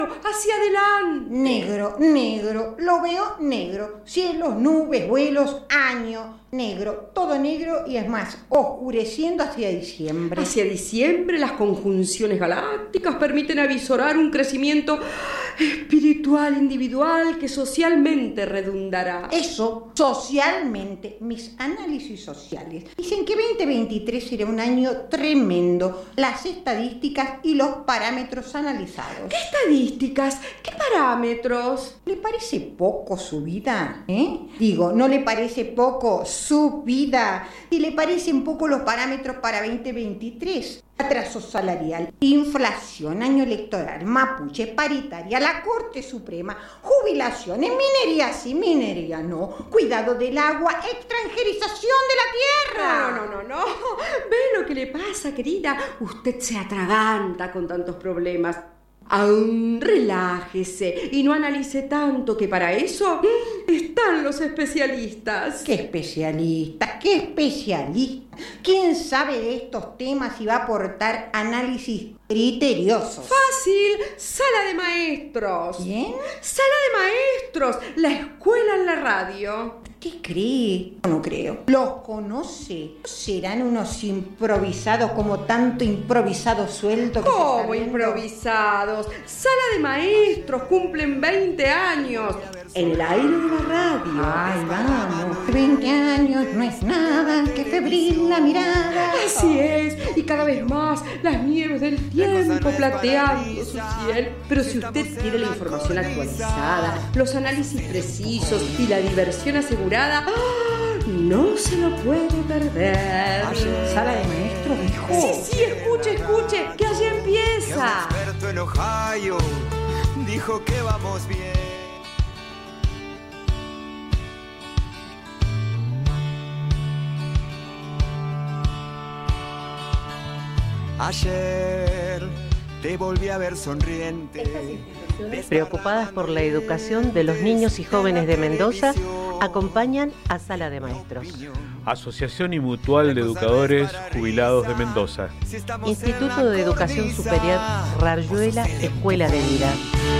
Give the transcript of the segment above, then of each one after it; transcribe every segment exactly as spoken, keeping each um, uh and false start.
hacia adelante. Negro, negro, lo veo negro. Cielos, nubes, vuelos, año, negro, todo negro y es más, oscureciendo hacia diciembre. Hacia diciembre las conjunciones galácticas permiten avisorar un crecimiento espiritual individual que socialmente redundará. Eso, socialmente, mis análisis sociales dicen que veinte veintitrés será un año tremendo. Las estadísticas y los parámetros analizados. ¿Qué estadísticas? ¿Qué parámetros? ¿Le parece poco su vida? ¿Eh? Digo, ¿no le parece poco su vida? Si le parecen poco los parámetros para veinte veintitrés. Atraso salarial, inflación, año electoral, mapuche, paritaria, la Corte Suprema, jubilaciones, minería sí, minería no, cuidado del agua, extranjerización de la tierra. No, no, no, no. ¿Ve lo que le pasa, querida? Usted se atraganta con tantos problemas. Aún relájese y no analice tanto, que para eso están los especialistas. ¿Qué especialista? ¿Qué especialista? ¿Quién sabe de estos temas y va a aportar análisis criteriosos? Fácil, sala de maestros. ¿Quién? Sala de maestros, la escuela en la radio. ¿Qué cree? No, no creo. ¿Los conoce? ¿Serán unos improvisados como tanto improvisado sueldo? Que ¿Cómo improvisados? Sala de maestros, cumplen veinte años. En el aire de la radio. Ay, vamos. veinte años no es nada, que febril la mirada. Así es, y cada vez más las nieves del tiempo plateando su cielo. Pero si usted quiere la información actualizada, los análisis precisos y la diversión asegurada, no se lo puede perder. Sala de maestros, dijo. Sí, sí, escuche, escuche, que allí empieza. Un experto en Ohio dijo que vamos bien. Ayer te volví a ver sonriente. Preocupadas por la educación de los niños y jóvenes de Mendoza, acompañan a Sala de Maestros. Asociación y Mutual de Educadores Jubilados de Mendoza. Instituto de Educación Superior Rayuela, Escuela de Vida.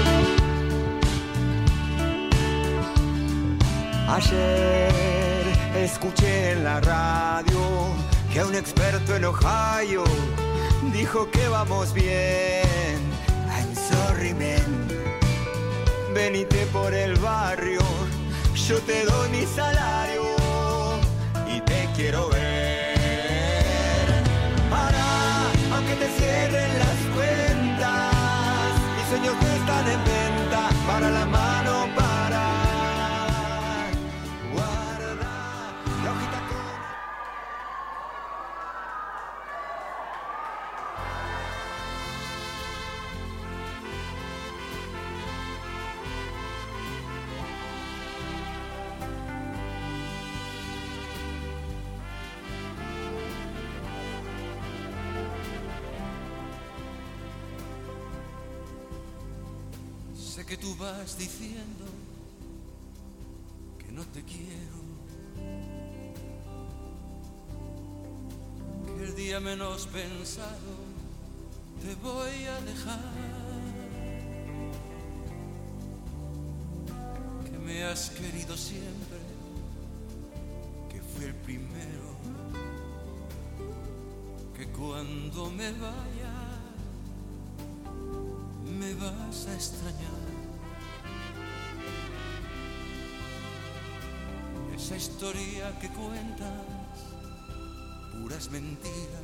Ayer escuché en la radio que un experto en Ohio dijo que vamos bien. I'm sorry, man. Venite por el barrio, yo te doy mi salario y te quiero ver. Para, aunque te cierren las cuentas, mis sueños no están en venta. Para la mano, para guardar la hojita con... Sé que tú vas diciendo que no te quiero, que el día menos pensado te voy a dejar, que me has querido siempre, que fui el primero, que cuando me vaya me vas a extrañar. Esa historia que cuentas, puras mentiras,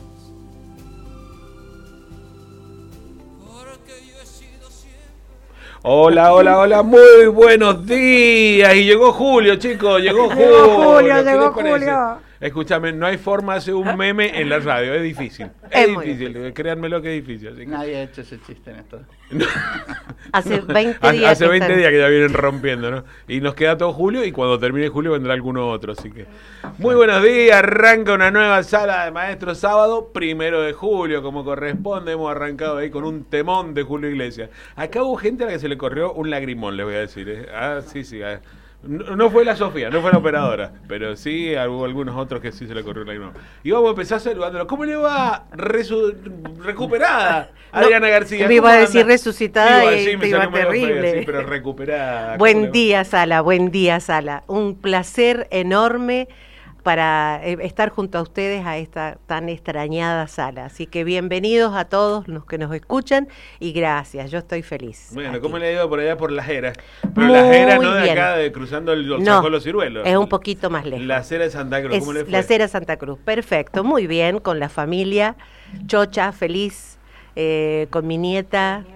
porque yo he sido siempre... Hola, hola, hola, muy buenos días. Y llegó Julio, chicos, llegó Julio. Llegó Julio, ¿Qué llegó les parece? Julio. Escúchame, no hay forma de hacer un meme en la radio, es difícil. Es, Es difícil, muy difícil. créanmelo que es difícil. Así que... Nadie ha hecho ese chiste en esto. Hace veinte Hace, días. hace que veinte están- días que ya vienen rompiendo, ¿no? Y nos queda todo julio y cuando termine julio vendrá alguno otro, así que... Muy buenos días, arranca una nueva Sala de Maestros sábado, primero de julio, como corresponde. Hemos arrancado ahí con un temón de Julio Iglesias. Acá hubo gente a la que se le corrió un lagrimón, les voy a decir. ¿eh? Ah, sí, sí. ah. No, no fue la Sofía, no fue la operadora, pero sí hubo algunos otros que sí se le ocurrió la misma. Y vamos a empezar saludándolo. ¿Cómo le va Resu recuperada Adriana no, García? Me iba a decir anda? resucitada Iba, y sí, te iba terrible. Fea, sí, pero recuperada. Buen día, Sala, buen día, Sala. Un placer enorme para estar junto a ustedes a esta tan extrañada sala. Así que bienvenidos a todos los que nos escuchan y gracias, yo estoy feliz. Bueno, aquí. ¿cómo le ha ido por allá por Las Heras? Pero Muy Las Heras no de bien. acá, de cruzando el, los, No, los ciruelos. es un poquito más lejos. La Acera de Santa Cruz, ¿cómo Es le fue? la Acera Santa Cruz, perfecto, muy bien, con la familia, chocha, feliz, eh, con mi nieta,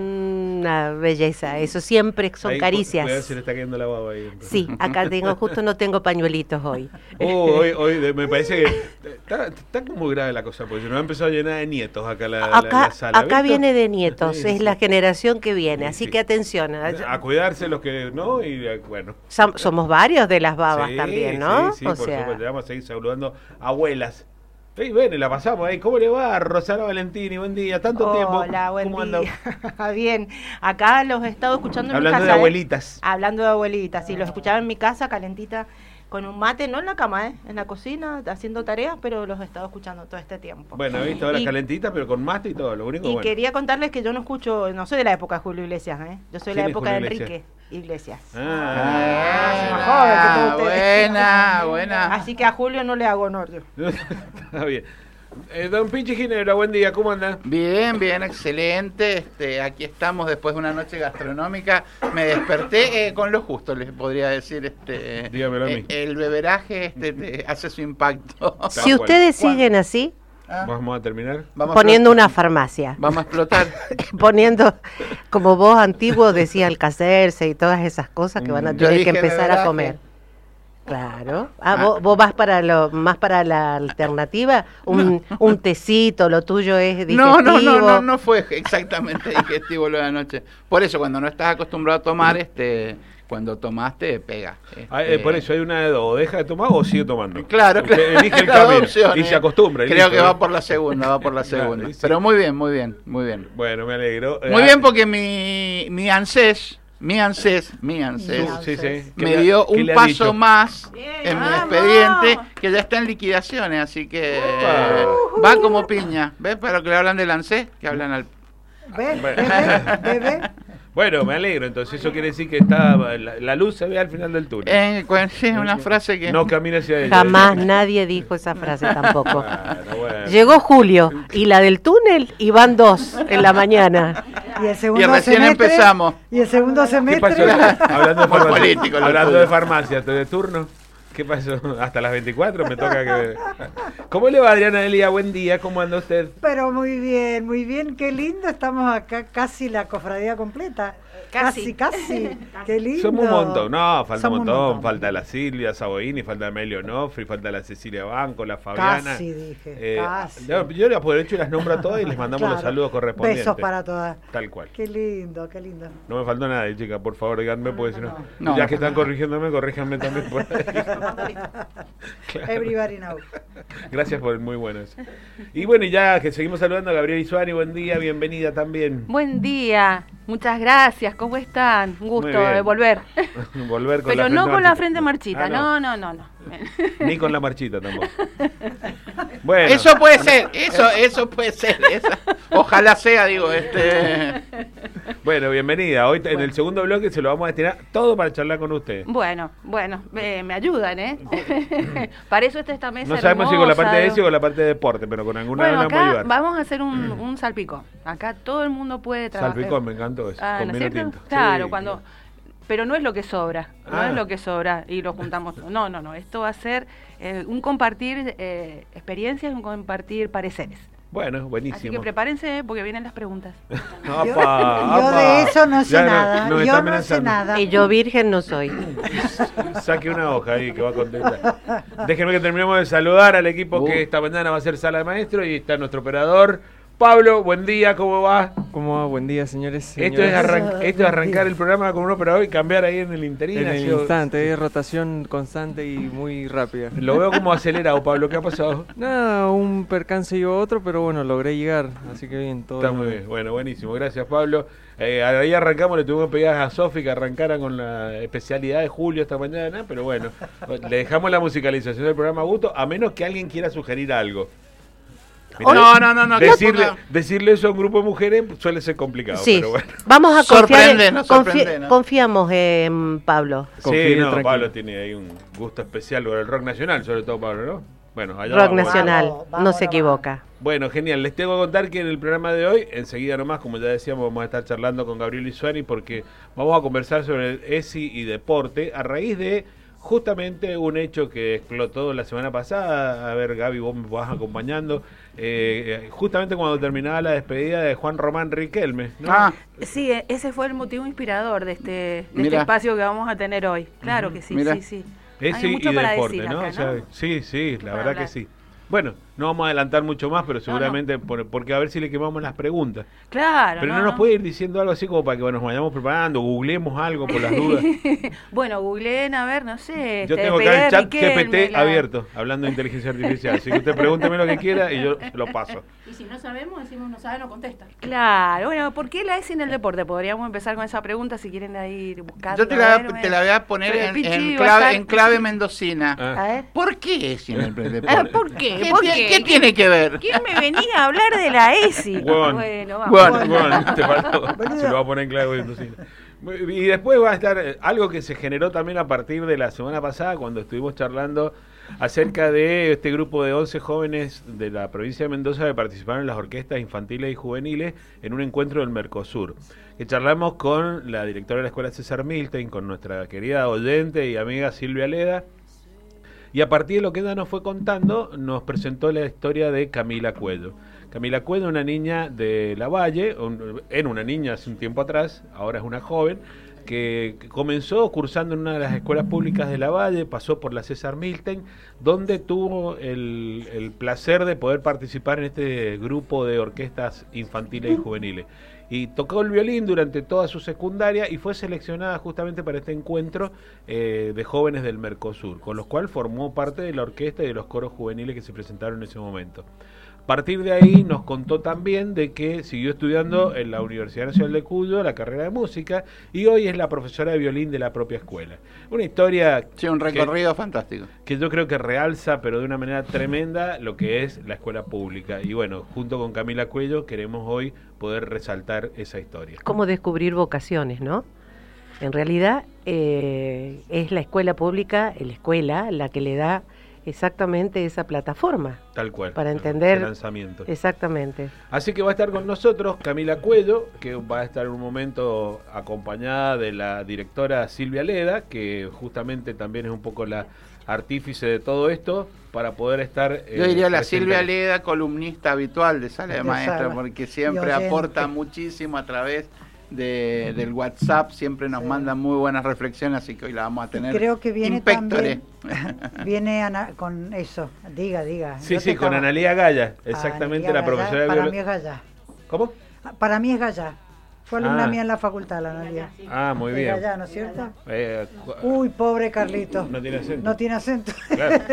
una belleza, eso siempre son Ahí, caricias. Cuidado si le está cayendo la baba ahí. Sí, acá tengo, justo no tengo pañuelitos hoy. Uh, hoy, hoy de- me parece que está, está muy grave la cosa, porque se nos ha empezado a llenar de nietos acá la, la- Acá, la sala. acá ¿Viste? viene de nietos, Sí, es sí. la generación que viene, Sí, así sí. que atención. A cuidarse los que no, y eh, bueno. Som- Somos varios de las babas Sí, también, ¿no? Sí, sí, o por sea, supuesto. Vamos a seguir saludando abuelas. Y bueno, y la pasamos ahí. ¿Cómo le va, Rosana Valentini? Buen día, tanto tiempo. Hola, buen ¿Cómo día. anda? Bien, acá los he estado escuchando en Hablando mi de casa. ¿eh? abuelitas. Hablando de abuelitas, sí, los escuchaba en mi casa, calentita, con un mate, no en la cama, ¿eh? En la cocina, haciendo tareas, pero los he estado escuchando todo este tiempo. Bueno, viste, ahora Y- calentita, pero con mate y todo. Lo único Y bueno. quería contarles que yo no escucho, no soy de la época de Julio Iglesias, ¿eh? Yo soy de la ¿Quién es época de Julio Enrique Iglesias. Ah, más joven que todos ustedes. buena, buena. Así que a Julio no le hago honor yo. Está bien. Eh, don Pinchi Ginebra, buen día, ¿cómo anda? Bien, bien, excelente. Este, aquí estamos después de una noche gastronómica. Me desperté eh, con lo justo, les podría decir. Este, Dígamelo a mí. eh, el beberaje este, te- hace su impacto. si Tal ustedes cual. siguen así, Ah, Vamos a terminar. vamos poniendo a una farmacia, Vamos a explotar. poniendo, como vos antiguo decía el caserse y todas esas cosas que van a Yo tener que dije empezar a beberaje. comer. Claro. Ah, ¿vos, vos vas para lo más para la alternativa, un, un tecito, lo tuyo es digestivo. No, no, no, no, no fue exactamente digestivo lo de anoche. Por eso, cuando no estás acostumbrado a tomar, este, cuando tomaste, pega. Ah, Este, eh, por eso hay una de dos, o deja de tomar o sigue tomando. Claro, Usted claro. elige el Las dos camino opciones. y se acostumbra. y Creo listo, que ¿eh? va por la segunda, va por la Claro, segunda. y sí. Pero muy bien, muy bien, muy bien. Bueno, me alegro. Muy Eh, bien porque mi, mi ANSES, mi ANSES, mi ANSES, Su- sí, sí. ¿Qué me le- dio qué un le ha paso dicho? más Bien, en mi vamos. expediente que ya está en liquidaciones, así que Opa. va como piña. ¿Ves? Para lo que le hablan del ANSES, que hablan al... ¿Ves? Bueno. ¿Bebé? ¿Bebé? Bueno, me alegro. Entonces eso quiere decir que está la, la luz se ve al final del túnel. En, cu- sí, una frase que... No camina hacia ella. Jamás nadie dijo esa frase tampoco. Bueno, bueno. Llegó Julio y la del túnel y van dos en la mañana. Y el Y segundo recién semestre. empezamos. Y el segundo ¿Qué semestre. pasó? Hablando de Muy farmacia. político lo Hablando tuyo. de farmacia, ¿te de turno? ¿Qué pasó? Hasta las veinticuatro me toca que... ¿Cómo le va, Adriana Elia? Buen día, ¿cómo anda usted? Pero muy bien, muy bien, qué lindo, estamos acá casi la cofradía completa. Casi. Casi, casi, qué lindo. Somos un montón, no, falta Somos un montón. Falta la Silvia Saboini, falta Amelio Nofri, falta la Cecilia Banco, la Fabiana. Casi, dije, Eh, casi. Yo, yo le aprovecho y las nombro a todas y les mandamos los Claro. saludos correspondientes. Besos para todas. Tal cual. Qué lindo, qué lindo. No me faltó nada, chicas, por favor, díganme, porque si no, No. ya que están corrigiéndome, corríjanme también por ahí. Claro. Everybody knows. Gracias por el muy bueno eso. Y bueno, y ya que seguimos saludando a Gabriela Isuani, buen día, bienvenida también. Buen día, muchas gracias, ¿cómo están? Un gusto Muy bien. de volver. Volver con Pero la no frente con la marchita. frente marchita, Ah, no, no, no, no. Ni con la marchita tampoco. Bueno. Eso puede ser, eso, eso puede ser. esa- Ojalá sea, digo, este... Bueno, bienvenida. Hoy en el segundo bloque se lo vamos a destinar todo para charlar con usted. Bueno, bueno, me, me ayudan, ¿eh? Para eso está esta mesa No sabemos si con la parte de hermosa. eso o con la parte de deporte, pero con alguna Bueno, la vamos a acá ayudar. vamos a hacer un, un salpicón. Acá todo el mundo puede trabajar. Salpicón, me encantó eso. Ah, con ¿no es vino cierto? tinto. Claro, Sí. cuando... Pero no es lo que sobra, no Ah. es lo que sobra y lo juntamos. No, no, no. Esto va a ser eh, un compartir eh, experiencias y un compartir pareceres. Bueno, Así que buenísimo. prepárense porque vienen las preguntas. Apa, Yo apa. de eso no sé Ya nada. nos Yo está no sé amenazando. nada. Y yo virgen no soy. Saque una hoja ahí que va a contestar. Déjenme que terminemos de saludar al equipo Uh. que esta mañana va a ser sala de maestro y está nuestro operador Pablo, buen día, ¿cómo va? ¿Cómo va? Buen día, señores. Esto es, arran esto es arrancar el programa con un operador y cambiar ahí en el interín. En el instante, es rotación constante y muy rápida. Lo veo como acelerado, Pablo, ¿qué ha pasado? Nada, un percance y otro, pero bueno, logré llegar, así que bien, todo. Está muy bien, bueno, buenísimo, gracias Pablo. Eh, ahí arrancamos, le tuvimos que pedir a Sofi que arrancara con la especialidad de Julio esta mañana, pero bueno, le dejamos la musicalización del programa a gusto, a menos que alguien quiera sugerir algo. Mirá, no, no, no, no. Decirle, decirle eso a un grupo de mujeres suele ser complicado. Sí, pero bueno. Vamos a confiar. Sorprende, en, no sorprende, ¿no? Confiamos en Pablo. Sí, Confíe, no, tranquilo. Pablo tiene ahí un gusto especial por el rock nacional, sobre todo Pablo, ¿no? Bueno, allá Rock vamos. nacional, Vamos, vamos, no se vamos. equivoca. Bueno, genial. Les tengo que contar que en el programa de hoy, enseguida nomás, como ya decíamos, vamos a estar charlando con Gabriel Isuani porque vamos a conversar sobre el E S I y deporte a raíz de justamente un hecho que explotó la semana pasada. A ver, Gaby, vos me vas acompañando. Eh, justamente cuando terminaba la despedida de Juan Román Riquelme, ¿no? Ah, Sí, e- ese fue el motivo inspirador de este, de este Mira. espacio que vamos a tener hoy. Claro que sí, Mira. sí, sí. E S I Hay mucho y para deporte, decir ¿no? acá, O sea, ¿no? sí, sí, la Para verdad hablar. que sí. Bueno, no vamos a adelantar mucho más, pero seguramente, no. por- porque a ver si le quemamos las preguntas. Claro. Pero no, nos puede ir diciendo algo así como para que bueno, nos vayamos preparando, googleemos algo por las dudas. Bueno, googleen, a ver, no sé. Yo este, tengo acá despedida el de chat G P Riquelme, T la- abierto, hablando de inteligencia artificial. Así que usted pregúnteme lo que quiera y yo se lo paso. Y si no sabemos, decimos no sabe, no contesta. Claro, bueno, ¿por qué la E S I en el deporte? Podríamos empezar con esa pregunta si quieren ahí buscar. yo te la, te la voy a poner en, en clave, en clave mendocina. Ah. A ver. ¿Por qué E S I en el deporte? Ah, ¿por qué? ¿Qué, ¿Por tiene- qué? qué tiene que ver? ¿Quién me venía a hablar de la E S I? Huevón. Bueno, vamos. Bueno. Bueno, te faltó. Boludo. Se lo va a poner en clave entonces. Y después va a estar eh, algo que se generó también a partir de la semana pasada cuando estuvimos charlando acerca de este grupo de once jóvenes de la provincia de Mendoza que participaron en las orquestas infantiles y juveniles en un encuentro del Mercosur. Que charlamos con la directora de la escuela César Milstein, con nuestra querida oyente y amiga Silvia Leda. Y a partir de lo que ella nos fue contando, nos presentó la historia de Camila Cuello. Camila Cuello, una niña de La Valle, un- era una niña hace un tiempo atrás, ahora es una joven, que que comenzó cursando en una de las escuelas públicas de La Valle, pasó por la César Milstein, donde tuvo el, el placer de poder participar en este grupo de orquestas infantiles y juveniles. Y tocó el violín durante toda su secundaria y fue seleccionada justamente para este encuentro eh, de jóvenes del Mercosur, con los cuales formó parte de la orquesta y de los coros juveniles que se presentaron en ese momento. A partir de ahí nos contó también de que siguió estudiando en la Universidad Nacional de Cuyo la carrera de música y hoy es la profesora de violín de la propia escuela. Una historia Sí, un que- recorrido fantástico. que yo creo que realza, pero de una manera tremenda, lo que es la escuela pública. Y bueno, junto con Camila Cuello queremos hoy poder resaltar esa historia. Cómo descubrir vocaciones, ¿no? En realidad eh, es la escuela pública, la escuela, la que le da exactamente esa plataforma. Tal cual. Para el- entender- el lanzamiento. Exactamente. Así que va a estar con nosotros Camila Cuello, que va a estar en un momento acompañada de la directora Silvia Leda, que justamente también es un poco la artífice de todo esto, para poder estar... eh, Yo diría la presente. Silvia Leda, columnista habitual de Sala de, De Maestra, Sala. porque Y siempre oyente. aporta muchísimo a través de, del WhatsApp, siempre nos manda muy buenas reflexiones, así que hoy la vamos a tener. Creo que viene impectore. también, viene Ana, con eso, diga, diga. Sí, Yo sí, te con estaba- Analía Gaya, exactamente, Analía la Gallá, profesora de Para biolo- mí es Gallá. ¿Cómo? Para mí es Gallá. Fue alumna Ah. mía en la facultad, la Analia. Ah, muy Es bien. Gallá, ¿no es cierto? Eh, cu- Uy, pobre Carlito. No tiene acento. No tiene acento. Claro.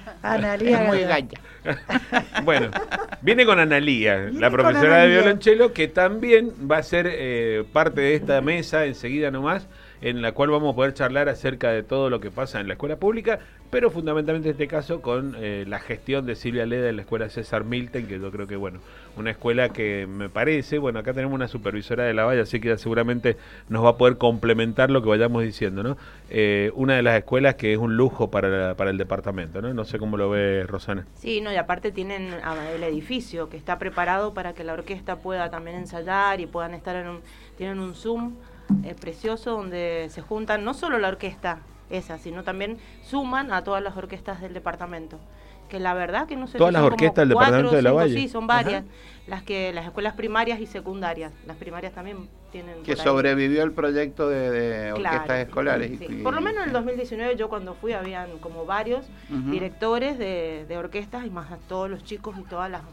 Analía Es muy Gallá. galla. Bueno, viene con Analía, Viene la con profesora de Analía. violonchelo, que también va a ser eh, parte de esta mesa enseguida nomás, en la cual vamos a poder charlar acerca de todo lo que pasa en la escuela pública, pero fundamentalmente en este caso con eh, la gestión de Silvia Leda en la escuela César Milstein, que yo creo que, bueno, una escuela que me parece, bueno, acá tenemos una supervisora de la Valle, así que seguramente nos va a poder complementar lo que vayamos diciendo, ¿no? Eh, una de las escuelas que es un lujo para, la- para el departamento, ¿no? No sé cómo lo ve Rosana. Sí, no, y aparte tienen ah, el edificio que está preparado para que la orquesta pueda también ensayar y puedan estar en un, tienen un Zoom eh, precioso donde se juntan no solo la orquesta esa, sino también suman a todas las orquestas del departamento. Que la verdad que no sé ¿Todas si las son como orquestas del cuatro departamento o de La cinco, Valle? Sí, son varias. Las que las escuelas primarias y secundarias. Las primarias también tienen Que por ahí. sobrevivió el proyecto de, de orquestas Claro. escolares. y- Sí. y- Por lo menos en el dos mil diecinueve yo cuando fui habían como varios Ujú. directores de, de orquestas y más a todos los chicos y todas las,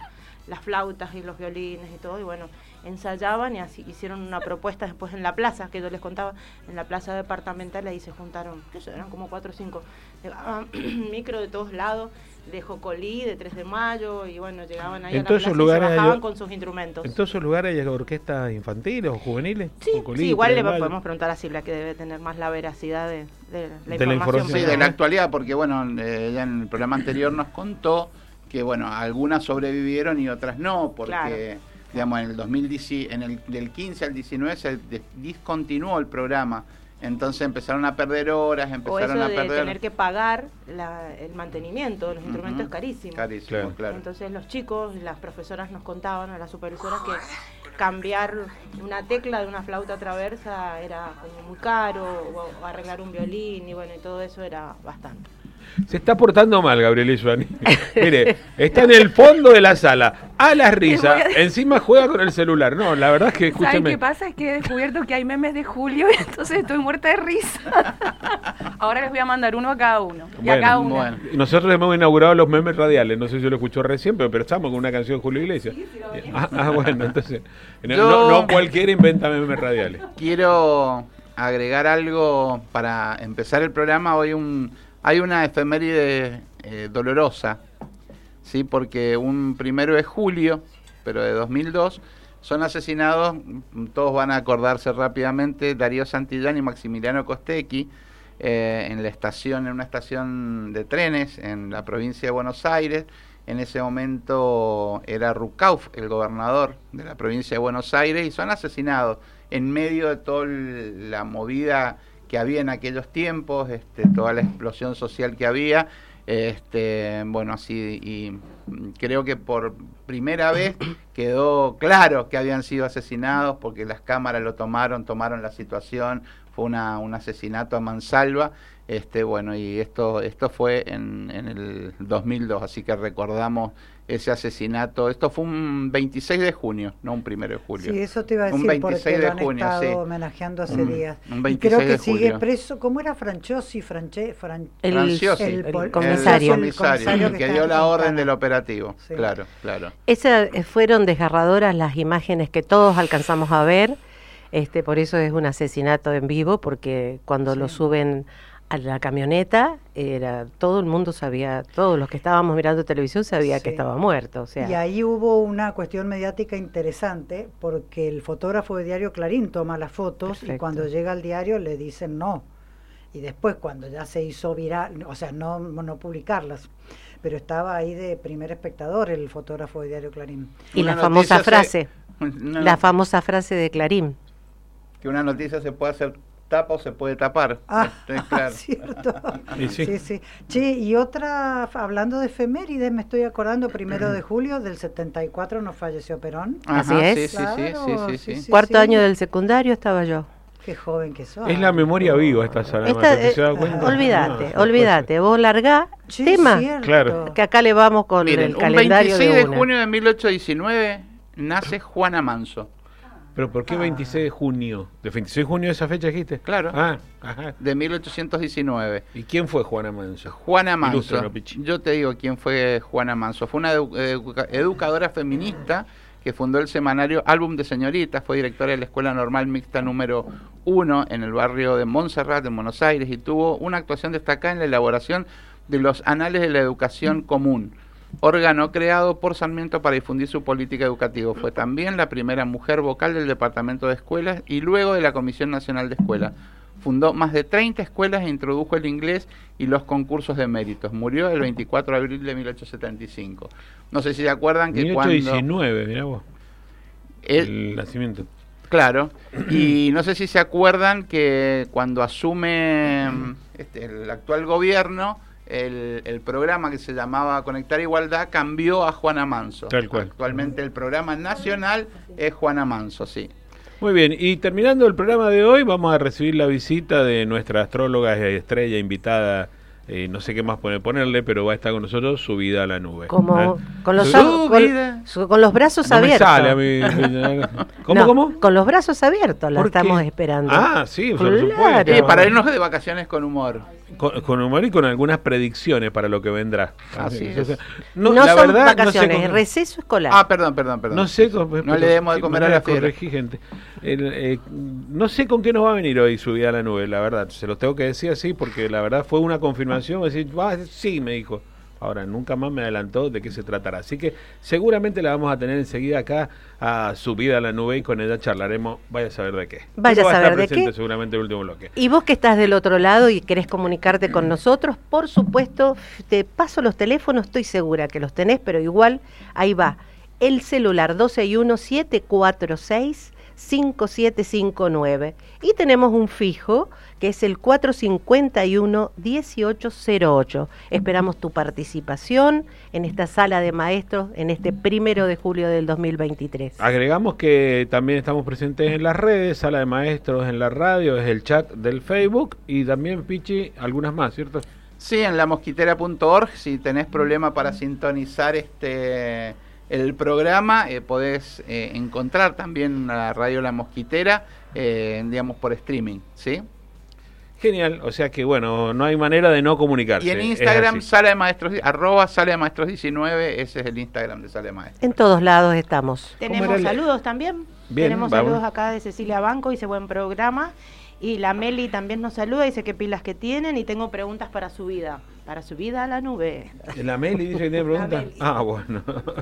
las flautas y los violines y todo, y bueno, ensayaban y así hicieron una propuesta después en la plaza, que yo les contaba, en la plaza departamental, ahí se juntaron, qué sé, eran como cuatro o cinco, llegaban micro de todos lados, de Jocolí, de tres de mayo, y bueno, llegaban ahí en a la todos plaza esos y se lugares bajaban hay, con sus instrumentos. ¿En todos esos lugares hay orquestas infantiles o juveniles? Sí, Jocolí, sí, igual tres le de mayo. podemos preguntar a Silvia, que debe tener más la veracidad de, de la, De la información. información. Sí, de la actualidad, porque bueno, eh, ella en el programa anterior nos contó que bueno, algunas sobrevivieron y otras no, porque Claro. digamos en el dos mil diez, en el del quince al diecinueve se de- discontinuó el programa. Entonces empezaron a perder horas, O empezaron eso a de perder tener que pagar la- el mantenimiento de los instrumentos Ujú. es carísimo. Carísimo, Claro. claro. Entonces los chicos, las profesoras nos contaban, a las supervisoras, que cambiar una tecla de una flauta traversa era como muy caro, o, o arreglar un violín, y bueno, y todo eso era bastante. Se está portando mal, Gabriel Isuani. Mire, está en el fondo de la sala, a las risas, encima juega con el celular. No, la verdad es que, ¿Saben escúcheme. qué pasa? Es que he descubierto que hay memes de Julio, entonces estoy muerta de risa. Ahora les voy a mandar uno a cada uno. Y a Bueno, cada una. bueno. Nosotros hemos inaugurado los memes radiales, no sé si lo escuchó recién, pero, pero estamos con una canción de Julio Iglesias. ah, ah, bueno, entonces, no, Yo- no, no cualquiera inventa memes radiales. Quiero agregar algo para empezar el programa. Hoy un, hay una efeméride eh, dolorosa, ¿sí? Porque un primero de julio, pero de dos mil dos, son asesinados, todos van a acordarse rápidamente, Darío Santillán y Maximiliano Costecchi, eh, en la estación, en una estación de trenes en la provincia de Buenos Aires. En ese momento era Rucauf, el gobernador de la provincia de Buenos Aires, y son asesinados en medio de toda la movida que había en aquellos tiempos, este, toda la explosión social que había. Este, bueno, así, y creo que por primera vez quedó claro que habían sido asesinados, porque las cámaras lo tomaron, tomaron la situación, fue una, un asesinato a mansalva. Este, bueno, y esto, esto fue en, en el dos mil dos, así que recordamos ese asesinato. Esto fue un veintiséis de junio, no un primero de julio. Sí, eso te iba a Un decir, veintiséis porque de lo han junio, estado sí. homenajeando hace Un- días. un Y veintiséis creo que de sigue julio. preso, ¿cómo era Franciosi? Franche, Fran- El- Franciosi, el el, pol- comisario. el comisario, que que está dio en la orden Fontana. del operativo. Sí. Claro, claro. Esas eh, fueron desgarradoras las imágenes que todos alcanzamos a ver, este, por eso es un asesinato en vivo, porque cuando Sí. lo suben a la camioneta, era todo el mundo sabía, todos los que estábamos mirando televisión sabía Sí. que estaba muerto, o sea. Y ahí hubo una cuestión mediática interesante, porque el fotógrafo de diario Clarín toma las fotos y Perfecto. cuando llega al diario le dicen no. Y después cuando ya se hizo viral, o sea, no, no publicarlas, pero estaba ahí de primer espectador el fotógrafo de diario Clarín. Y Una la famosa noticia se- frase, una- la famosa frase de Clarín. que una noticia se puede hacer tapa o se puede tapar. Ah, Este, claro. cierto. Y sí. Sí, sí. Che, y otra, hablando de efemérides, me estoy acordando, primero de julio del setenta y cuatro nos falleció Perón. Así Ajá, es. Sí, sí, sí, Claro, sí, sí, sí, sí. sí. Cuarto año del secundario estaba yo. Qué joven que sos. Es la memoria viva esta sala. Esta, Marta, ¿te eh, has dado cuenta? olvídate, No, no olvídate, vos largá Sí, tema, cierto. Claro. que acá le vamos con Miren, el un calendario veintiséis de de una. junio de mil ochocientos diecinueve nace Juana Manso. ¿Pero por qué veintiséis de junio? ¿De veintiséis de junio esa fecha dijiste? Claro. Ah, ajá. De mil ochocientos diecinueve. ¿Y quién fue Juana Manso? Juana Manso. Ilústranos, Pichi. Yo te digo quién fue Juana Manso. Fue una edu- educa- educadora feminista que fundó el semanario Álbum de Señoritas, fue directora de la Escuela Normal Mixta número uno en el barrio de Montserrat, en Buenos Aires, y tuvo una actuación destacada en la elaboración de los Anales de la Educación Común, órgano creado por Sarmiento para difundir su política educativa. Fue también la primera mujer vocal del Departamento de Escuelas y luego de la Comisión Nacional de Escuelas. Fundó más de treinta escuelas e introdujo el inglés y los concursos de méritos. Murió el veinticuatro de abril de mil ochocientos setenta y cinco. No sé si se acuerdan que mil ochocientos cuando... diecinueve, mirá vos. él- El nacimiento. Claro, y no sé si se acuerdan que cuando asume este, el actual gobierno, el, el programa que se llamaba Conectar Igualdad cambió a Juana Manso. Tal cual. Actualmente el programa nacional es Juana Manso, sí. Muy bien, y terminando el programa de hoy, vamos a recibir la visita de nuestra astróloga y estrella invitada Eh, no sé qué más poner, ponerle, pero va a estar con nosotros subida a la nube. Como ¿eh? con, los, Subida. con, su- con los brazos No me abiertos. sale a mí. ¿Cómo, No, cómo? Con los brazos abiertos la ¿Por qué? estamos esperando. Ah, sí, por Claro. supuesto. Eh, para irnos de vacaciones con humor. Con, con humor y con algunas predicciones para lo que vendrá. Así O sea, es. No, la son verdad, vacaciones, no sé es con- receso escolar. Ah, perdón, perdón, perdón. No sé, con- No le demos de qué comer a manera la de fiera. corregir, gente. El, eh, no sé con qué nos va a venir hoy subida a la nube, la verdad. Se los tengo que decir así porque la verdad fue una confirmación. Decir, ah, sí, me dijo. Ahora, nunca más me adelantó de qué se tratará. Así que seguramente la vamos a tener enseguida acá a subida a la nube y con ella charlaremos. Vaya a saber de qué. Vaya Pero a va saber estar de presente qué. seguramente el último bloque. Y vos que estás del otro lado y querés comunicarte con nosotros, por supuesto, te paso los teléfonos, estoy segura que los tenés, pero igual, ahí va. El celular dos seis uno, siete cuatro seis, cinco siete cinco nueve. Y tenemos un fijo que es el cuatro cinco uno, uno ocho cero ocho. Esperamos tu participación en esta sala de maestros en este primero de julio del dos mil veintitrés. Agregamos que también estamos presentes en las redes, sala de maestros en la radio, es el chat del Facebook y también, Pichi, algunas más, ¿cierto? Sí, en la mosquitera punto org, si tenés problema para sintonizar este el programa, eh, podés eh, encontrar también la radio La Mosquitera, eh, digamos, por streaming, ¿sí? Genial, o sea que bueno, no hay manera de no comunicarse. Y en es Instagram, así. sala de maestros, arroba sala de maestros diecinueve, ese es el Instagram de sala de maestros. En todos lados estamos. Tenemos era el- saludos también. Bien, Tenemos vamos. saludos acá de Cecilia Banco, dice buen programa. Y la Meli también nos saluda, dice qué pilas que tienen y tengo preguntas para su vida. Para su vida a la nube. La Meli dice que tiene La preguntas. Meli. Ah, bueno.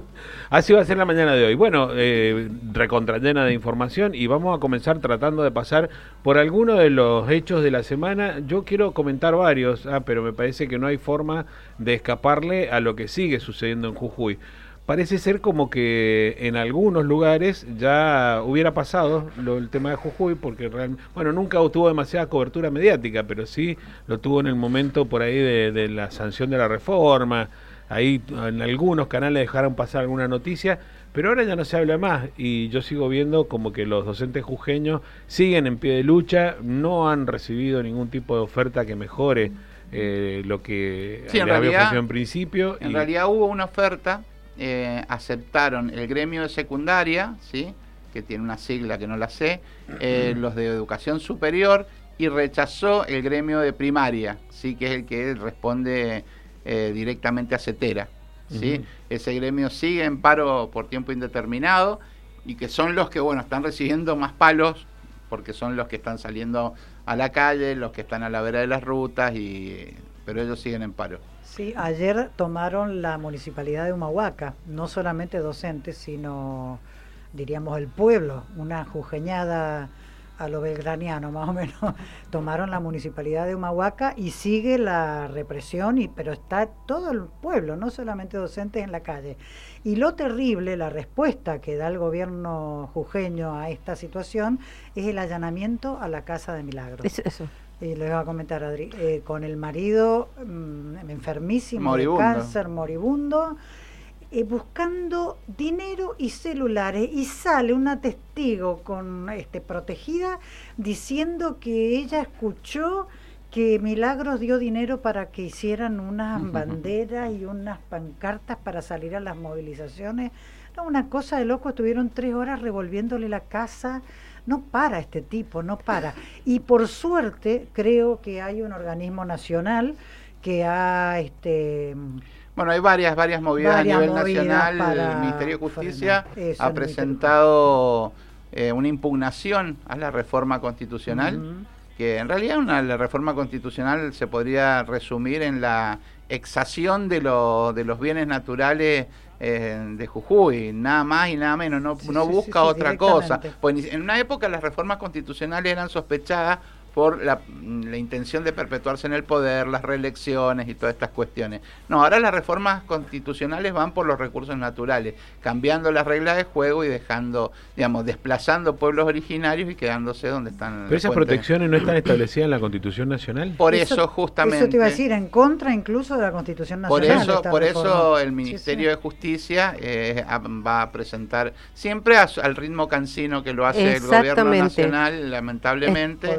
Así va a ser la mañana de hoy. Bueno, eh, recontra llena de información y vamos a comenzar tratando de pasar por algunos de los hechos de la semana. Yo quiero comentar varios, ah, pero me parece que no hay forma de escaparle a lo que sigue sucediendo en Jujuy. Parece ser como que en algunos lugares ya hubiera pasado lo, el tema de Jujuy, porque realmente, bueno, nunca tuvo demasiada cobertura mediática, pero sí lo tuvo en el momento por ahí de, de la sanción de la reforma. Ahí en algunos canales dejaron pasar alguna noticia, pero ahora ya no se habla más y yo sigo viendo como que los docentes jujeños siguen en pie de lucha, no han recibido ningún tipo de oferta que mejore eh, lo que Sí, en les había realidad- ofrecido en principio. En y- realidad hubo una oferta, eh, aceptaron el gremio de secundaria, ¿sí? Que tiene una sigla que no la sé, eh, los de educación superior, y rechazó el gremio de primaria, ¿sí? Que es el que responde eh, directamente a CETERA, ¿sí? Ujú. Ese gremio sigue en paro por tiempo indeterminado y que son los que, bueno, están recibiendo más palos porque son los que están saliendo a la calle, los que están a la vera de las rutas, y pero ellos siguen en paro. Sí, ayer tomaron la municipalidad de Humahuaca, no solamente docentes, sino, diríamos, el pueblo, una jujeñada a lo belgraniano más o menos. Tomaron la municipalidad de Humahuaca y sigue la represión, y pero está todo el pueblo, no solamente docentes en la calle. Y lo terrible, la respuesta que da el gobierno jujeño a esta situación es el allanamiento a la Casa de Milagros. Es- eso. Y les voy a comentar, Adri, eh, con el marido mm, enfermísimo Moribundo. de cáncer, moribundo, eh, buscando dinero y celulares, y sale una testigo con este protegida diciendo que ella escuchó que Milagros dio dinero para que hicieran unas banderas y unas pancartas para salir a las movilizaciones. No, una cosa de loco, estuvieron tres horas revolviéndole la casa. No para este tipo, no para. Y por suerte creo que hay un organismo nacional que ha este Bueno, hay varias varias movidas Varias a nivel movidas nacional. para El Ministerio de Justicia frenar. Eso, ha el Ministerio de presentado eh, una impugnación a la reforma constitucional, Ujú. que en realidad una, la reforma constitucional se podría resumir en la exasión de, lo, de los bienes naturales eh, de Jujuy, nada más y nada menos, no, Sí, no sí, busca sí, sí, otra cosa. directamente. Pues ni- en una época las reformas constitucionales eran sospechadas por la, la intención de perpetuarse en el poder, las reelecciones y todas estas cuestiones. No, ahora las reformas constitucionales van por los recursos naturales, cambiando las reglas de juego y dejando, digamos, desplazando pueblos originarios y quedándose donde están. Pero esas las fuentes. protecciones no están establecidas en la Constitución Nacional. Por eso, justamente. Eso te iba a decir, en contra incluso de la Constitución Por Nacional. eso, esta por reforma. eso el Sí, Ministerio sí. de Justicia eh, a- va a presentar siempre a su- al ritmo cansino que lo hace el gobierno Exactamente. nacional, lamentablemente. Podés Eso creer.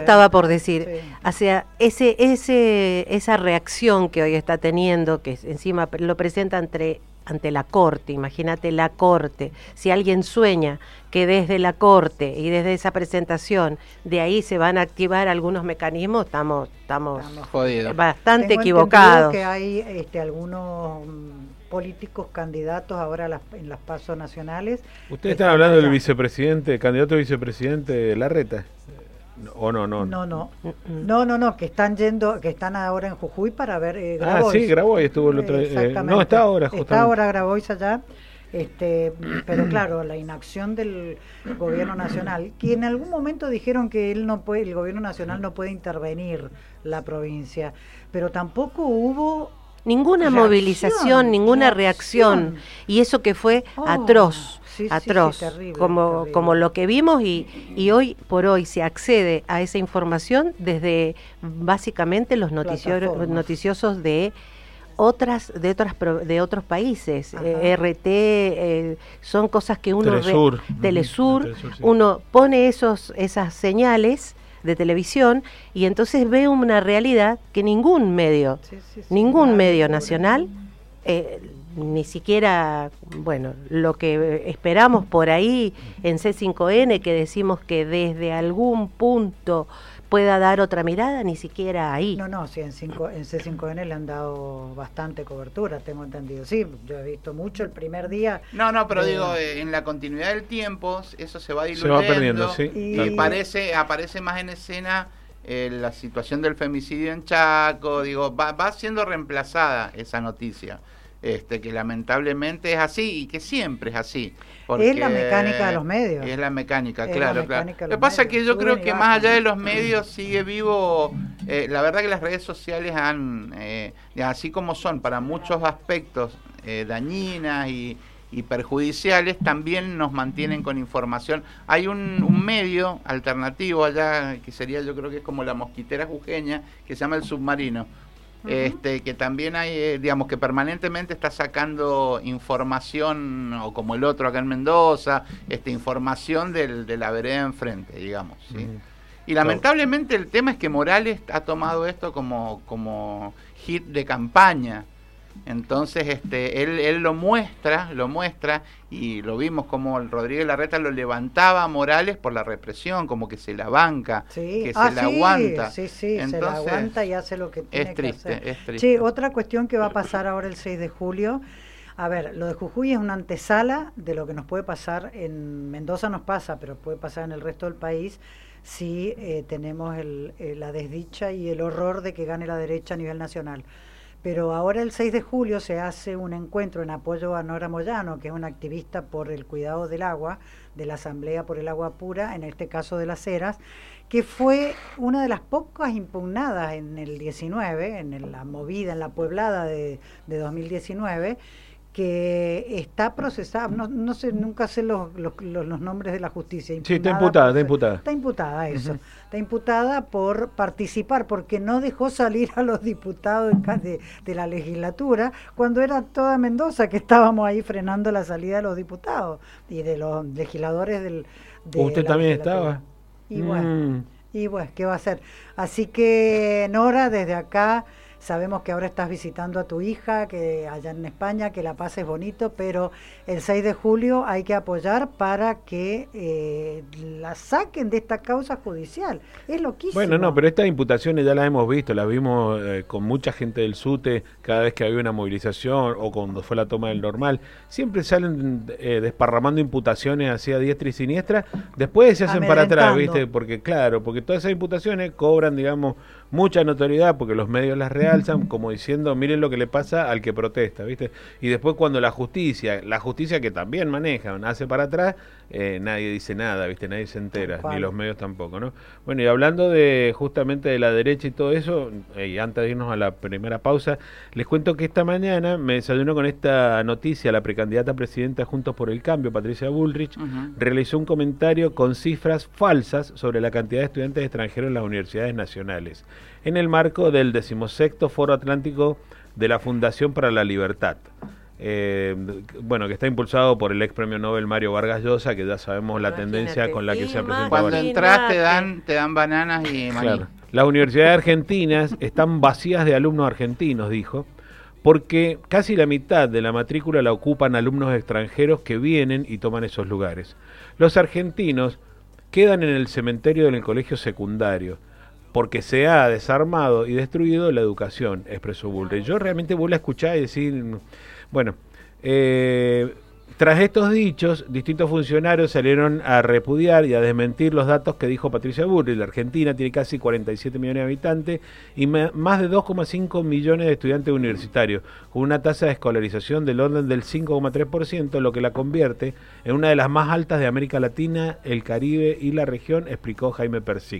estaba por decir. Sí. O sea, ese, ese, esa reacción que hoy está teniendo, que encima lo presenta entre, ante la Corte, imagínate la Corte, si alguien sueña que desde la Corte y desde esa presentación, de ahí se van a activar algunos mecanismos, estamos, estamos, estamos jodidos. Bastante Tengo equivocados. Que hay este, algunos mm, políticos candidatos ahora a las, en las pasos nacionales. Ustedes están hablando del vicepresidente, candidato a vicepresidente Larreta. ¿O no, no? No, no, no, no, no, que están yendo, que están ahora en Jujuy para ver eh, Ah, Grabois. sí, Grabois estuvo el otro día. Eh, no, está ahora justamente. Está ahora Grabois allá, este, pero claro, la inacción del gobierno nacional, que en algún momento dijeron que él no puede, el gobierno nacional no puede intervenir la provincia, pero tampoco hubo ninguna reacción, movilización, ninguna reacción. reacción, y eso que fue oh, atroz. Sí, atroz, sí, sí, terrible, como, terrible. como lo que vimos y, y hoy por hoy se accede a esa información desde básicamente los noticiosos, noticiosos de otras de otras de otros países, eh, R T, eh, son cosas que uno Telesur, re, Telesur, Telesur sí. uno pone esos esas señales de televisión y entonces ve una realidad que ningún medio, sí, sí, sí, ningún sí, medio nacional eh, ni siquiera, bueno, lo que esperamos por ahí en C cinco N, que decimos que desde algún punto pueda dar otra mirada, ni siquiera ahí. No, no, sí, en, cinco, en C cinco N le han dado bastante cobertura, tengo entendido. Sí, yo he visto mucho el primer día. No, no, pero eh, digo, en la continuidad del tiempo, eso se va diluyendo. Se va perdiendo, sí. Y, y aparece, aparece más en escena eh, la situación del femicidio en Chaco, digo, va, va siendo reemplazada esa noticia. Este, que lamentablemente es así y que siempre es así. Es la mecánica de los medios. Es la mecánica, es claro, la mecánica claro. Lo que pasa es que yo creo que más allá de los medios sigue vivo, eh, la verdad que las redes sociales han, eh, así como son para muchos aspectos eh, dañinas y, y perjudiciales, también nos mantienen con información. Hay un, un medio alternativo allá, que sería, yo creo que es como la mosquitera jujeña, que se llama El Submarino. Este, que también hay, eh, digamos, que permanentemente está sacando información, o como el otro acá en Mendoza, este, información del, de la vereda enfrente, digamos, ¿sí? Uh-huh. Y lamentablemente el tema es que Morales ha tomado esto como, como hit de campaña. Entonces este él, él lo muestra, lo muestra y lo vimos como el Rodríguez Larreta lo levantaba a Morales por la represión, como que se la banca, sí. que ah, se la sí, aguanta. Sí, sí, Entonces, se la aguanta y hace lo que tiene es triste, que hacer. Es triste. Sí, otra cuestión que va a pasar ahora el seis de julio. A ver, lo de Jujuy es una antesala de lo que nos puede pasar en Mendoza, nos pasa, pero puede pasar en el resto del país si eh, tenemos el, eh, la desdicha y el horror de que gane la derecha a nivel nacional. Pero ahora el seis de julio se hace un encuentro en apoyo a Nora Moyano, que es una activista por el cuidado del agua, de la Asamblea por el Agua Pura, en este caso de Las Heras, que fue una de las pocas impugnadas en el diecinueve, en la movida, en la pueblada de, de dos mil diecinueve, que está procesada, no, no sé, nunca sé los, los, los nombres de la justicia. Sí, está imputada, está imputada. Está imputada, eso. Uh-huh. Está imputada por participar, porque no dejó salir a los diputados de, de la legislatura, cuando era toda Mendoza que estábamos ahí frenando la salida de los diputados y de los legisladores del... De ¿Usted también estaba? Y bueno, mm. y bueno, ¿qué va a hacer? Así que, Nora, desde acá... Sabemos que ahora estás visitando a tu hija, que allá en España, que la pases bonito, pero el seis de julio hay que apoyar para que eh, la saquen de esta causa judicial. Es loquísimo. Bueno, no, pero estas imputaciones ya las hemos visto, las vimos eh, con mucha gente del SUTE cada vez que había una movilización o cuando fue la toma del Normal. Siempre salen eh, desparramando imputaciones hacia diestra y siniestra, después se hacen para atrás, ¿viste? Porque claro, porque todas esas imputaciones cobran, digamos, mucha notoriedad porque los medios las realzan como diciendo miren lo que le pasa al que protesta, ¿viste? Y después cuando la justicia, la justicia que también manejan, hace para atrás, eh, nadie dice nada, ¿viste? Nadie se entera, ni los medios tampoco, ¿no? Bueno, y hablando de justamente de la derecha y todo eso, eh, y antes de irnos a la primera pausa, les cuento que esta mañana me desayuno con esta noticia, la precandidata a presidenta Juntos por el Cambio, Patricia Bullrich, uh-huh. realizó un comentario con cifras falsas sobre la cantidad de estudiantes extranjeros en las universidades nacionales, en el marco del decimosexto Foro Atlántico de la Fundación para la Libertad. Eh, bueno, que está impulsado por el ex premio Nobel Mario Vargas Llosa, que ya sabemos la Imagínate, tendencia con la que se presenta Cuando ahora. entras te dan, te dan bananas y maní. Claro. Las universidades argentinas están vacías de alumnos argentinos, dijo, porque casi la mitad de la matrícula la ocupan alumnos extranjeros que vienen y toman esos lugares. Los argentinos quedan en el cementerio del colegio secundario, porque se ha desarmado y destruido la educación, expresó Bullrich. Yo realmente vuelvo a escuchar y decir, bueno, eh, tras estos dichos, distintos funcionarios salieron a repudiar y a desmentir los datos que dijo Patricia Bullrich. La Argentina tiene casi cuarenta y siete millones de habitantes y me, más de dos coma cinco millones de estudiantes universitarios, con una tasa de escolarización del orden del cinco coma tres por ciento, lo que la convierte en una de las más altas de América Latina, el Caribe y la región, explicó Jaime Persic.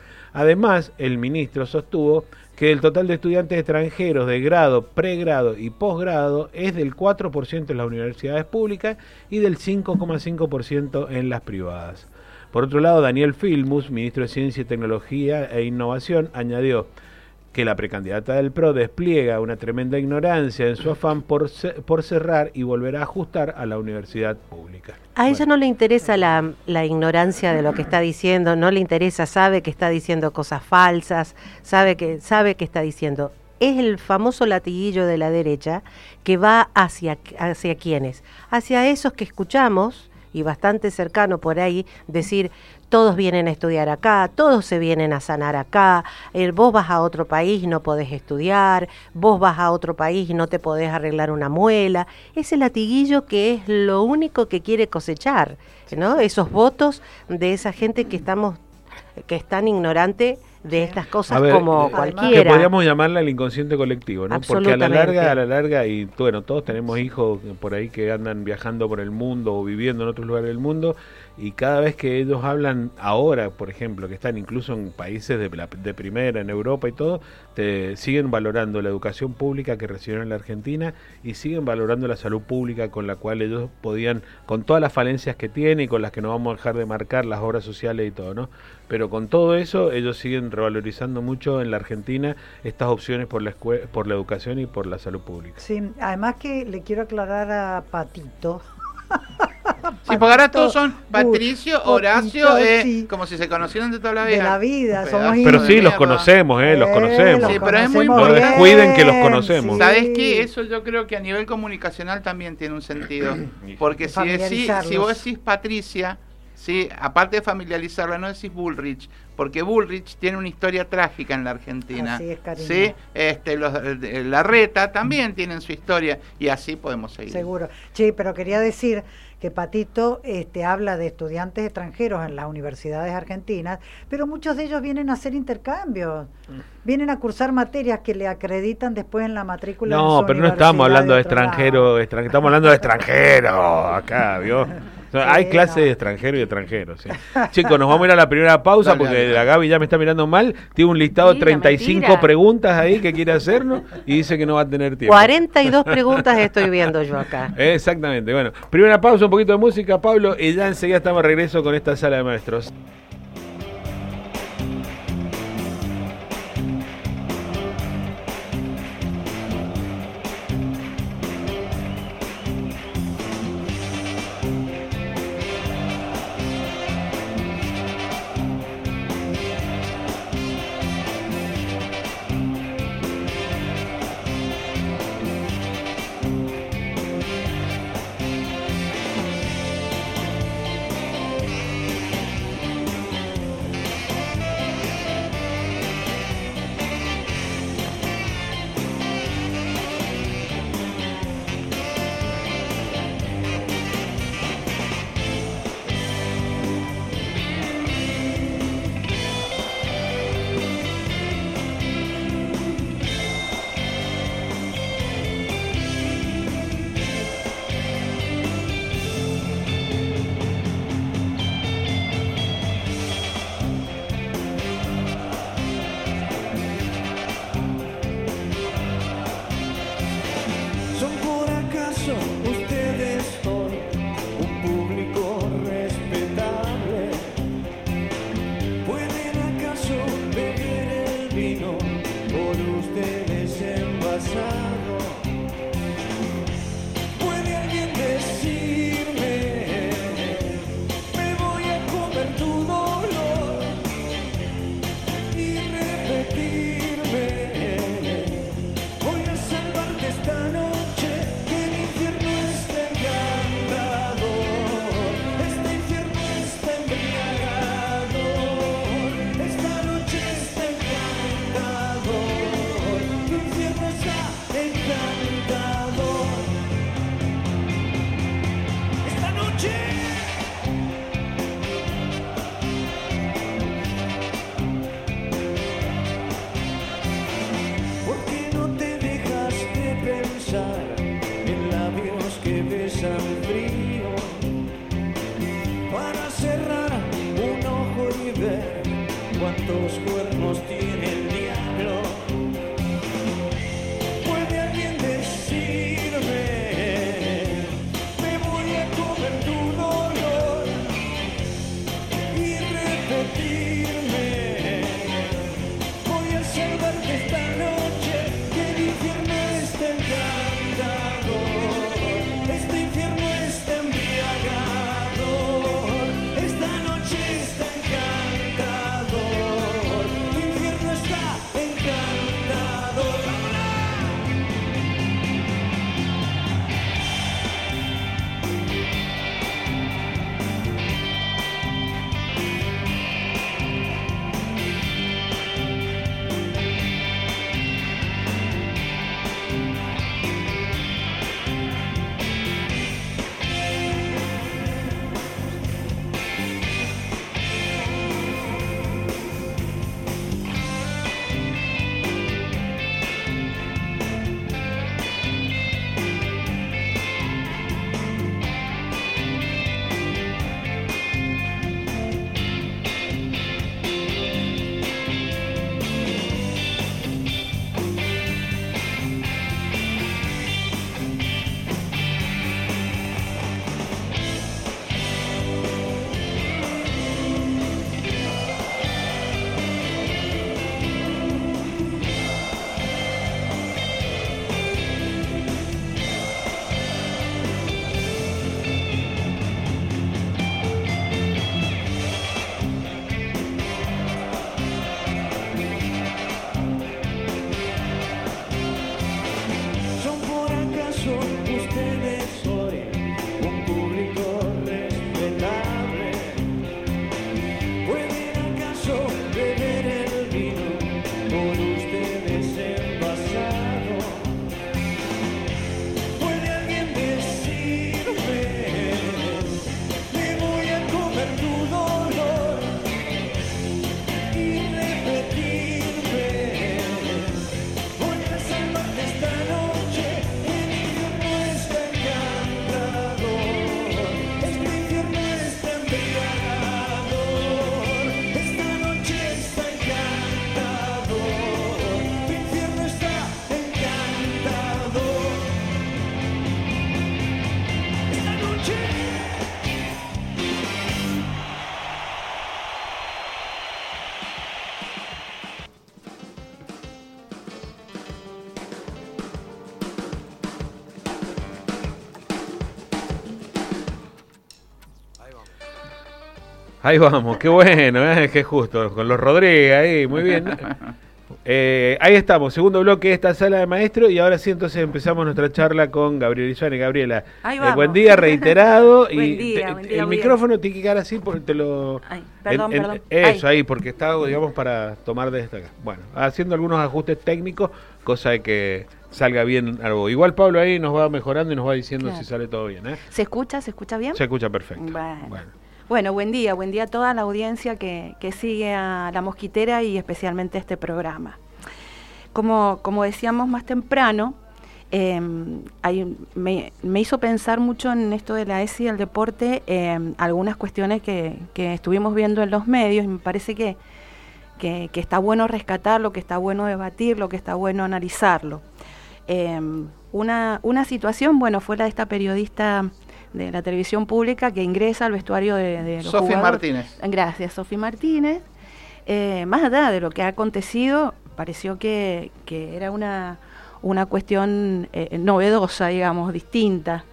Además, el ministro sostuvo que el total de estudiantes extranjeros de grado, pregrado y posgrado es del cuatro por ciento en las universidades públicas y del cinco coma cinco por ciento en las privadas. Por otro lado, Daniel Filmus, ministro de Ciencia y Tecnología e Innovación, añadió que la precandidata del P R O despliega una tremenda ignorancia en su afán por, ce- por cerrar y volver a ajustar a la universidad pública. A ella no le interesa la, la ignorancia de lo que está diciendo, no le interesa, sabe que está diciendo cosas falsas, sabe que, sabe que está diciendo. Es el famoso latiguillo de la derecha que va hacia, hacia quienes, hacia esos que escuchamos, y bastante cercano por ahí, decir, todos vienen a estudiar acá, todos se vienen a sanar acá, eh, vos vas a otro país y no podés estudiar, vos vas a otro país y no te podés arreglar una muela. Ese latiguillo que es lo único que quiere cosechar, ¿no? Esos votos de esa gente que estamos, que es tan ignorante de estas cosas, a ver, como eh, cualquiera. Que podríamos llamarla el inconsciente colectivo, ¿no? Porque a la larga, a la larga, y bueno, todos tenemos hijos por ahí que andan viajando por el mundo o viviendo en otros lugares del mundo, y cada vez que ellos hablan ahora, por ejemplo, que están incluso en países de, la, de primera, en Europa y todo, te siguen valorando la educación pública que recibieron en la Argentina y siguen valorando la salud pública con la cual ellos podían, con todas las falencias que tiene y con las que no vamos a dejar de marcar, las obras sociales y todo, ¿no? Pero con todo eso, ellos siguen revalorizando mucho en la Argentina estas opciones por la escue- por la educación y por la salud pública. Sí, además que le quiero aclarar a Patito. Sí, porque ahora todos son Patricio, Patito, Horacio, eh, sí. como si se conocieran de toda la vida. De la vida, somos Pero sí, los conocemos, eh, los conocemos. Sí, pero es muy No descuiden que los conocemos. Sí. ¿Sabes qué? Eso yo creo que a nivel comunicacional también tiene un sentido. Porque si, decís, si vos decís Patricia, sí, aparte de familiarizarla, no decís Bullrich, porque Bullrich tiene una historia trágica en la Argentina. Así es, cariño. Sí, este, los, Larreta también tienen su historia y así podemos seguir. Seguro. Sí, pero quería decir que Patito este, habla de estudiantes extranjeros en las universidades argentinas, pero muchos de ellos vienen a hacer intercambios, vienen a cursar materias que le acreditan después en la matrícula. No, pero no estamos hablando de extranjeros, extran- estamos hablando de extranjeros acá, ¿vio? O sea, hay Sí, clases no. de extranjeros y extranjeros. Sí. Chicos, nos vamos a ir a la primera pausa Dale, porque dale. la Gaby ya me está mirando mal. Tiene un listado de Mentira, treinta y cinco mentira. preguntas ahí que quiere hacernos y dice que no va a tener tiempo. cuarenta y dos preguntas estoy viendo yo acá. Exactamente. Bueno, primera pausa, un poquito de música, Pablo, y ya enseguida estamos de regreso con esta sala de maestros. ¿Son por acaso ustedes hoy un público respetable? ¿Pueden acaso beber el vino por ustedes envasado? cuernos tiene el diablo. ¿Puede alguien decirme? Me voy a comer tu dolor y repetirme. Voy a salvarte esta noche, que el infierno está encantador. Este infierno está embriagador. Esta noche está encantador. El infierno está encantador. ¿Son por acaso ustedes hoy un público respetable? ¿Pueden acaso beber el vino por ustedes envasado? ¿Puede alguien decirme? Me voy a comer tu dolor y repetirme. Voy a salvarte esta noche, el infierno está encantador. Este infierno está embriagador. Esta noche está encantador. Tu infierno está encantador. Esta noche. Ahí vamos, qué bueno, ¿eh? Qué justo, con los Rodríguez ahí, muy bien. Eh, ahí estamos, segundo bloque de esta sala de maestro y ahora sí entonces empezamos nuestra charla con Gabriela Isuane. Gabriela, Ahí eh, vamos. buen día, reiterado. Buen y día, te- buen día, el buen micrófono tiene que quedar así porque te lo... Ay, perdón, en- en- perdón. Eso, Ay. ahí, porque está, digamos, para tomar desde acá. Bueno, haciendo algunos ajustes técnicos, cosa de que salga bien algo. Igual Pablo ahí nos va mejorando y nos va diciendo Claro. si sale todo bien, ¿eh? ¿Se escucha? ¿Se escucha bien? Se escucha perfecto. Bueno. Bueno. Bueno, buen día, buen día a toda la audiencia que, que sigue a La Mosquitera y especialmente este programa. Como, como decíamos más temprano, eh, hay, me, me hizo pensar mucho en esto de la E S I y el deporte, eh, algunas cuestiones que, que estuvimos viendo en los medios y me parece que, que, que está bueno rescatarlo, que está bueno debatirlo, que está bueno analizarlo. Eh, una, una situación, bueno, fue la de esta periodista de la televisión pública que ingresa al vestuario de, de los Sofi jugadores. Martínez. Gracias, Sofi Martínez. Eh, más allá de lo que ha acontecido, pareció que, que era una, una cuestión eh, novedosa, digamos, distinta.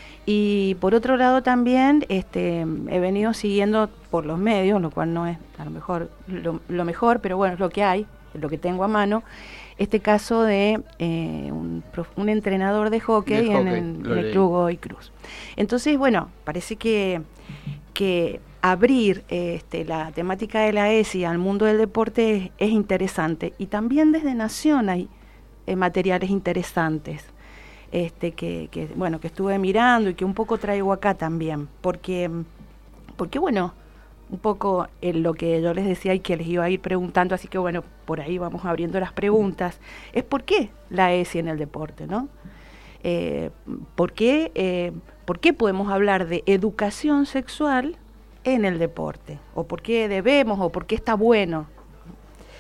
Y por otro lado también este, he venido siguiendo por los medios, lo cual no es a lo mejor lo, lo mejor, pero bueno, es lo que hay, es lo que tengo a mano, este caso de eh, un, prof- un entrenador de hockey, De en, hockey, en- lo en el leí. Club Godoy Cruz. Entonces, bueno, parece que, que abrir este, la temática de la E S I al mundo del deporte es, es interesante. Y también desde Nación hay eh, materiales interesantes. Este, que, que, bueno, que estuve mirando y que un poco traigo acá también, porque, porque bueno, un poco en lo que yo les decía y que les iba a ir preguntando, así que bueno, por ahí vamos abriendo las preguntas, es por qué la E S I en el deporte, ¿no? Eh, ¿por qué, eh, ¿Por qué podemos hablar de educación sexual en el deporte? ¿O por qué debemos, o por qué está bueno?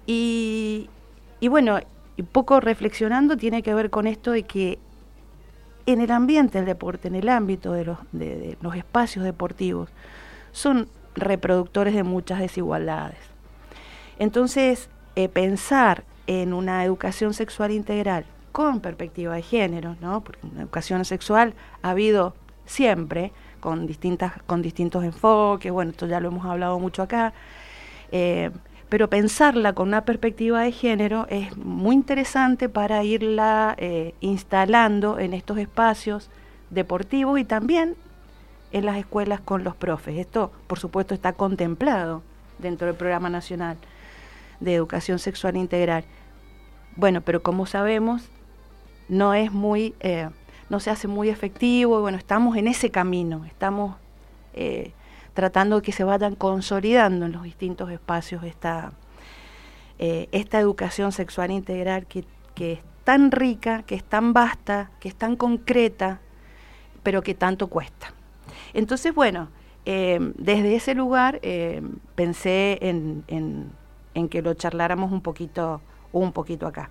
Y, y bueno, un poco reflexionando tiene que ver con esto de que en el ambiente del deporte, en el ámbito de los, de, de los espacios deportivos, son reproductores de muchas desigualdades. Entonces, eh, pensar en una educación sexual integral con perspectiva de género, ¿no? Porque una educación sexual ha habido siempre, con distintas, con distintos enfoques, bueno, esto ya lo hemos hablado mucho acá, eh, pero pensarla con una perspectiva de género es muy interesante para irla eh, instalando en estos espacios deportivos y también en las escuelas con los profes. Esto, por supuesto, está contemplado dentro del Programa Nacional de Educación Sexual Integral. Bueno, pero como sabemos, no es muy, eh, no se hace muy efectivo, y bueno, estamos en ese camino, estamos eh, tratando de que se vayan consolidando en los distintos espacios esta, eh, esta educación sexual integral que, que es tan rica, que es tan vasta, que es tan concreta, pero que tanto cuesta. Entonces, bueno, eh, desde ese lugar eh, pensé en, en, en que lo charláramos un poquito, un poquito acá.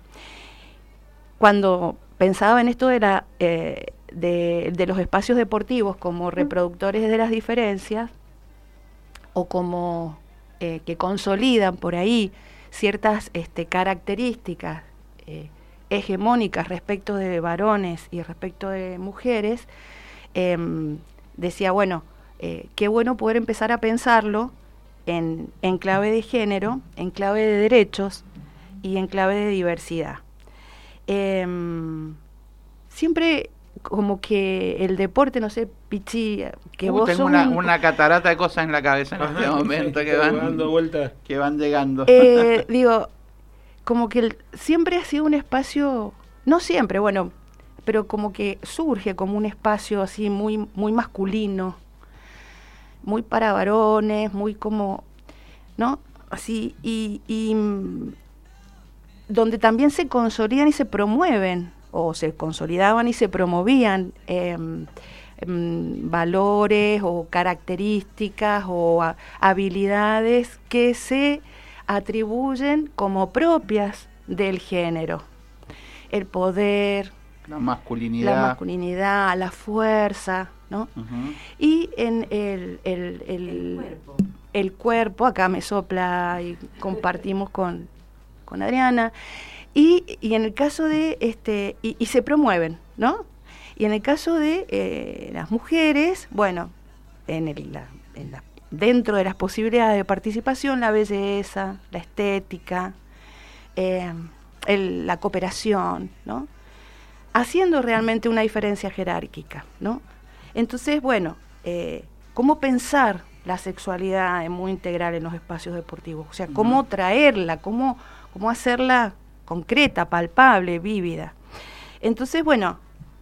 Cuando pensaba en esto de, la, eh, de, de los espacios deportivos como reproductores de las diferencias, o como eh, que consolidan por ahí ciertas este, características eh, hegemónicas respecto de varones y respecto de mujeres, eh, decía, bueno, eh, qué bueno poder empezar a pensarlo en, en clave de género, en clave de derechos y en clave de diversidad. Eh, siempre como que el deporte, no sé, Pichi, que uh, vos tengo sos una, un... una catarata de cosas en la cabeza en Ajá, este momento que dando van, vueltas. que van llegando. Eh, digo, como que el, siempre ha sido un espacio, no siempre, bueno, pero como que surge como un espacio así muy, muy masculino, muy para varones, muy como, ¿no? Así, y, y donde también se consolidan y se promueven, o se consolidaban y se promovían eh, eh, valores o características o a, habilidades que se atribuyen como propias del género. El poder, la masculinidad, la masculinidad, la fuerza, ¿no? Uh-huh. Y en el, el, el, el, cuerpo. el cuerpo, acá me sopla y compartimos con, con Adriana, y, y en el caso de, este y, y se promueven, ¿no? Y en el caso de eh, las mujeres, bueno, en el, la, en la, dentro de las posibilidades de participación, la belleza, la estética, eh, el, la cooperación, ¿no? Haciendo realmente una diferencia jerárquica, ¿no? Entonces, bueno, eh, ¿cómo pensar la sexualidad muy integral en los espacios deportivos? O sea, ¿cómo uh-huh. traerla? ¿Cómo, cómo hacerla concreta, palpable, vívida? Entonces, bueno,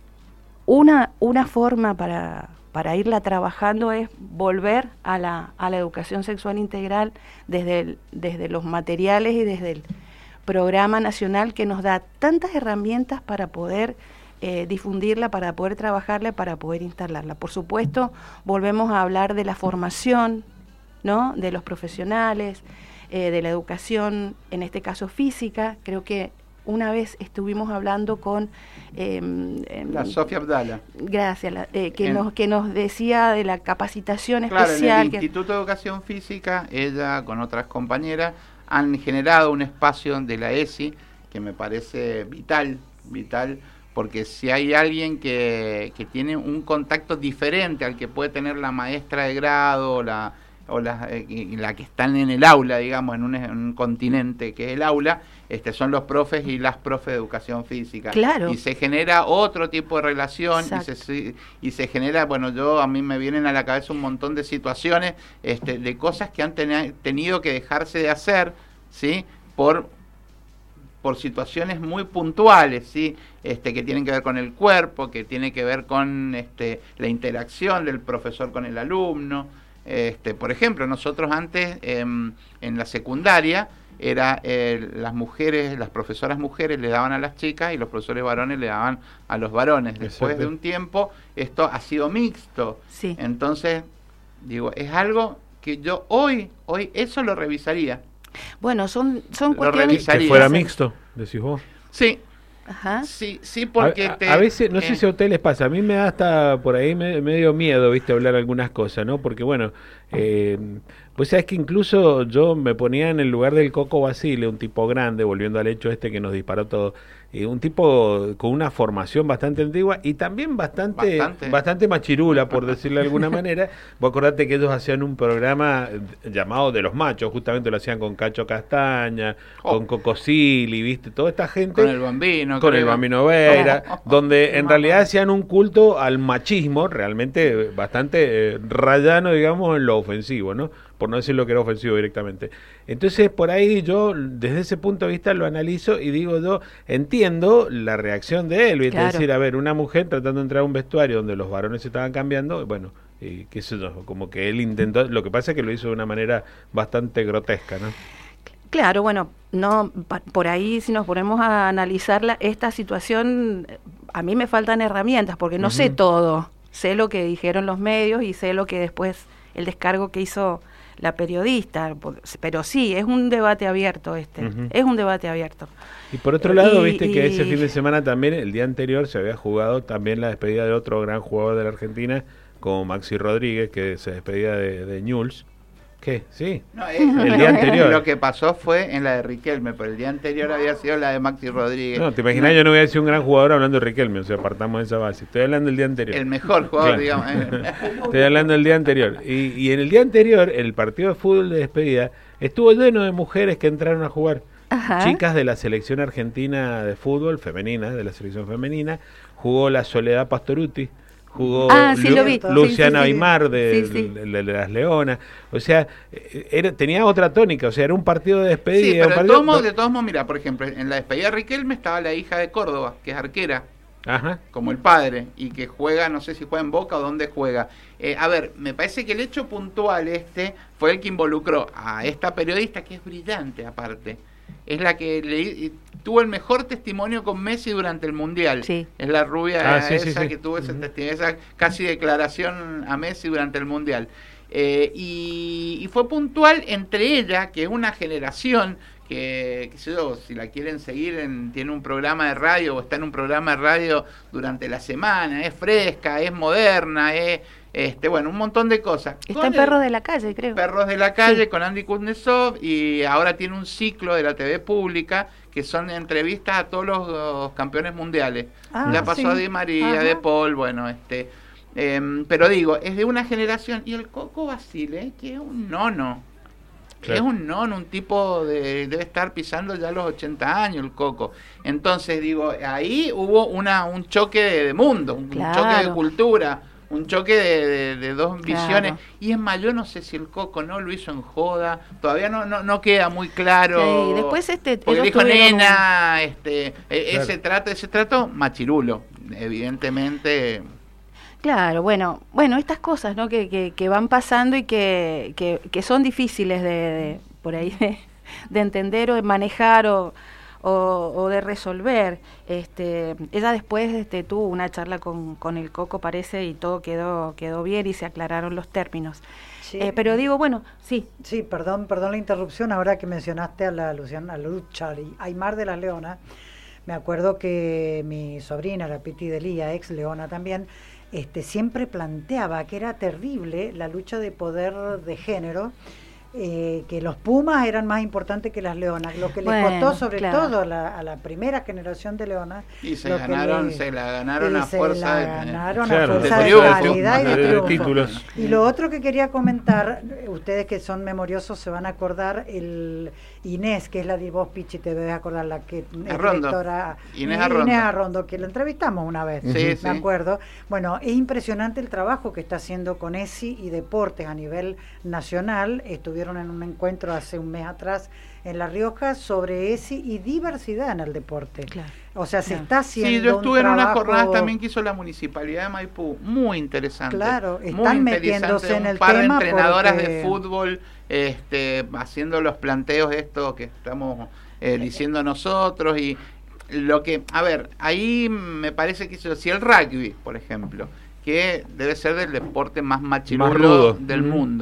una, una forma para, para irla trabajando es volver a la, a la educación sexual integral desde, el, desde los materiales y desde el Programa Nacional, que nos da tantas herramientas para poder eh, difundirla, para poder trabajarla, para poder instalarla. Por supuesto, volvemos a hablar de la formación, ¿no?, de los profesionales, eh, de la educación, en este caso física. Creo que una vez estuvimos hablando con eh, la Sofía Abdala. Gracias, la, eh, que en, nos que nos decía de la capacitación claro, especial. En el que, Instituto de Educación Física, ella con otras compañeras han generado un espacio de la E S I que me parece vital, vital, porque si hay alguien que, que tiene un contacto diferente al que puede tener la maestra de grado, la o la, eh, la que están en el aula, digamos, en un, en un continente que es el aula, este, son los profes y las profes de educación física. Claro. Y se genera otro tipo de relación y se, y se genera, bueno, yo a mí me vienen a la cabeza un montón de situaciones, este, de cosas que han ten, tenido que dejarse de hacer, ¿sí? Por por situaciones muy puntuales, ¿sí? Este, que tienen que ver con el cuerpo, que tiene que ver con este, la interacción del profesor con el alumno. Este, por ejemplo, nosotros antes eh, en la secundaria era eh, las mujeres, las profesoras mujeres le daban a las chicas y los profesores varones le daban a los varones. Después Exacto. de un tiempo esto ha sido mixto. Sí. Entonces, digo, es algo que yo hoy, hoy eso lo revisaría. Bueno, son, son Lo cuestiones... revisaría. Que fuera mixto, decís vos. Sí, Ajá. sí, sí, porque a, te, a veces, no sé eh, si a ustedes les pasa, a mí me da hasta por ahí me- medio miedo, viste, hablar algunas cosas, ¿no? Porque bueno, eh, pues sabes que incluso yo me ponía en el lugar del Coco Basile, un tipo grande, volviendo al hecho este que nos disparó todo, eh, un tipo con una formación bastante antigua y también bastante, Bastante. bastante machirula, por decirlo de alguna manera. Vos acordate que ellos hacían un programa eh, llamado De los Machos, justamente lo hacían con Cacho Castaña, Oh. con Coco Silly, viste, toda esta gente con el Bambino. con creo. el Bambino Veira, Oh, oh, oh. donde en realidad hacían un culto al machismo realmente bastante eh, rayano, digamos, en lo ofensivo, ¿no? Por no decir lo que era ofensivo directamente. Entonces, por ahí yo, desde ese punto de vista, lo analizo y digo yo, entiendo la reacción de él, ¿viste? Claro. Es decir, a ver, una mujer tratando de entrar a un vestuario donde los varones se estaban cambiando, bueno, y qué sé yo, como que él intentó, lo que pasa es que lo hizo de una manera bastante grotesca, ¿no? Claro, bueno, no pa- por ahí si nos ponemos a analizarla, esta situación, eh, a mí me faltan herramientas porque no sé Ujú. todo. Sé lo que dijeron los medios y sé lo que después, el descargo que hizo la periodista, por- pero sí, es un debate abierto este, Ujú. es un debate abierto. Y por otro lado, Y- viste que ese y- fin de semana también, el día anterior, se había jugado también la despedida de otro gran jugador de la Argentina, como Maxi Rodríguez, que se despedía de, de Newell's. ¿Qué? Sí. No, eh, El día anterior. Lo que pasó fue en la de Riquelme, pero el día anterior había sido la de Maxi Rodríguez. No, te imaginas, yo no voy a decir un gran jugador hablando de Riquelme, o sea, partamos de esa base. Estoy hablando del día anterior. El mejor jugador, Claro. digamos. eh. Estoy hablando del día anterior. Y, y en el día anterior, el partido de fútbol de despedida estuvo lleno de mujeres que entraron a jugar. Ajá. Chicas de la selección argentina de fútbol, femenina, de la selección femenina. Jugó la Soledad Pastoruti. Jugó Ah, sí, Lu- lo vi. Luciana Sí, sí, sí. Aymar de, Sí, sí. de- de- de las Leonas. O sea, eh, era, tenía otra tónica. O sea, era un partido de despedida. Sí, un pero de partido- todos modos, de todos modos, mira, por ejemplo, en la despedida de Riquelme estaba la hija de Córdoba, que es arquera, Ajá. como el padre, y que juega, no sé si juega en Boca o dónde juega. Eh, a ver, me parece que el hecho puntual este fue el que involucró a esta periodista, que es brillante aparte. Es la que le, tuvo el mejor testimonio con Messi durante el Mundial. Sí. Es la rubia Ah, sí, esa sí, sí. que tuvo ese testimonio, esa casi declaración a Messi durante el Mundial. Eh, y, y fue puntual entre ella, que es una generación que, qué sé yo, si la quieren seguir, en, tiene un programa de radio o está en un programa de radio durante la semana, es fresca, es moderna, es, este, bueno, un montón de cosas. Está Con en el- Perros de la Calle, creo. Perros de la Calle Sí. con Andy Kuznetsov, y ahora tiene un ciclo de la T V pública que son entrevistas a todos los, los campeones mundiales. Ah, La pasó sí. a Di María, Ajá. De Paul, bueno, este em, pero digo, es de una generación, y el Coco Basile, que es un nono. Claro. Es un nono, un tipo de, debe estar pisando ya los ochenta años el Coco. Entonces, digo, ahí hubo una un choque de, de mundo, un Claro. choque de cultura, un choque de, de- de dos Claro. visiones. Y es más, yo no sé si el Coco no lo hizo en joda, todavía no no, no queda muy claro. Sí, después este, Porque ellos dijo tuvieron un- nena, este, e- Claro. ese trato, ese trato machirulo, evidentemente. Claro, bueno, bueno, estas cosas, ¿no? Que, que, que van pasando y que, que, que son difíciles de, de- por ahí de, de entender o de manejar o, o, o de resolver. Este, ella después este, tuvo una charla con, con el Coco, parece, y todo quedó quedó bien y se aclararon los términos. Sí. Eh, pero digo, bueno, sí, Sí, perdón, perdón la interrupción. Ahora que mencionaste a la Luciana Lucha Aymar de las Leonas, me acuerdo que mi sobrina, la Piti Delía, ex Leona también, este, siempre planteaba que era terrible la lucha de poder de género, eh, que los Pumas eran más importantes que las Leonas, lo que les Bueno, costó sobre claro. todo a la, a la primera generación de Leonas. Y se lo que ganaron, le- se la ganaron y a se fuerza la de, ganaron Claro, a fuerza de de, triunfo, calidad y de, de triunfo. títulos. Y lo otro que quería comentar, eh, ustedes que son memoriosos se van a acordar, el Inés, que es la de vos, Pichi, te debes acordar, la que es Arrondo. directora, Inés eh, Arrondo. Arrondo, que la entrevistamos una vez, Sí, me sí. acuerdo. Bueno, es impresionante el trabajo que está haciendo con E S I y deportes a nivel nacional. Estuvieron en un encuentro hace un mes atrás en La Rioja sobre E S I y diversidad en el deporte. Claro. O sea, se Claro. está haciendo Sí, yo estuve un en unas trabajo- jornadas también que hizo la Municipalidad de Maipú, muy interesante. Claro, muy están interesante, metiéndose en un el par tema de entrenadoras porque- de fútbol este, haciendo los planteos estos que estamos eh, diciendo nosotros, y lo que, a ver, ahí me parece que si el rugby, por ejemplo, que debe ser del deporte más machirulo Más rudo. del Mm. mundo,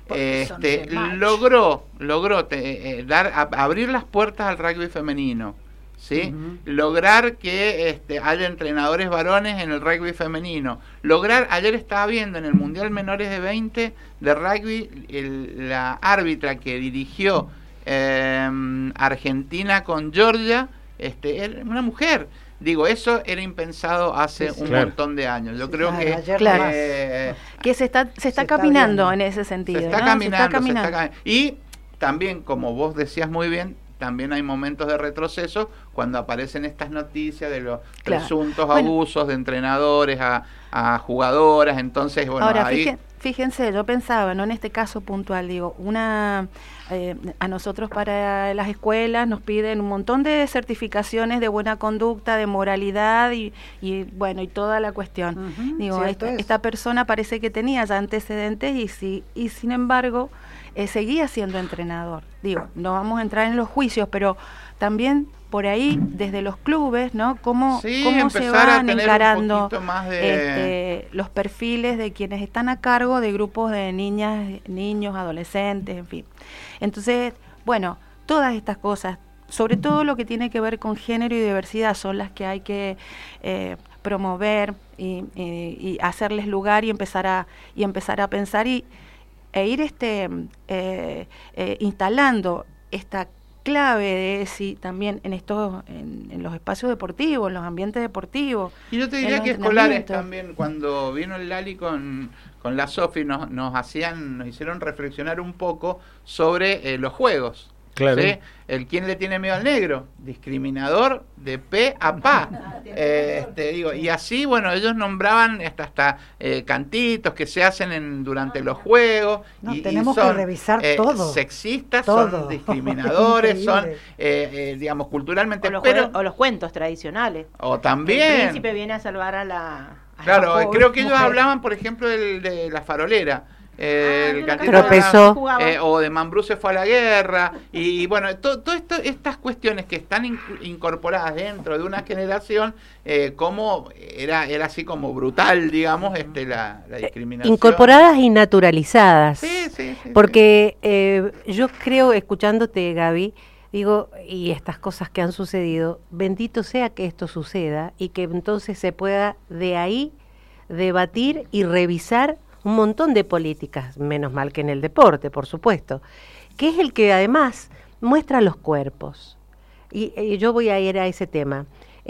Porque son este, de macho. logró, logró te- eh, dar, a- abrir las puertas al rugby femenino, ¿sí? Ujú. Lograr que este, haya entrenadores varones en el rugby femenino. Lograr, ayer estaba viendo en el Mundial Menores de veinte de rugby, el- la árbitra que dirigió eh, Argentina con Georgia, este, era una mujer. Digo, eso era impensado hace Sí, sí. un Claro. montón de años. Yo Sí, creo claro, que ayer Claro. nomás. eh, Que se está, se está está caminando viendo. en ese sentido. se está ¿no? caminando, Se está se está caminando. cami- y también, como vos decías muy bien, también hay momentos de retroceso cuando aparecen estas noticias de los Claro. presuntos Bueno. abusos de entrenadores a, a jugadoras. Entonces, bueno, Ahora, ahí... fíjen- fíjense, yo pensaba, no en este caso puntual, digo, una eh, a nosotros para las escuelas nos piden un montón de certificaciones de buena conducta, de moralidad y, y bueno, y toda la cuestión. Ujú, Digo, cierto esta, es. esta persona parece que tenía ya antecedentes y sí, y sin embargo eh, seguía siendo entrenador. Digo, no vamos a entrar en los juicios, pero también por ahí, desde los clubes, ¿no? Cómo, Sí, cómo se empezar a van tener un encarando poquito más de- este, los perfiles de quienes están a cargo de grupos de niñas, niños, adolescentes, en fin. Entonces, bueno, todas estas cosas, sobre todo lo que tiene que ver con género y diversidad, son las que hay que eh, promover y, y- y hacerles lugar y empezar a y empezar a pensar y e ir este eh, eh, instalando esta clave de ESI también en estos en, en los espacios deportivos, en los ambientes deportivos. Y yo te en diría los que escolares entrenamientos. también, cuando vino el Lali con, con la Sofi, nos, nos hacían, nos hicieron reflexionar un poco sobre eh, los juegos. Claro. ¿Sí? El quién le tiene miedo al negro, discriminador de pe a pa. Eh, este, digo, y así, bueno, ellos nombraban hasta, hasta eh, cantitos que se hacen en, durante los juegos. No, y, y tenemos que son, revisar eh, todo. Sexistas, Todo. son discriminadores, son, Increíble. eh, eh, digamos, culturalmente. O los, pero, juegos- o los cuentos tradicionales. o El también. príncipe viene a salvar a la. a la Claro, pobre creo que ellos mujer. hablaban, por ejemplo, del, de la farolera. eh, Ah, el yo cantito la de Tropezó. jugaba. eh, o de Mambrú se fue a la guerra. Y, y bueno, todas estas cuestiones que están in- incorporadas dentro de una generación, eh, como era, era así como brutal, digamos, este la, la discriminación. Incorporadas y naturalizadas. Sí, sí, sí, Porque eh, yo creo, escuchándote, Gaby, digo, y estas cosas que han sucedido, bendito sea que esto suceda y que entonces se pueda de ahí debatir y revisar un montón de políticas, menos mal que en el deporte, por supuesto, que es el que además muestra los cuerpos. Y, y yo voy a ir a ese tema.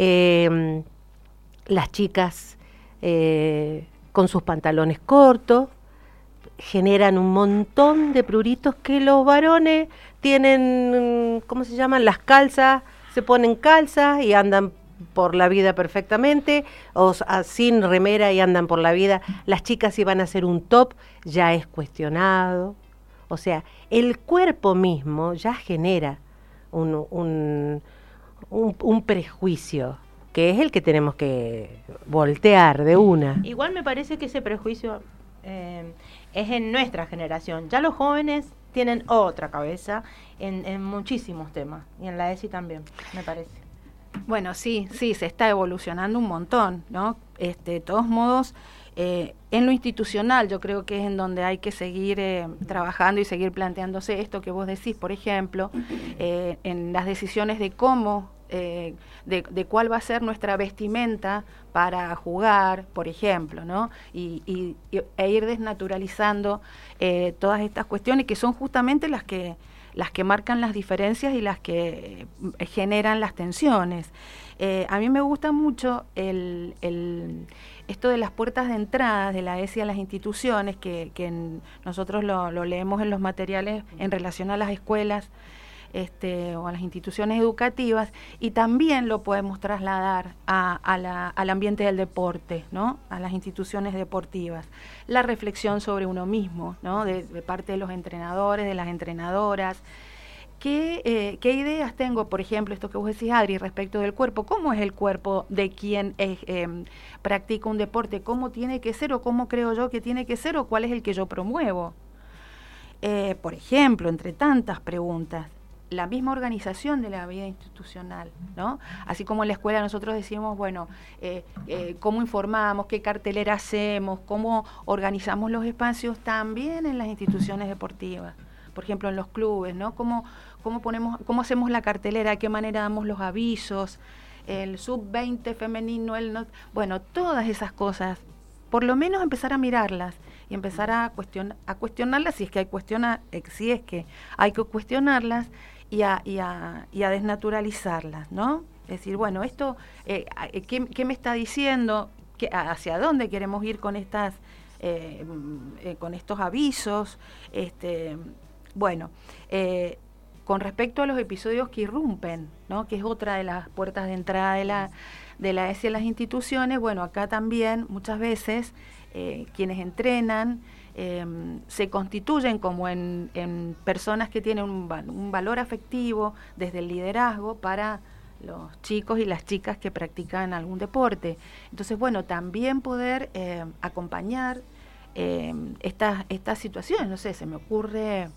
Eh, las chicas eh, con sus pantalones cortos generan un montón de pruritos que los varones tienen, ¿cómo se llaman? Las calzas, se ponen calzas y andan por la vida perfectamente, o s- a- sin remera y andan por la vida. Las chicas si van a hacer un top ya es cuestionado. O sea, el cuerpo mismo ya genera un, un, un, un prejuicio, que es el que tenemos que voltear de una. Igual me parece que ese prejuicio eh, es en nuestra generación. Ya los jóvenes tienen otra cabeza en, en muchísimos temas. Y en la ESI también, me parece. Bueno, sí, sí, se está evolucionando un montón, ¿no? Este, de todos modos, eh, en lo institucional yo creo que es en donde hay que seguir eh, trabajando y seguir planteándose esto que vos decís, por ejemplo, eh, en las decisiones de cómo, eh, de, de cuál va a ser nuestra vestimenta para jugar, por ejemplo, ¿no? Y, y- y- e ir desnaturalizando eh, todas estas cuestiones que son justamente las que las que marcan las diferencias y las que eh, generan las tensiones. Eh, a mí me gusta mucho el, el- esto de las puertas de entrada de la ESI a las instituciones, que, que en- nosotros lo, lo leemos en los materiales en relación a las escuelas este, o a las instituciones educativas, y también lo podemos trasladar a, a la- al ambiente del deporte, ¿no? A las instituciones deportivas. La reflexión sobre uno mismo, ¿no? De, de parte de los entrenadores, de las entrenadoras. ¿Qué, eh, ¿Qué ideas tengo, por ejemplo, esto que vos decís, Adri, respecto del cuerpo? ¿Cómo es el cuerpo de quien es, eh, practica un deporte? ¿Cómo tiene que ser o cómo creo yo que tiene que ser o cuál es el que yo promuevo? Eh, por ejemplo, entre tantas preguntas. la misma organización de la vida institucional, ¿no? Así como en la escuela nosotros decimos, bueno, eh, eh, cómo informamos, qué cartelera hacemos, cómo organizamos los espacios, también en las instituciones deportivas, por ejemplo en los clubes, ¿no? Cómo, cómo ponemos, cómo hacemos la cartelera, de qué manera damos los avisos, el sub veinte femenino, el no, bueno, todas esas cosas, por lo menos empezar a mirarlas y empezar a cuestionar, a cuestionarlas si es que hay cuestionar, si es que hay que cuestionarlas y a, y a, y a desnaturalizarlas, ¿no? Es decir, bueno, esto, eh, ¿qué, ¿qué me está diciendo? ¿Qué, ¿Hacia dónde queremos ir con estas, eh, eh, con estos avisos? Este, bueno, eh, con respecto a los episodios que irrumpen, ¿no? Que es otra de las puertas de entrada de la de la E S I a las instituciones, bueno, acá también muchas veces eh, quienes entrenan eh, se constituyen como en, en personas que tienen un, un valor afectivo desde el liderazgo para los chicos y las chicas que practican algún deporte. Entonces, bueno, también poder eh, acompañar eh, estas, estas situaciones, no sé, se me ocurre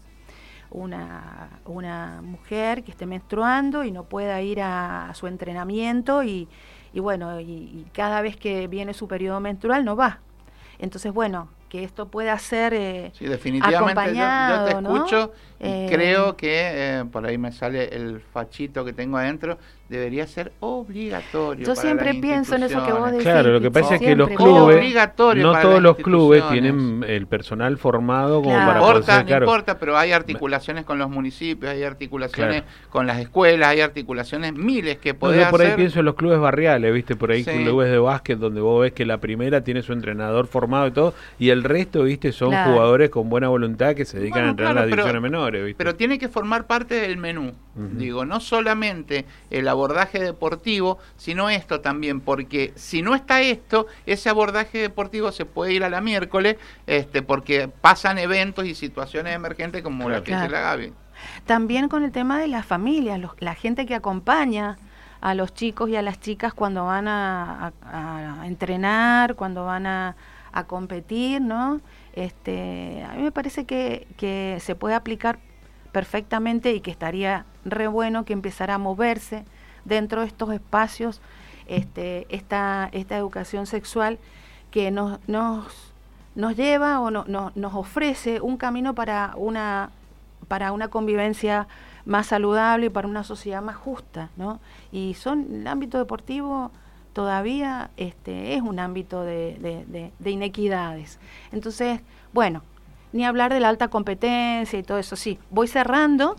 una, una mujer que esté menstruando y no pueda ir a, a su entrenamiento y y bueno, y, y cada vez que viene su periodo menstrual no va. Entonces, bueno, que esto pueda ser eh, sí, definitivamente acompañado, yo, yo te escucho, ¿no? y eh, creo que, eh, por ahí me sale el fachito que tengo adentro, debería ser obligatorio. Yo para siempre las pienso en eso que vos decís. Claro, lo que pasa es que los siempre, clubes, obligatorio no para todos las los clubes instituciones. tienen el personal formado como Claro. para No poder importa, ser, no claro. importa, pero hay articulaciones con los municipios, hay articulaciones Claro. con las escuelas, hay articulaciones miles que No, podés yo por ahí hacer. pienso en los clubes barriales, ¿viste? Por ahí Sí. clubes de básquet donde vos ves que la primera tiene su entrenador formado y todo, y el resto, ¿viste? Son Claro. jugadores con buena voluntad que se dedican Bueno, a entrenar claro, las pero- divisiones menores, ¿viste? Pero tiene que formar parte del menú, Ujú. digo, no solamente el abordaje deportivo, sino esto también, porque si no está esto, ese abordaje deportivo se puede ir a la miércoles, este, porque pasan eventos y situaciones emergentes como la que Claro. dice la Gaby. También con el tema de las familias, los- la gente que acompaña a los chicos y a las chicas cuando van a, a- a entrenar, cuando van a, a competir, ¿no? Este, a mí me parece que, que se puede aplicar perfectamente y que estaría re bueno que empezara a moverse dentro de estos espacios este, esta, esta educación sexual que nos, nos, nos lleva o no, no, nos ofrece un camino para una, para una convivencia más saludable y para una sociedad más justa, ¿no? Y son el ámbito deportivo todavía este, es un ámbito de, de, de, de inequidades. Entonces, bueno, ni hablar de la alta competencia y todo eso. Sí, voy cerrando,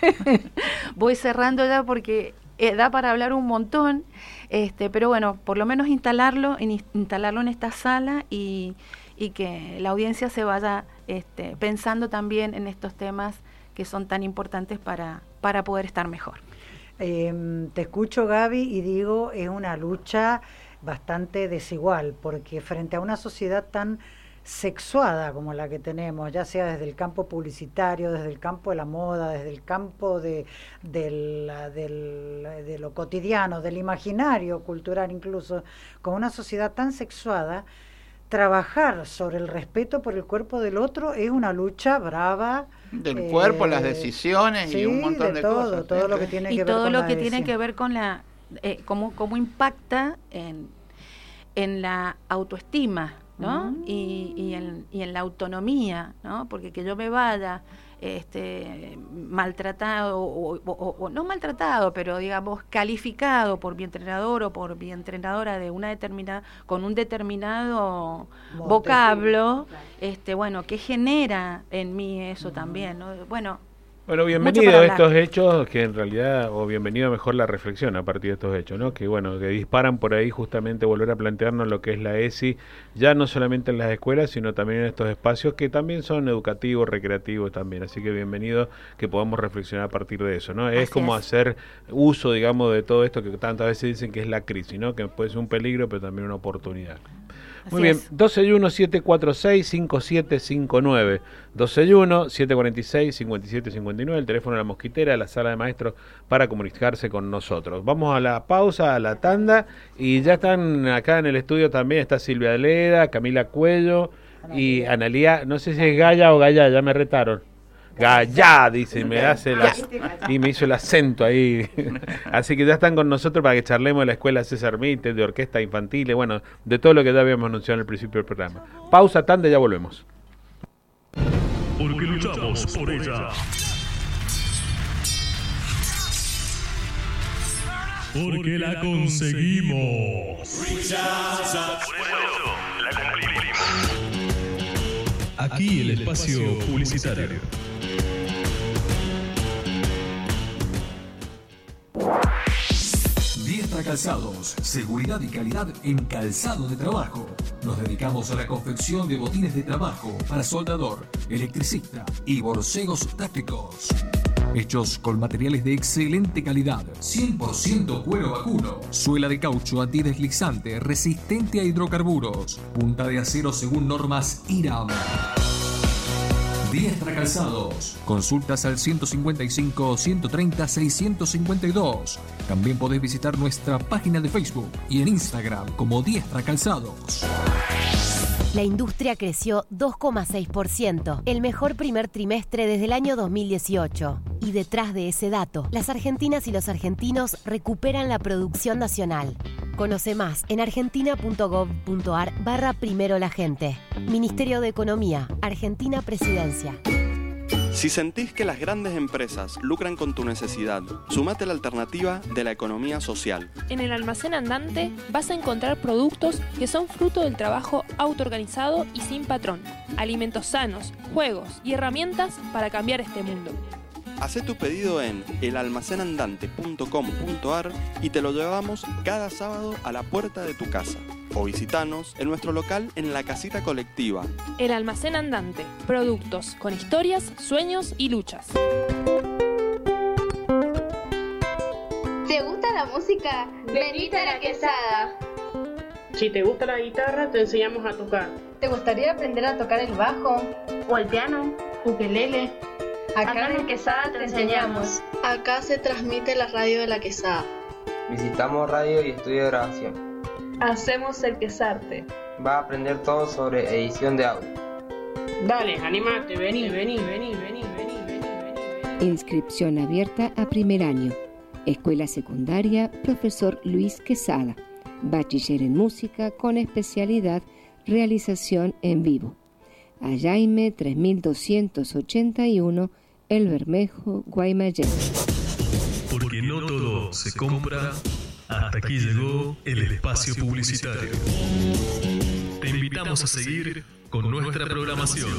voy cerrando ya porque eh, da para hablar un montón, este, pero bueno, por lo menos instalarlo, in, instalarlo en esta sala y, y que la audiencia se vaya este, pensando también en estos temas que son tan importantes para, para poder estar mejor. Eh, te escucho, Gaby, y digo, es una lucha bastante desigual, porque frente a una sociedad tan sexuada como la que tenemos, ya sea desde el campo publicitario, desde el campo de la moda, desde el campo de, del, del, de lo cotidiano, del imaginario cultural incluso, con una sociedad tan sexuada, trabajar sobre el respeto por el cuerpo del otro es una lucha brava. Del eh, cuerpo, las decisiones sí, y un montón de, de todo, cosas. todo ¿sí? lo que tiene y que ver todo con lo la que tiene adhesión. que ver con la eh, cómo, cómo impacta en, en la autoestima, ¿no? Mm. Y, y, en, y en la autonomía, ¿no? Porque que yo me vaya este maltratado o, o, o, o no maltratado, pero digamos calificado por mi entrenador o por mi entrenadora de una determinada con un determinado Mote, vocablo, sí, claro. este bueno, ¿qué genera en mí eso también, ¿no? Bueno, Bueno, Mucho bienvenido para a hablar. estos hechos que en realidad, o bienvenido mejor la reflexión a partir de estos hechos, ¿no? Que bueno, que disparan por ahí justamente volver a plantearnos lo que es la E S I, ya no solamente en las escuelas, sino también en estos espacios que también son educativos, recreativos también. Así que bienvenido que podamos reflexionar a partir de eso, ¿no? Es Así como es. hacer uso, digamos, de todo esto que tantas veces dicen que es la crisis, ¿no? Que puede ser un peligro, pero también una oportunidad. Muy Así bien, es. doce y uno, siete cuatro seis, cinco siete cinco nueve. doce y uno, siete cuatro seis, cinco siete cinco nueve, el teléfono de la Mosquitera, la sala de maestros para comunicarse con nosotros. Vamos a la pausa, a la tanda, y ya están acá en el estudio también, está Silvia Leda, Camila Cuello y Analía, no sé si es Gaya o Gaya, ya me retaron. Gallá, dice, me hace el ac- y me hizo el acento ahí. Así que ya están con nosotros para que charlemos de la escuela César Mitre, de orquesta infantil, bueno, de todo lo que ya habíamos anunciado en el principio del programa. Pausa, tanda, y ya volvemos. Porque luchamos por ella. Porque la conseguimos. Aquí el espacio publicitario. Diestra Calzados, seguridad y calidad en calzado de trabajo. Nos dedicamos a la confección de botines de trabajo para soldador, electricista y borcegos tácticos. Hechos con materiales de excelente calidad, cien por ciento cuero vacuno, suela de caucho antideslizante, resistente a hidrocarburos, punta de acero según normas IRAM. Diestra Calzados. Consultas al ciento cincuenta y cinco, ciento treinta, seiscientos cincuenta y dos. También podés visitar nuestra página de Facebook y en Instagram como Diestra Calzados. La industria creció dos coma seis por ciento, el mejor primer trimestre desde el año dos mil dieciocho. Y detrás de ese dato, las argentinas y los argentinos recuperan la producción nacional. Conoce más en argentina.gov.ar barra primero la gente. Ministerio de Economía, Argentina Presidencia. Si sentís que las grandes empresas lucran con tu necesidad, sumate a la alternativa de la economía social. En el almacén andante vas a encontrar productos que son fruto del trabajo autoorganizado y sin patrón, alimentos sanos, juegos y herramientas para cambiar este mundo. Hacé tu pedido en el almacén andante punto com punto ar y te lo llevamos cada sábado a la puerta de tu casa. O visitanos en nuestro local en la casita colectiva. El Almacén Andante. Productos con historias, sueños y luchas. ¿Te gusta la música? Venite a La Quesada. Si te gusta la guitarra, te enseñamos a tocar. ¿Te gustaría aprender a tocar el bajo? ¿O el piano? ¿Ukelele? Acá, Acá en La Quesada te enseñamos. Acá se transmite la radio de La Quesada. Visitamos radio y estudio de grabación. Hacemos el Quesarte. Va a aprender todo sobre edición de audio. Dale, animate, vení, vení, vení, vení, vení, vení, vení. Inscripción abierta a primer año. Escuela secundaria, profesor Luis Quesada. Bachiller en música con especialidad realización en vivo. Ayaime tres mil doscientos ochenta y uno, El Bermejo, Guaymallén. Porque no todo se compra. Hasta aquí llegó el espacio publicitario. Te invitamos a seguir con nuestra programación.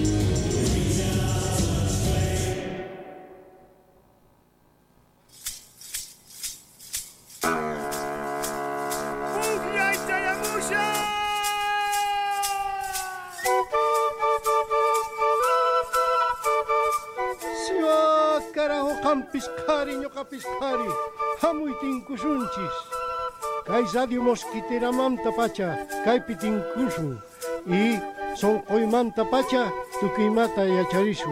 Piscari, ñoqa piscari, hamuy tinkusunchis. Kay radio mosquitera manta pacha, kaypi tinkusun. Y son manta pacha, tuquimata yacharisu.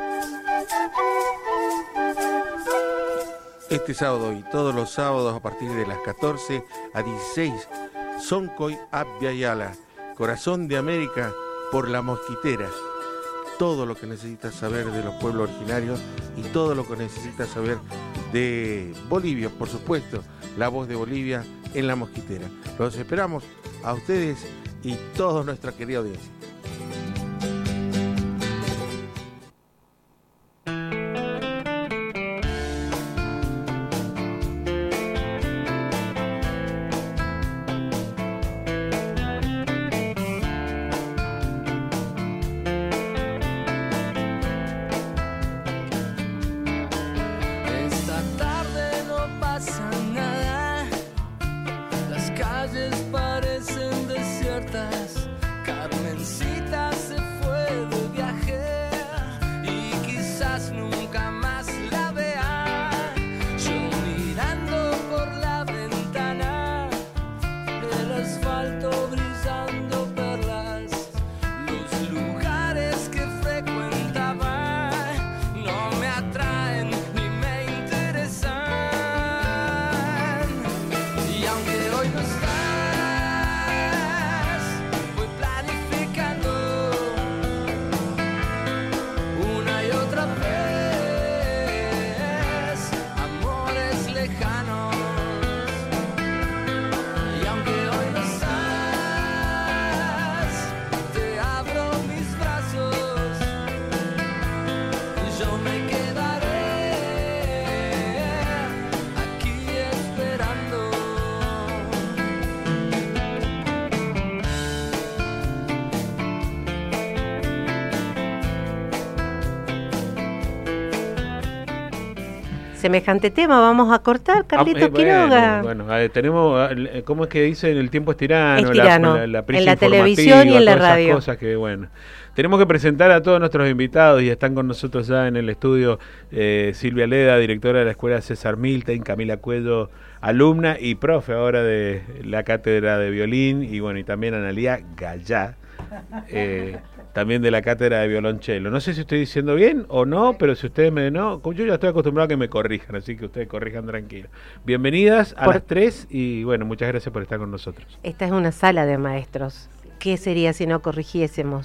Este sábado y todos los sábados a partir de las catorce a dieciséis, Soncoy Abya Yala, Corazón de América por la Mosquitera. Todo lo que necesitas saber de los pueblos originarios y todo lo que necesitas saber de Bolivia, por supuesto, la voz de Bolivia en la Mosquitera. Los esperamos a ustedes y toda nuestra querida audiencia. lejanos. Y aunque hoy no estás, te abro mis brazos. Yo me quedaré aquí esperando. Semejante tema, vamos a cortar, Carlitos Ah, eh, Quiroga. Bueno, bueno, eh, tenemos, eh, ¿cómo es que dicen? El tiempo es tirano. Es tirano, la, la, la prisa en la televisión y informativa, en la todas esas radio. cosas que, bueno. Tenemos que presentar a todos nuestros invitados y están con nosotros ya en el estudio eh, Silvia Leda, directora de la Escuela César Milton, Camila Cuello, alumna y profe ahora de la cátedra de violín, y bueno, y también Analía Gallá, eh, también de la cátedra de violonchelo. No sé si estoy diciendo bien o no, pero si ustedes me no, yo ya estoy acostumbrado a que me corrijan, así que ustedes corrijan tranquilo. Bienvenidas a Por- las tres y bueno, muchas gracias por estar con nosotros. Esta es una sala de maestros. ¿Qué sería si no corrigiésemos?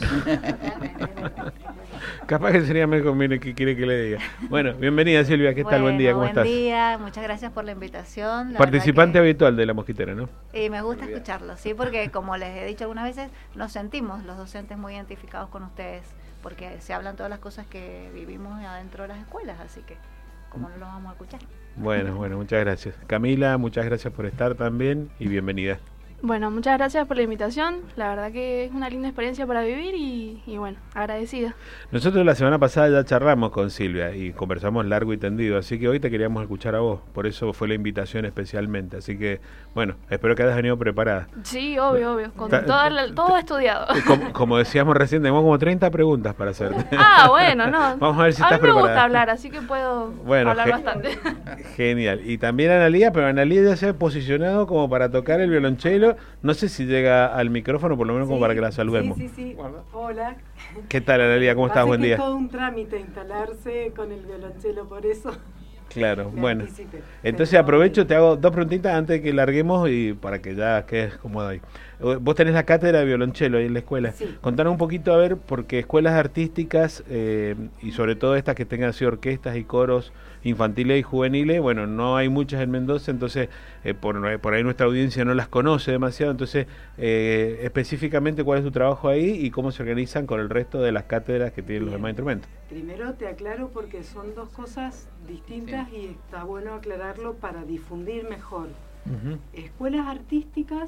Capaz que sería mejor, mire, ¿qué quiere que le diga? Bueno, bienvenida Silvia, ¿qué tal? Buen día, ¿cómo buen estás? día, muchas gracias por la invitación. La Participante verdad habitual de La Mosquitera, ¿no? que, eh, me gusta escucharlo, sí, porque como les he dicho algunas veces, nos sentimos los docentes muy identificados con ustedes, porque se hablan todas las cosas que vivimos adentro de las escuelas, así que, ¿cómo no los vamos a escuchar? Bueno, bueno, muchas gracias. Camila, muchas gracias por estar también y bienvenida. Bueno, muchas gracias por la invitación. La verdad que es una linda experiencia para vivir y, y bueno, agradecida. Nosotros la semana pasada ya charlamos con Silvia y conversamos largo y tendido, así que hoy te queríamos escuchar a vos, por eso fue la invitación especialmente, así que bueno, espero que hayas venido preparada. Sí, obvio, obvio, con Ta- toda la- todo estudiado. Como, como decíamos recién, tenemos como treinta preguntas para hacerte. Ah, bueno, no. Vamos a ver si a estás mí me preparada. gusta hablar, así que puedo Bueno, hablar ge- bastante. Genial. Y también Analía, pero Analía ya se ha posicionado como para tocar el violonchelo. No sé si llega al micrófono, por lo menos como para que la saludemos. Sí, sí, sí. Hola. ¿Qué tal, Analía? ¿Cómo estás? Pasa Buen que día. Es todo un trámite instalarse con el violonchelo, por eso. Claro, me bueno. anticipé. Entonces aprovecho, te hago dos preguntitas antes de que larguemos y para que ya quedes cómodo ahí. Eh, Vos tenés la cátedra de violonchelo ahí en la escuela. Sí. Contanos un poquito, a ver, porque escuelas artísticas eh, y sobre todo estas que tengan así orquestas y coros infantiles y juveniles, bueno, no hay muchas en Mendoza, entonces eh, por, por ahí nuestra audiencia no las conoce demasiado, entonces eh, específicamente cuál es tu trabajo ahí y cómo se organizan con el resto de las cátedras que tienen los demás instrumentos. Primero te aclaro porque son dos cosas distintas y está bueno aclararlo para difundir mejor. Ujú. Escuelas artísticas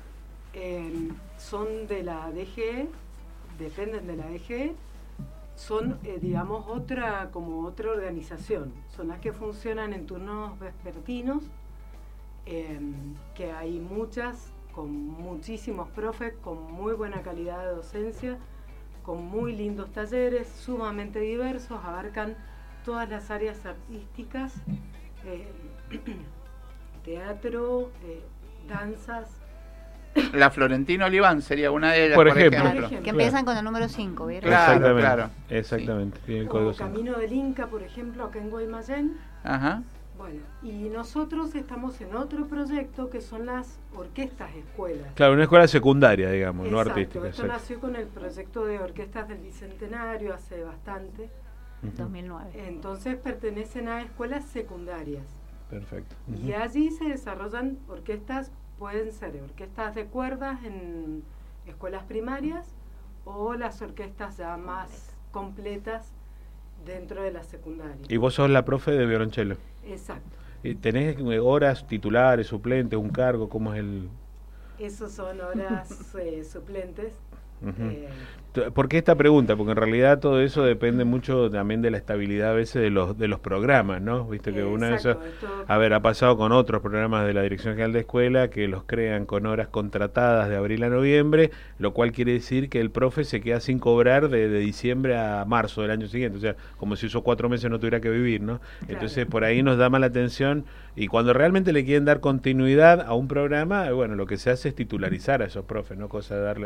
eh, son de la D G E, dependen de la D G E, son, eh, digamos, otra como otra organización. Son las que funcionan en turnos vespertinos, eh, que hay muchas, con muchísimos profes, con muy buena calidad de docencia, con muy lindos talleres, sumamente diversos, abarcan todas las áreas artísticas, eh, teatro, eh, danzas. La Florentina Oliván sería una de ellas, Por por, ejemplo. ejemplo. Por ejemplo. Que empiezan con el número cinco, ¿vieron? Claro, Exactamente, claro. exactamente. Tiene el O código cinco. Camino del Inca, por ejemplo, acá en Guaymallén. Ajá. Bueno, y nosotros estamos en otro proyecto que son las orquestas escuelas. Claro, una escuela secundaria, digamos, no Exacto, artística. esto exacto. nació con el proyecto de orquestas del Bicentenario hace bastante. dos mil nueve. Entonces pertenecen a escuelas secundarias. Perfecto. Y allí se desarrollan orquestas, pueden ser orquestas de cuerdas en escuelas primarias o las orquestas ya más completas dentro de la secundaria. Y vos sos la profe de violonchelo. Exacto. ¿Y ¿Tenés eh, horas titulares, suplentes, un cargo? ¿Cómo es el...? Esos son horas eh, suplentes. Ujú. Eh, T- ¿Por qué esta pregunta? Porque en realidad todo eso depende mucho también de la estabilidad a veces de los de los programas, ¿no? Viste que una vez, Exacto, esto- a ver, ha pasado con otros programas de la Dirección General de Escuela que los crean con horas contratadas de abril a noviembre, lo cual quiere decir que el profe se queda sin cobrar de, de diciembre a marzo del año siguiente, o sea, como si esos cuatro meses no tuviera que vivir, ¿no? Entonces por ahí nos llama la atención y cuando realmente le quieren dar continuidad a un programa, eh, bueno, lo que se hace es titularizar a esos profes, no cosa de darle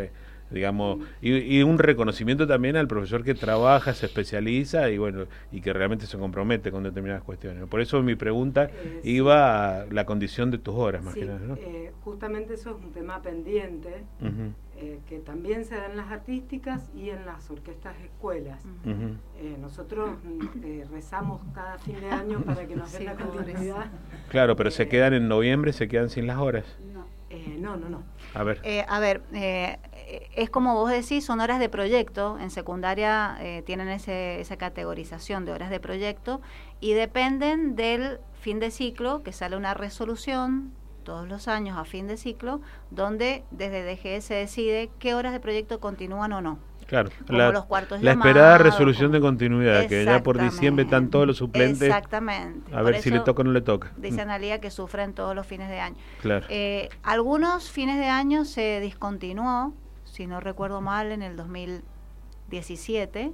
digamos, y, y un reconocimiento también al profesor que trabaja, se especializa y bueno, y que realmente se compromete con determinadas cuestiones. Por eso mi pregunta eh, iba a la condición de tus horas, más sí, que nada, ¿no? Eh, justamente eso es un tema pendiente, uh-huh. eh, que también se da en las artísticas y en las orquestas escuelas. Uh-huh. eh, nosotros eh, rezamos cada fin de año para que nos den sí, la continuidad. Claro, pero eh, se quedan en noviembre, se quedan sin las horas. No, eh, no, no, no. A ver. Eh, a ver, eh, es como vos decís, son horas de proyecto. En secundaria eh, tienen ese, esa categorización de horas de proyecto y dependen del fin de ciclo, que sale una resolución todos los años a fin de ciclo, donde desde D G E se decide qué horas de proyecto continúan o no. Claro, como la, los cuartos la llamados, esperada resolución como, de continuidad, que ya por diciembre están todos los suplentes. Exactamente. A por ver si le toca o no le toca. Dice Analía que sufren todos los fines de año. Claro. Eh, algunos fines de año se discontinuó, si no recuerdo mal, en el dos mil diecisiete,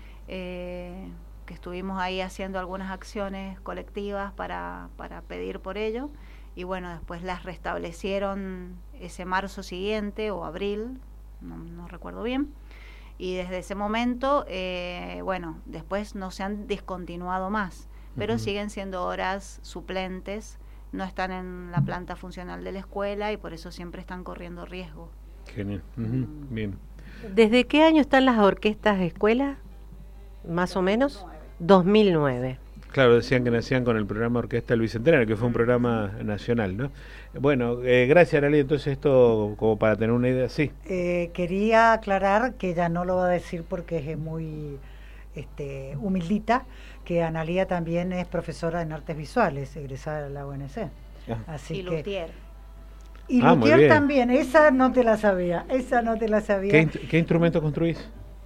eh, que estuvimos ahí haciendo algunas acciones colectivas para, para pedir por ello, y bueno, después las restablecieron ese marzo siguiente o abril, no, no recuerdo bien, y desde ese momento, eh, bueno, después no se han discontinuado más, pero uh-huh. siguen siendo horas suplentes, no están en la planta funcional de la escuela y por eso siempre están corriendo riesgo. Genial, uh-huh. bien. ¿Desde qué año están las orquestas de escuela? Más o menos. dos mil nueve. Claro, decían que nacían con el programa Orquesta del Bicentenario, que fue un programa nacional, ¿no? Bueno, eh, gracias, Arely. Entonces esto, como para tener una idea, sí. Eh, quería aclarar, que ella no lo va a decir porque es muy este, humildita, que Analía también es profesora en artes visuales, egresada de la U N C. Ah. Así y que, luthier. Y ah, luthier también, esa no te la sabía, esa no te la sabía. ¿Qué, ¿qué instrumento construís?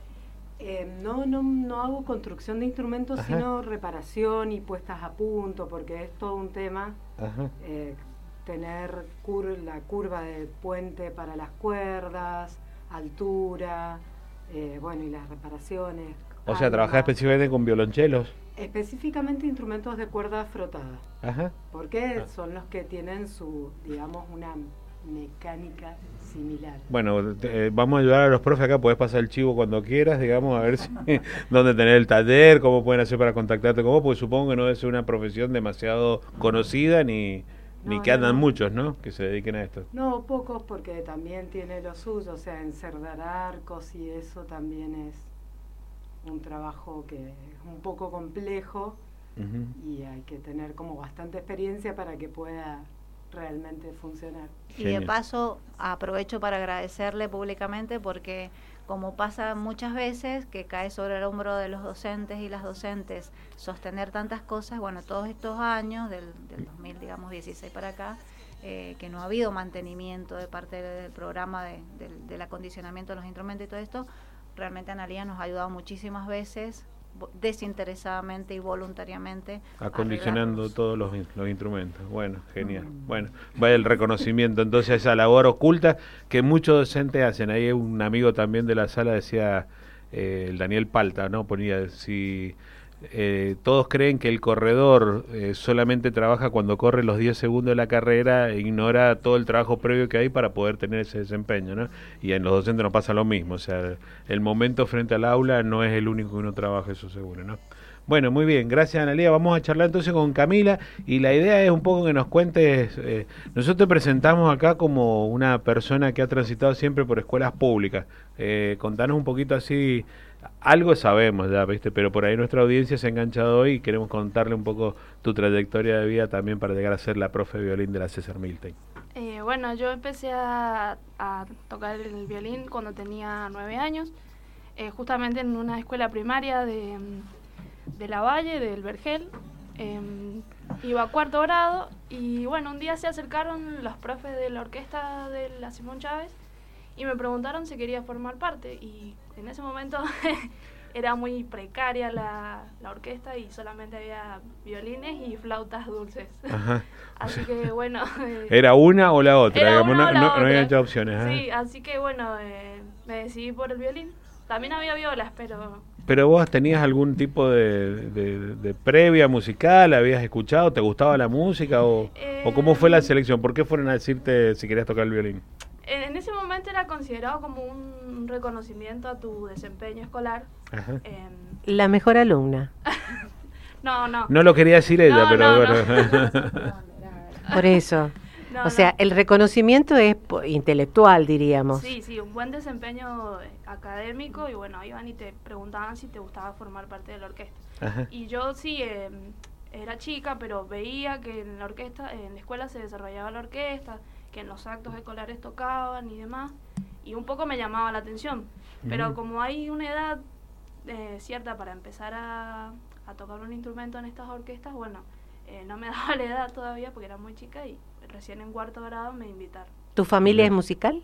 Eh, no, no, no hago construcción de instrumentos, Ajá. sino reparación y puestas a punto, porque es todo un tema. Eh, tener cur la curva de puente para las cuerdas, altura, eh, bueno, y las reparaciones. O sea, ¿trabajás específicamente con violonchelos? Específicamente instrumentos de cuerda frotada. Ajá. Porque ah. son los que tienen su, digamos, una mecánica similar. Bueno, eh, vamos a ayudar a los profes acá, podés pasar el chivo cuando quieras, digamos, a ver si dónde tener el taller, cómo pueden hacer para contactarte con vos, porque supongo que no es una profesión demasiado conocida ni, no, ni que andan no. muchos, ¿no? Que se dediquen a esto. No, pocos, porque también tiene lo suyo, o sea, encerdar arcos y eso también es un trabajo que es un poco complejo uh-huh. y hay que tener como bastante experiencia para que pueda realmente funcionar. Y de paso aprovecho para agradecerle públicamente porque como pasa muchas veces que cae sobre el hombro de los docentes y las docentes sostener tantas cosas, bueno, todos estos años del, del dos mil digamos dieciséis para acá, eh, que no ha habido mantenimiento de parte del programa de, de, del acondicionamiento de los instrumentos y todo esto, realmente Analía nos ha ayudado muchísimas veces desinteresadamente y voluntariamente acondicionando todos los, los instrumentos. Bueno, genial. Mm. Bueno, vaya el reconocimiento entonces a esa labor oculta que muchos docentes hacen. Ahí un amigo también de la sala decía, eh, el Daniel Palta, ¿no? Ponía, si eh, todos creen que el corredor eh, solamente trabaja cuando corre los diez segundos de la carrera e ignora todo el trabajo previo que hay para poder tener ese desempeño, ¿no? Y en los docentes nos pasa lo mismo, o sea, el momento frente al aula no es el único que uno trabaja, eso seguro, ¿no? Bueno, muy bien, gracias Analía. Vamos a charlar entonces con Camila y la idea es un poco que nos cuentes, eh, nosotros te presentamos acá como una persona que ha transitado siempre por escuelas públicas, eh, contanos un poquito así. Algo sabemos ya, ¿viste? Pero por ahí nuestra audiencia se ha enganchado hoy y queremos contarle un poco tu trayectoria de vida también para llegar a ser la profe de violín de la César Miltey. Eh, bueno, yo empecé a, a tocar el violín cuando tenía nueve años, eh, justamente en una escuela primaria de, de La Valle, del Vergel. Eh, iba a cuarto grado y bueno, un día se acercaron los profes de la orquesta de la Simón Chávez y me preguntaron si quería formar parte y en ese momento era muy precaria la, la orquesta y solamente había violines y flautas dulces. Ajá. Así que bueno... Eh, ¿Era una o la otra? Era digamos, una no, o la no, otra. no había muchas opciones. ¿eh? Sí, así que bueno, eh, me decidí por el violín. También había violas, pero... ¿Pero vos tenías algún tipo de, de, de previa musical? ¿Habías escuchado? ¿Te gustaba la música? ¿O, eh, ¿o cómo fue la selección? ¿Por qué fueron a decirte si querías tocar el violín? En ese momento era considerado como un reconocimiento a tu desempeño escolar. Ajá. Eh, La mejor alumna. no, no. No lo quería decir ella, no, pero no, bueno. No. Por eso. No, o sea, no. el reconocimiento es intelectual, diríamos. Sí, sí, un buen desempeño académico y bueno, iban y te preguntaban si te gustaba formar parte de la orquesta. Ajá. Y yo sí, eh, era chica, pero veía que en la orquesta, en la escuela se desarrollaba la orquesta, que en los actos escolares tocaban y demás, y un poco me llamaba la atención. Pero como hay una edad eh, cierta para empezar a, a tocar un instrumento en estas orquestas, bueno, eh, no me daba la edad todavía porque era muy chica y recién en cuarto grado me invitaron. ¿Tu familia es musical?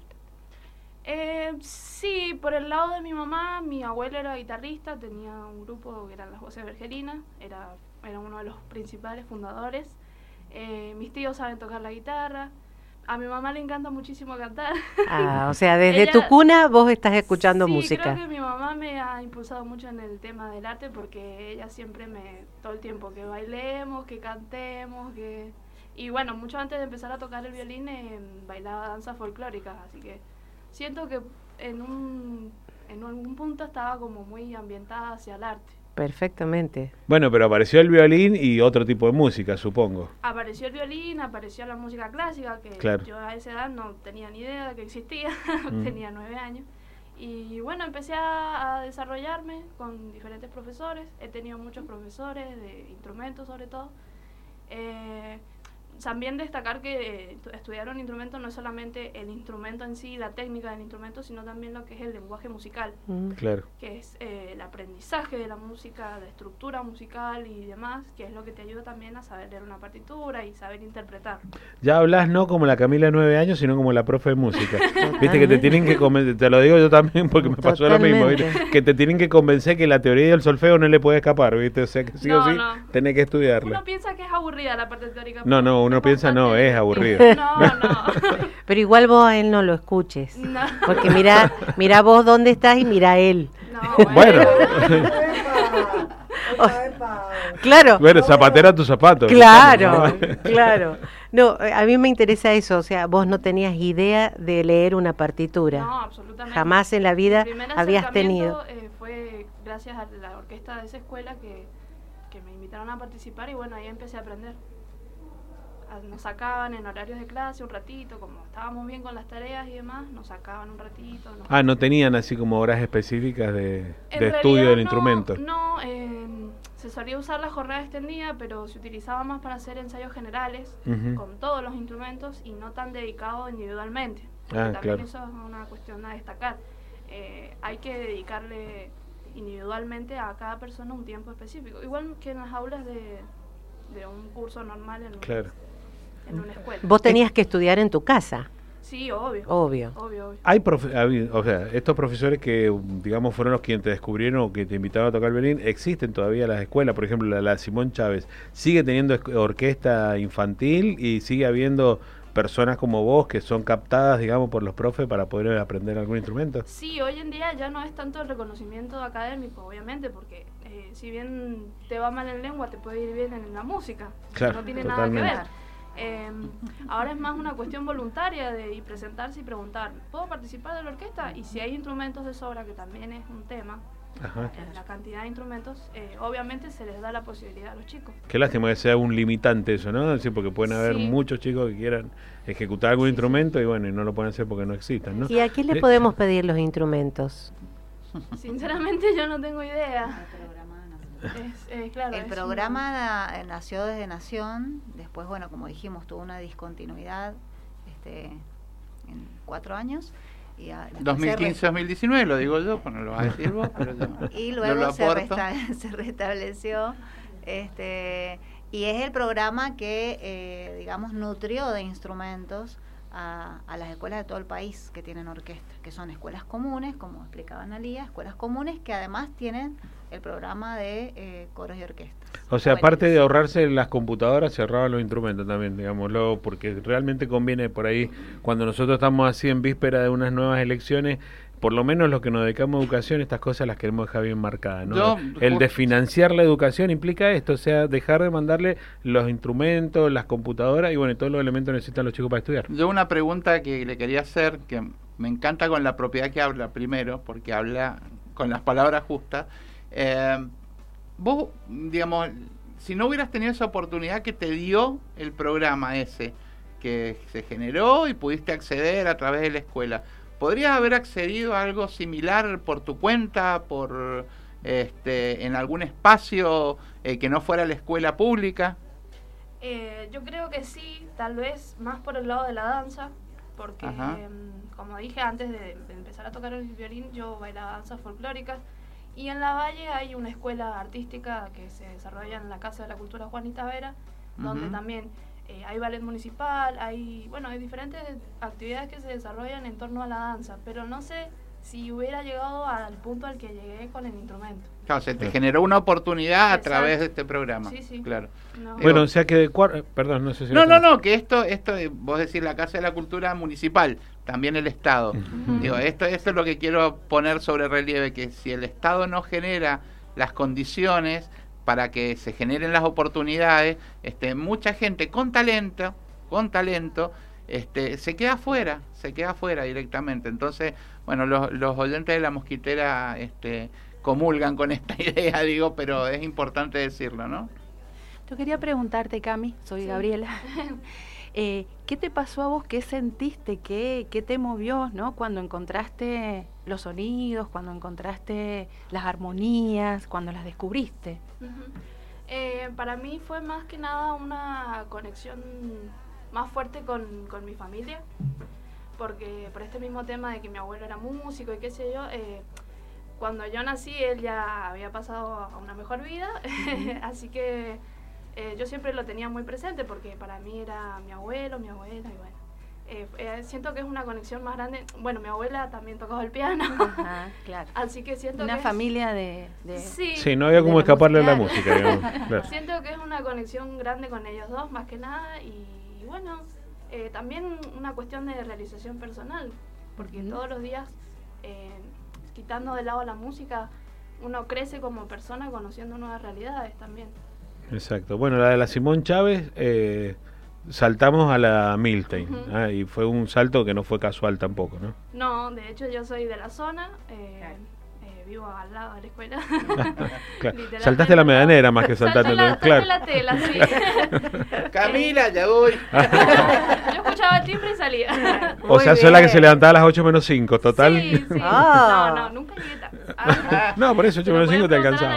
Eh, sí, por el lado de mi mamá, mi abuela era guitarrista, tenía un grupo que eran las Voces Vergelinas, era, era uno de los principales fundadores. Eh, mis tíos saben tocar la guitarra. A mi mamá le encanta muchísimo cantar. Ah, o sea, desde Ella, tu cuna vos estás escuchando sí, música. Creo que mi mamá me ha impulsado mucho en el tema del arte porque ella siempre me, todo el tiempo, que bailemos, que cantemos, que... Y bueno, mucho antes de empezar a tocar el violín eh, bailaba danzas folclóricas, así que siento que en un en algún punto estaba como muy ambientada hacia el arte. Perfectamente. Bueno, pero apareció el violín y otro tipo de música, supongo. Apareció el violín, apareció la música clásica, que claro. Yo a esa edad no tenía ni idea de que existía, Mm. tenía nueve años. Y bueno, empecé a, a desarrollarme con diferentes profesores, he tenido muchos profesores de instrumentos sobre todo. Eh, También destacar que eh, estudiar un instrumento no es solamente el instrumento en sí, la técnica del instrumento, sino también lo que es el lenguaje musical, Mm. Claro. que es eh, el aprendizaje de la música, de estructura musical y demás, que es lo que te ayuda también a saber leer una partitura y saber interpretar. Ya hablas no como la Camila de nueve años, sino como la profe de música. Viste que te tienen que convencer, te lo digo yo también porque me pasó lo mismo, ¿viste? Que te tienen que convencer que la teoría del solfeo no le puede escapar, ¿viste? O sea que sí No, o sí no. tenés que estudiarla. Uno piensa que es aburrida la parte teórica. No, no, uno piensa no, es aburrido. No, no. Pero igual vos a él no lo escuches. No. Porque mira, mira vos dónde estás y mira a él. No, bueno. Claro. Bueno, zapatera tu zapato. Claro, claro. No, a mí me interesa eso, o sea, vos no tenías idea de leer una partitura. No, absolutamente. Jamás en la vida Mi primer habías acercamiento, tenido. Eh, fue gracias a la orquesta de esa escuela que, que me invitaron a participar y bueno, ahí empecé a aprender. Nos sacaban en horarios de clase un ratito, como estábamos bien con las tareas y demás, nos sacaban un ratito. Nos... Ah, no tenían así como horas específicas de, En de estudio realidad del no, instrumento. No, eh, se solía usar la jornada extendida, pero se utilizaba más para hacer ensayos generales Ujú. con todos los instrumentos y no tan dedicado individualmente. Porque Ah, también claro. eso es una cuestión a destacar. Eh, hay que dedicarle individualmente a cada persona un tiempo específico, igual que en las aulas de, de un curso normal en, un- Claro. en una escuela. Vos tenías que estudiar en tu casa. Sí, obvio. Obvio. Obvio, obvio. Hay profe- habi- o sea, estos profesores que, digamos, fueron los quienes te descubrieron o que te invitaron a tocar el violín, existen todavía las escuelas, por ejemplo, la, la Simón Chávez, sigue teniendo esc- orquesta infantil y sigue habiendo personas como vos que son captadas, digamos, por los profes para poder aprender algún instrumento. Sí, hoy en día ya no es tanto el reconocimiento académico, obviamente, porque eh, si bien te va mal en lengua, te puede ir bien en la música. Claro, no tiene totalmente. nada que ver. Eh, ahora es más una cuestión voluntaria de y presentarse y preguntar, ¿puedo participar de la orquesta? Y si hay instrumentos de sobra, que también es un tema, Ajá. en la cantidad de instrumentos, eh, obviamente se les da la posibilidad a los chicos. Qué lástima que sea un limitante eso, ¿no? Sí, porque pueden haber Sí. muchos chicos que quieran ejecutar algún instrumento y bueno, y no lo pueden hacer porque no existan, ¿no? ¿Y a quién le Eh, podemos pedir los instrumentos? Sinceramente yo no tengo idea. Es, eh, claro, El es programa na- eh, nació desde Nación, después, bueno, como dijimos, tuvo una discontinuidad este, en cuatro años. Y a- después dos mil se re- quince dos mil diecinueve, lo digo yo, pues no lo vas a decir vos, pero yo y yo luego lo se, aporto. resta- se restableció este y es el programa que eh, digamos nutrió de instrumentos a, a las escuelas de todo el país que tienen orquesta, que son escuelas comunes, como explicaba Analía, escuelas comunes que además tienen el programa de eh, coros y orquestas. O sea, Bueno, aparte de ahorrarse las computadoras, se ahorraban los instrumentos también, digámoslo, porque realmente conviene por ahí, cuando nosotros estamos así en víspera de unas nuevas elecciones, por lo menos los que nos dedicamos a educación, estas cosas las queremos dejar bien marcadas, ¿no? Yo, el de financiar la educación implica esto, o sea, dejar de mandarle los instrumentos, las computadoras y bueno, y todos los elementos que necesitan los chicos para estudiar. Yo una pregunta que le quería hacer, que me encanta con la propiedad que habla primero, porque habla con las palabras justas. Eh, vos, digamos, si no hubieras tenido esa oportunidad que te dio el programa ese, que se generó y pudiste acceder a través de la escuela, ¿podrías haber accedido a algo similar por tu cuenta, por este, en algún espacio eh, que no fuera la escuela pública? Eh, yo creo que sí, tal vez más por el lado de la danza, porque eh, como dije antes de, de empezar a tocar el violín, yo bailaba danzas folclóricas y en La Valle hay una escuela artística que se desarrolla en la Casa de la Cultura Juanita Vera, uh-huh. donde también Eh, hay ballet municipal, hay bueno hay diferentes actividades que se desarrollan en torno a la danza, pero no sé si hubiera llegado al punto al que llegué con el instrumento. Claro, se te generó una oportunidad Exacto. a través de este programa. Sí, sí. Claro. No. Bueno, o sea que de cuar... perdón, no sé si No, no, no, que esto esto vos decís la Casa de la Cultura Municipal, también el Estado. Uh-huh. Digo, esto esto es lo que quiero poner sobre relieve, que si el Estado no genera las condiciones para que se generen las oportunidades, este, mucha gente con talento, con talento, este, se queda afuera, se queda afuera directamente. Entonces, bueno, los, los oyentes de La Mosquitera este, comulgan con esta idea, digo, pero es importante decirlo, ¿no? Yo quería preguntarte, Cami, soy sí. Gabriela, eh, ¿qué te pasó a vos? ¿Qué sentiste? ¿Qué, qué te movió, ¿no? Cuando encontraste los sonidos, cuando encontraste las armonías, cuando las descubriste. Uh-huh. eh, para mí fue más que nada una conexión más fuerte con, con mi familia, porque por este mismo tema de que mi abuelo era músico y qué sé yo, eh, cuando yo nací él ya había pasado a una mejor vida, uh-huh. así que eh, yo siempre lo tenía muy presente porque para mí era mi abuelo, mi abuela y bueno. Eh, eh, siento que es una conexión más grande. Bueno, mi abuela también tocaba el piano. Ajá, claro. Así que siento una que familia es, de, de... Sí, sí, no había como escaparle a la música. Digamos. Claro. Siento que es una conexión grande con ellos dos, más que nada. Y, y bueno, eh, también una cuestión de realización personal. Porque uh-huh. todos los días, eh, quitando de lado la música, uno crece como persona conociendo nuevas realidades también. Exacto. Bueno, la de la Simón Chávez... Eh, saltamos a la Milstein, uh-huh. ah, y fue un salto que no fue casual tampoco, ¿no? No, de hecho yo soy de la zona, eh, eh, vivo al lado de la escuela. Claro. Saltaste la medianera más que saltaste la, claro. la tela, sí. Camila, ya voy. Yo escuchaba el timbre y salía. O sea, soy la que se levantaba a las ocho menos cinco, total. Sí, sí. Oh. No, no, nunca llegué tarde. Ah, no, por eso ocho menos cinco te alcanzaba.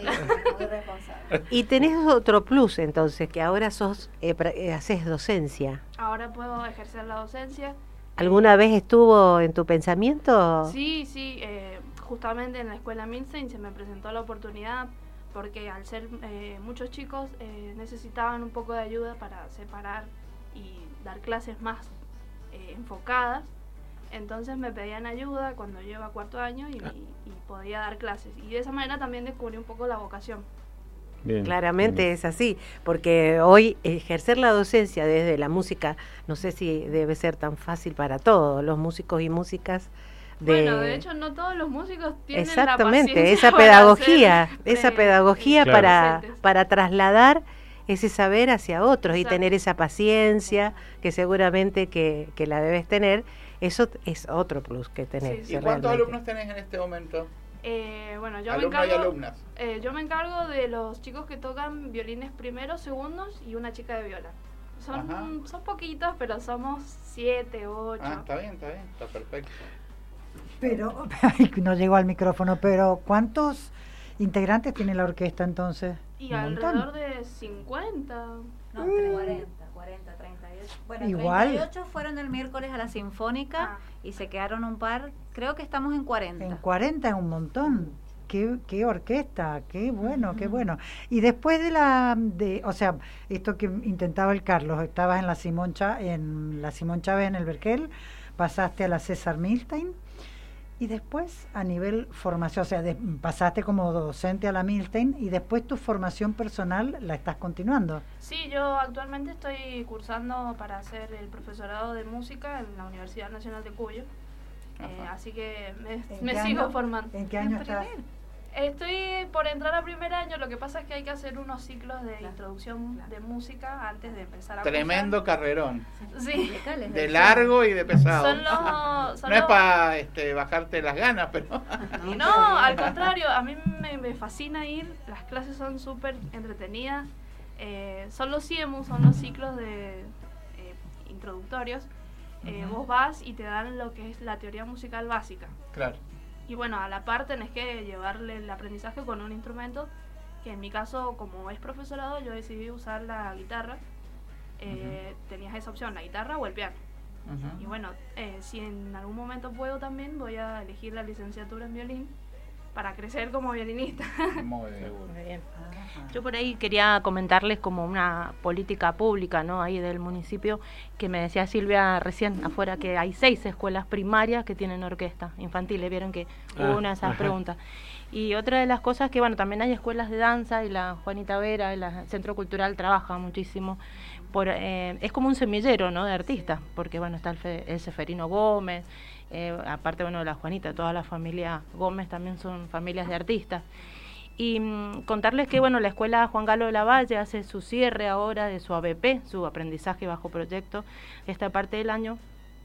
Y tenés otro plus entonces, que ahora sos eh, eh, haces docencia. Ahora puedo ejercer la docencia. ¿Alguna vez estuvo en tu pensamiento? Sí, sí, eh, justamente en la escuela Milstein se me presentó la oportunidad porque al ser eh, muchos chicos eh, necesitaban un poco de ayuda para separar y dar clases más eh, enfocadas. Entonces me pedían ayuda cuando yo iba a cuarto año y, y, y podía dar clases. Y de esa manera también descubrí un poco la vocación. Bien, Claramente bien. Es así, porque hoy ejercer la docencia desde la música, no sé si debe ser tan fácil para todos los músicos y músicas. De... Bueno, de hecho no todos los músicos tienen Exactamente, la esa pedagogía, esa de, pedagogía de, para, claro. para trasladar ese saber hacia otros. Exacto. Y tener esa paciencia que seguramente que, que la debes tener, eso es otro plus que tenés. Sí, sí. ¿Y cuántos alumnos tenés en este momento? Eh, bueno, yo Alumnos me encargo, y alumnas. Eh, yo me encargo de los chicos que tocan violines primeros, segundos y una chica de viola. Son, son poquitos, pero somos siete, ocho. Ah, está bien, está bien, está perfecto. Pero, ay, no llegó al micrófono, pero ¿cuántos integrantes tiene la orquesta entonces? Y alrededor de cincuenta. No, mm. cuarenta, cuarenta, treinta y ocho. Bueno, igual. treinta y ocho fueron el miércoles a la Sinfónica ah. y se quedaron un par, creo que estamos en cuarenta. En cuarenta es un montón. Qué, qué orquesta, qué bueno, qué bueno. Y después de la, de, o sea, esto que intentaba el Carlos, estabas en la Simón Chá, en la Simón Chávez en el Vergel, pasaste a la César Milstein y después a nivel formación, o sea, de, pasaste como docente a la Milstein y después tu formación personal la estás continuando. Sí, yo actualmente estoy cursando para hacer el profesorado de música en la Universidad Nacional de Cuyo. Eh, así que me, ¿En me qué sigo año? formando. ¿En qué año estás? Estoy por entrar a primer año, lo que pasa es que hay que hacer unos ciclos de introducción de música antes de empezar a Tremendo cursar. carrerón. Sí. De largo y de pesado. Son los, son no es los- para este, bajarte las ganas, pero... No, al contrario, a mí me, me fascina ir, las clases son súper entretenidas, eh, son los C I E M U, son los ciclos de eh, introductorios, eh, Ujú. vos vas y te dan lo que es la teoría musical básica. Claro. Y bueno, a la par tenés que llevarle el aprendizaje con un instrumento, que en mi caso, como es profesorado, yo decidí usar la guitarra. Eh, Tenías esa opción, la guitarra o el piano. Ujú. Y bueno, eh, si en algún momento puedo también, voy a elegir la licenciatura en violín para crecer como violinista. Muy bien. Muy bien. Yo por ahí quería comentarles como una política pública, ¿no? Ahí del municipio, que me decía Silvia recién afuera que hay seis escuelas primarias que tienen orquesta infantiles. Vieron que hubo Ah, una de esas ajá. preguntas. Y otra de las cosas que, bueno, también hay escuelas de danza y la Juanita Vera, el Centro Cultural trabaja muchísimo. Por, eh, es como un semillero, ¿no? De artistas, porque, bueno, está el, Fe- el Seferino Gómez, eh, aparte, bueno, de la Juanita, toda la familia Gómez también son familias de artistas. Y mm, contarles que, bueno, la Escuela Juan Galo de la Valle hace su cierre ahora de su A B P, su aprendizaje bajo proyecto, esta parte del año,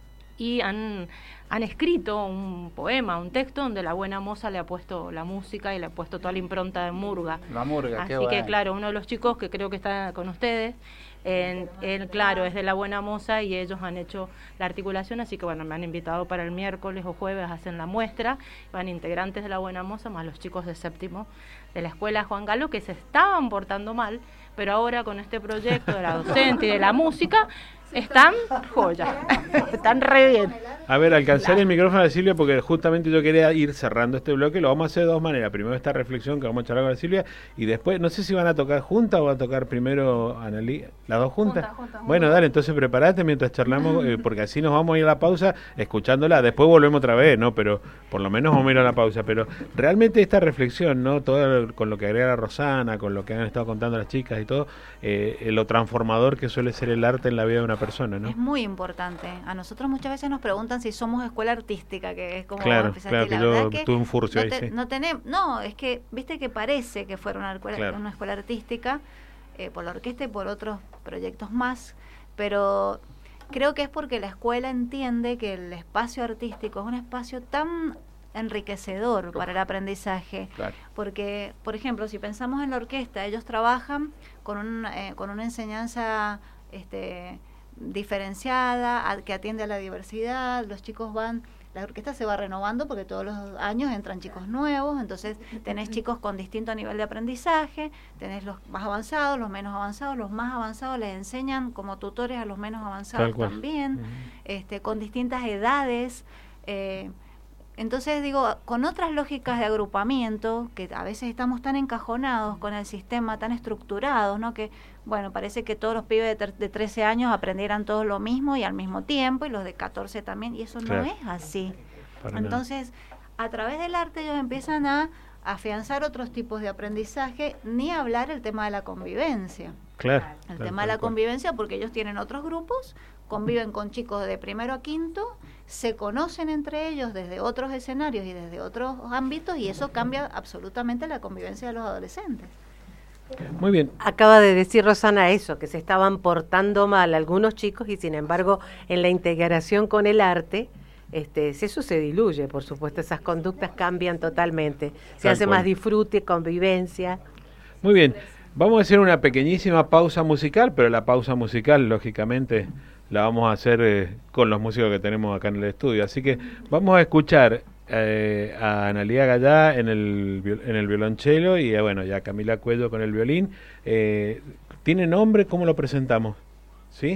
y han, han escrito un poema, un texto donde la buena moza le ha puesto la música y le ha puesto toda la impronta de murga. La murga, Así qué que, bueno. claro, uno de los chicos que creo que está con ustedes, en, él, claro, es de la buena moza y ellos han hecho la articulación, así que, bueno, me han invitado para el miércoles o jueves, hacen la muestra, van integrantes de la buena moza más los chicos de séptimo de la Escuela Juan Galo, que se estaban portando mal, pero ahora con este proyecto de la docente y de la música, están joya, están re bien. A ver, alcanzar el micrófono de Silvia porque justamente yo quería ir cerrando este bloque. Lo vamos a hacer de dos maneras. Primero esta reflexión que vamos a charlar con Silvia y después, no sé si van a tocar juntas o van a tocar primero Analí, las dos juntas. Juntas, juntas, Bueno, juntas. dale, entonces prepárate mientras charlamos eh, porque así nos vamos a ir a la pausa escuchándola. Después volvemos otra vez, ¿no? Pero por lo menos vamos a ir a la pausa. Pero realmente esta reflexión, ¿no? Todo con lo que agrega Rosana, con lo que han estado contando las chicas y todo, eh, lo transformador que suele ser el arte en la vida de una persona, ¿no? Es muy importante. A nosotros muchas veces nos preguntan si somos escuela artística, que es como Claro, empezaste, claro, y que la yo verdad que tuve un furcio no ahí, te- sí. No tenemos, no, es que viste que parece que fuera una escuela, Claro. una escuela artística eh, por la orquesta y por otros proyectos más, pero creo que es porque la escuela entiende que el espacio artístico es un espacio tan enriquecedor para el aprendizaje. Claro. Porque, por ejemplo, si pensamos en la orquesta, ellos trabajan con, un, eh, con una enseñanza este, diferenciada, a- que atiende a la diversidad, los chicos van, la orquesta se va renovando porque todos los años entran chicos nuevos, entonces tenés chicos con distinto nivel de aprendizaje, tenés los más avanzados, los menos avanzados, los más avanzados les enseñan como tutores a los menos avanzados Tal cual. también, este, con distintas edades. eh, Entonces digo, con otras lógicas de agrupamiento, que a veces estamos tan encajonados con el sistema, tan estructurados, ¿no? Que, bueno, parece que todos los pibes de, ter- de trece años aprendieran todos lo mismo y al mismo tiempo, y los de catorce también, y eso Claro. no es así. Para nada. Entonces, a través del arte ellos empiezan a afianzar otros tipos de aprendizaje, ni hablar el tema de la convivencia. Claro. El claro, tema de tal la cual. convivencia, porque ellos tienen otros grupos, conviven con chicos de primero a quinto, se conocen entre ellos desde otros escenarios y desde otros ámbitos, y eso cambia absolutamente la convivencia de los adolescentes. Muy bien. Acaba de decir Rosana eso, que se estaban portando mal algunos chicos y sin embargo en la integración con el arte, este, eso se diluye, por supuesto, esas conductas cambian totalmente, se Tal hace cual. más disfrute, convivencia. Muy bien, vamos a hacer una pequeñísima pausa musical, pero la pausa musical, lógicamente, la vamos a hacer eh, con los músicos que tenemos acá en el estudio. Así que vamos a escuchar eh, a Analía Gallá en el, viol- en el violonchelo y eh, bueno, ya a Camila Cuello con el violín. Eh, ¿Tiene nombre? ¿Cómo lo presentamos? ¿Sí?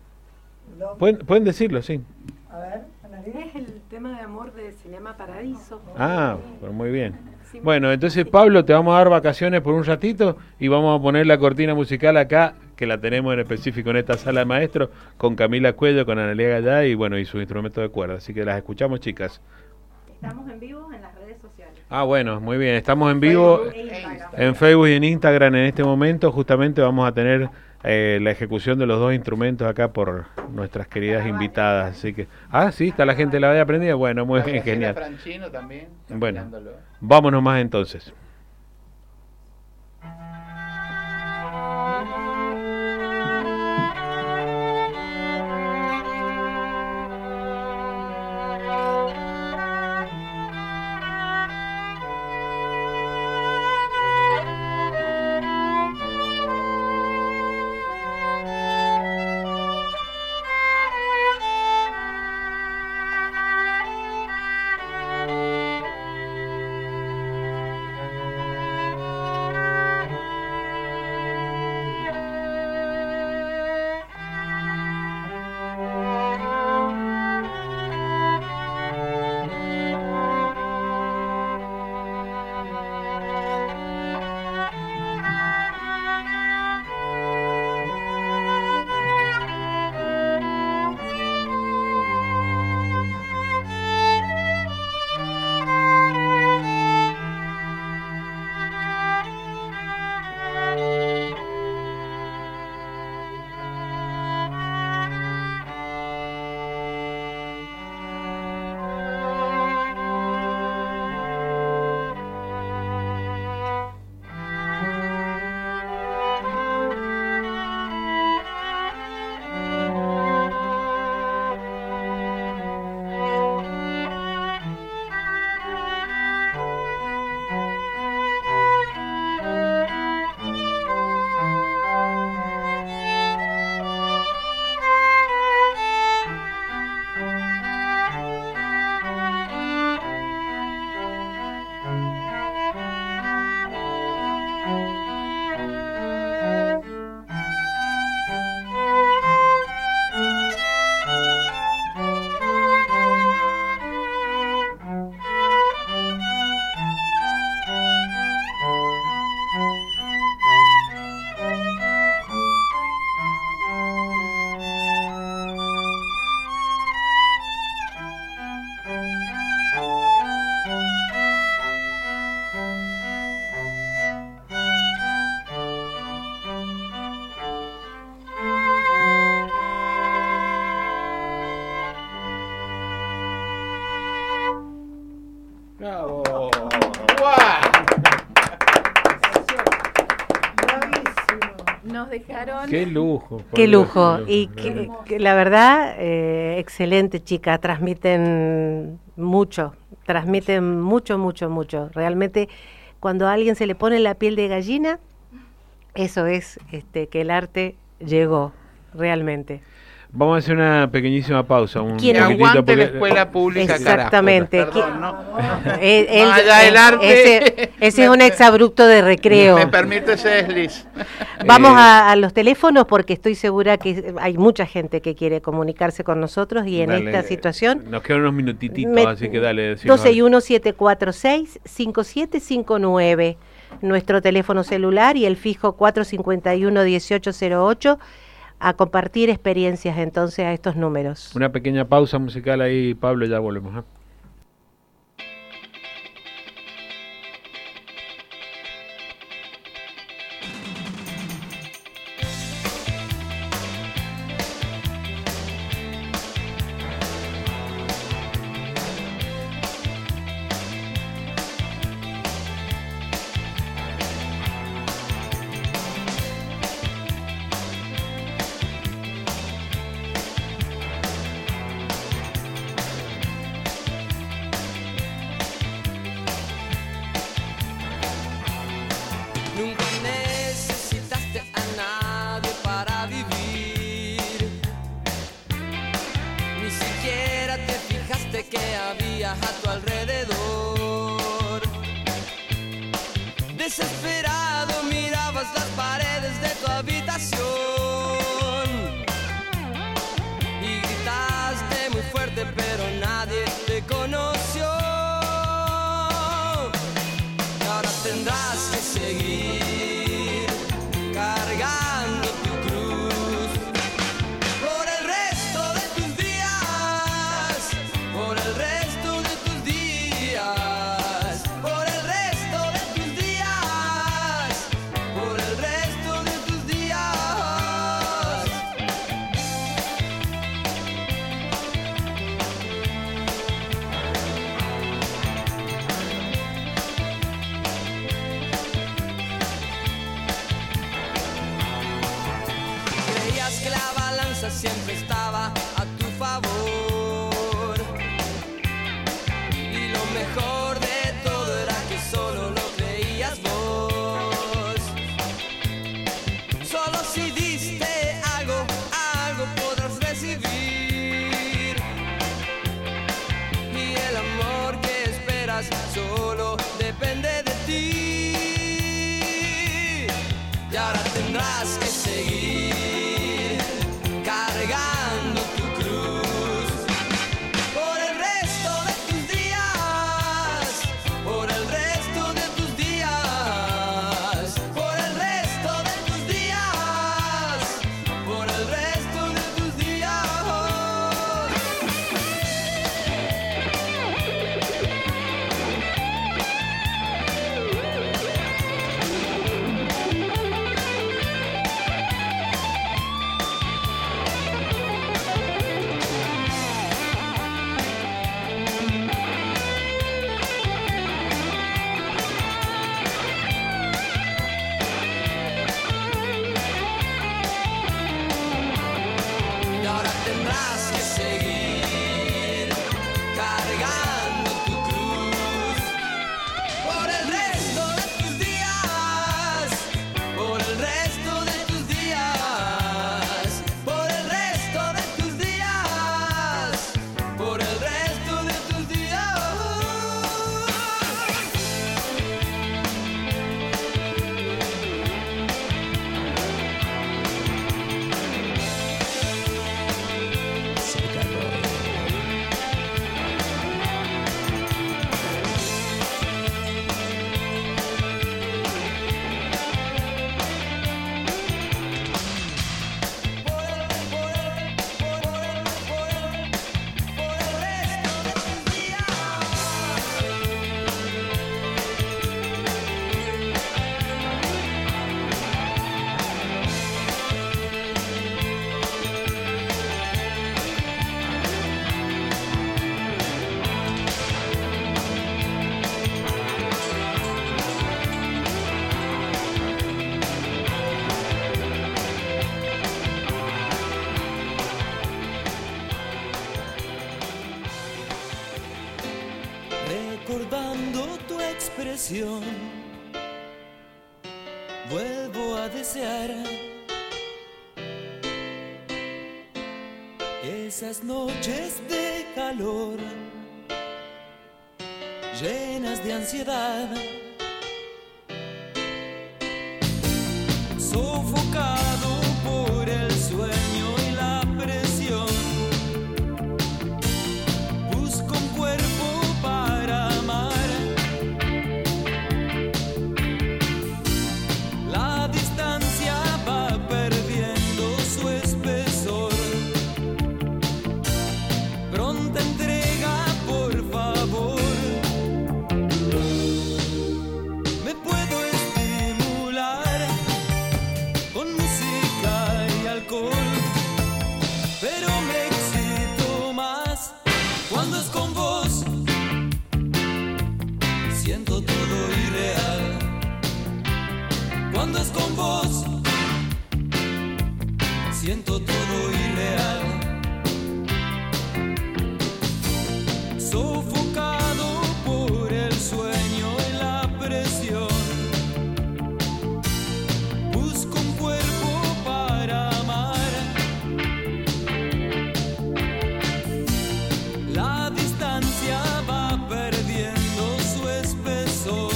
¿Pueden, pueden decirlo, sí. A ver, es el tema de amor de Cinema Paradiso. Ah, pues muy bien. Bueno, entonces Pablo, te vamos a dar vacaciones por un ratito y vamos a poner la cortina musical acá, que la tenemos en específico en esta sala de maestros, con Camila Cuello, con Analía Gallá y bueno, y su instrumento de cuerda. Así que las escuchamos, chicas. Estamos en vivo en las redes sociales. Ah, bueno, muy bien. Estamos en vivo en Facebook y en Instagram en este momento. Justamente vamos a tener eh, la ejecución de los dos instrumentos acá por nuestras queridas invitadas. Así que, ah, sí, está la gente de la Valle aprendida. Bueno, muy bien, genial. Franchino también. Bueno, vámonos más entonces. Nos dejaron... Qué lujo. Qué lujo. Y que, que la verdad, eh, excelente, chica. Transmiten mucho, transmiten mucho, mucho, mucho. Realmente, cuando a alguien se le pone la piel de gallina, eso es este, que el arte llegó, realmente. Vamos a hacer una pequeñísima pausa. Un Quien aguante porque... la escuela pública. Exactamente. Carajo, perdón, ¿no? el, el, Vaya, el arte. Ese, ese es un exabrupto de recreo. Me permite ese desliz. Vamos eh, a, a los teléfonos porque estoy segura que hay mucha gente que quiere comunicarse con nosotros y en dale, esta situación... Nos quedan unos minutitos, me, así que dale. dos seis uno, siete cuatro seis, cinco siete cinco nueve. Nuestro teléfono celular y el fijo cuatro cinco uno, dieciocho cero ocho. A compartir experiencias entonces a estos números. Una pequeña pausa musical ahí, Pablo, ya volvemos. ¿eh? Desesperado mirabas las paredes de tu habitación y gritaste muy fuerte, pero nadie te conoció. Ahora tendrás que seguir cargando tu cruz por el resto de tus días, por el resto de tus días. recordando tu expresión, vuelvo a desear esas noches de calor, llenas de ansiedad, sofocado por el sueño y la presión. Busco un cuerpo para amar. La distancia va perdiendo su espesor. Pronta entrega, por favor. Me puedo estimular con música y alcohol, pero me excito más cuando es con vos. Siento todo irreal cuando es con vos. Siento todo irreal. Sofocado por el sueño y la presión. Busco un cuerpo para amar. La distancia va perdiendo su espesor.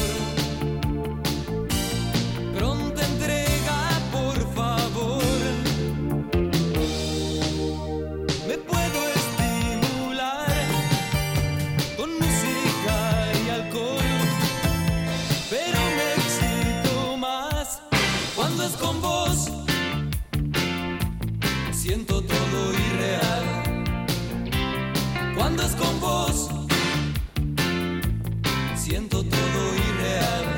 Pronta entrega, por favor. Me puedo estimular con música y alcohol, pero me excito más cuando es con vos. Siento todo irreal cuando es con vos. Siento todo irreal.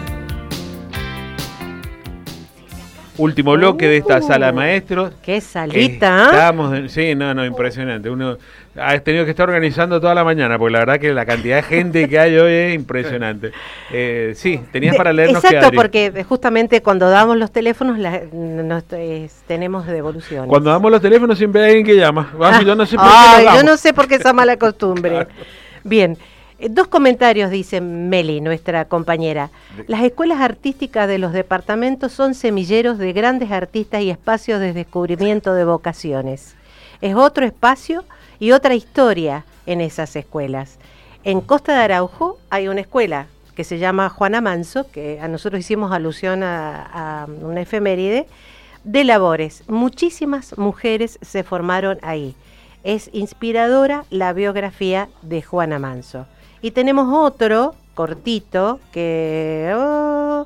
Último bloque de esta sala de maestros. Qué salita. Estamos, en- sí, no, no, impresionante. Uno ha tenido que estar organizando toda la mañana, porque la verdad que la cantidad de gente que hay hoy es impresionante. Eh, sí, tenías para leernos. Exacto, Adri. porque justamente cuando damos los teléfonos la- nos- es- tenemos devoluciones. Cuando damos los teléfonos siempre hay alguien que llama. Ah, yo no sé por qué Ay, los yo damos. no sé por qué esa mala costumbre. Bien, eh, dos comentarios dice Meli, nuestra compañera. Las escuelas artísticas de los departamentos son semilleros de grandes artistas y espacios de descubrimiento de vocaciones. Es otro espacio y otra historia en esas escuelas. En Costa de Araujo hay una escuela que se llama Juana Manso, que a nosotros hicimos alusión a, a una efeméride, de labores. Muchísimas mujeres se formaron ahí. Es inspiradora la biografía de Juana Manso. Y tenemos otro cortito que, oh,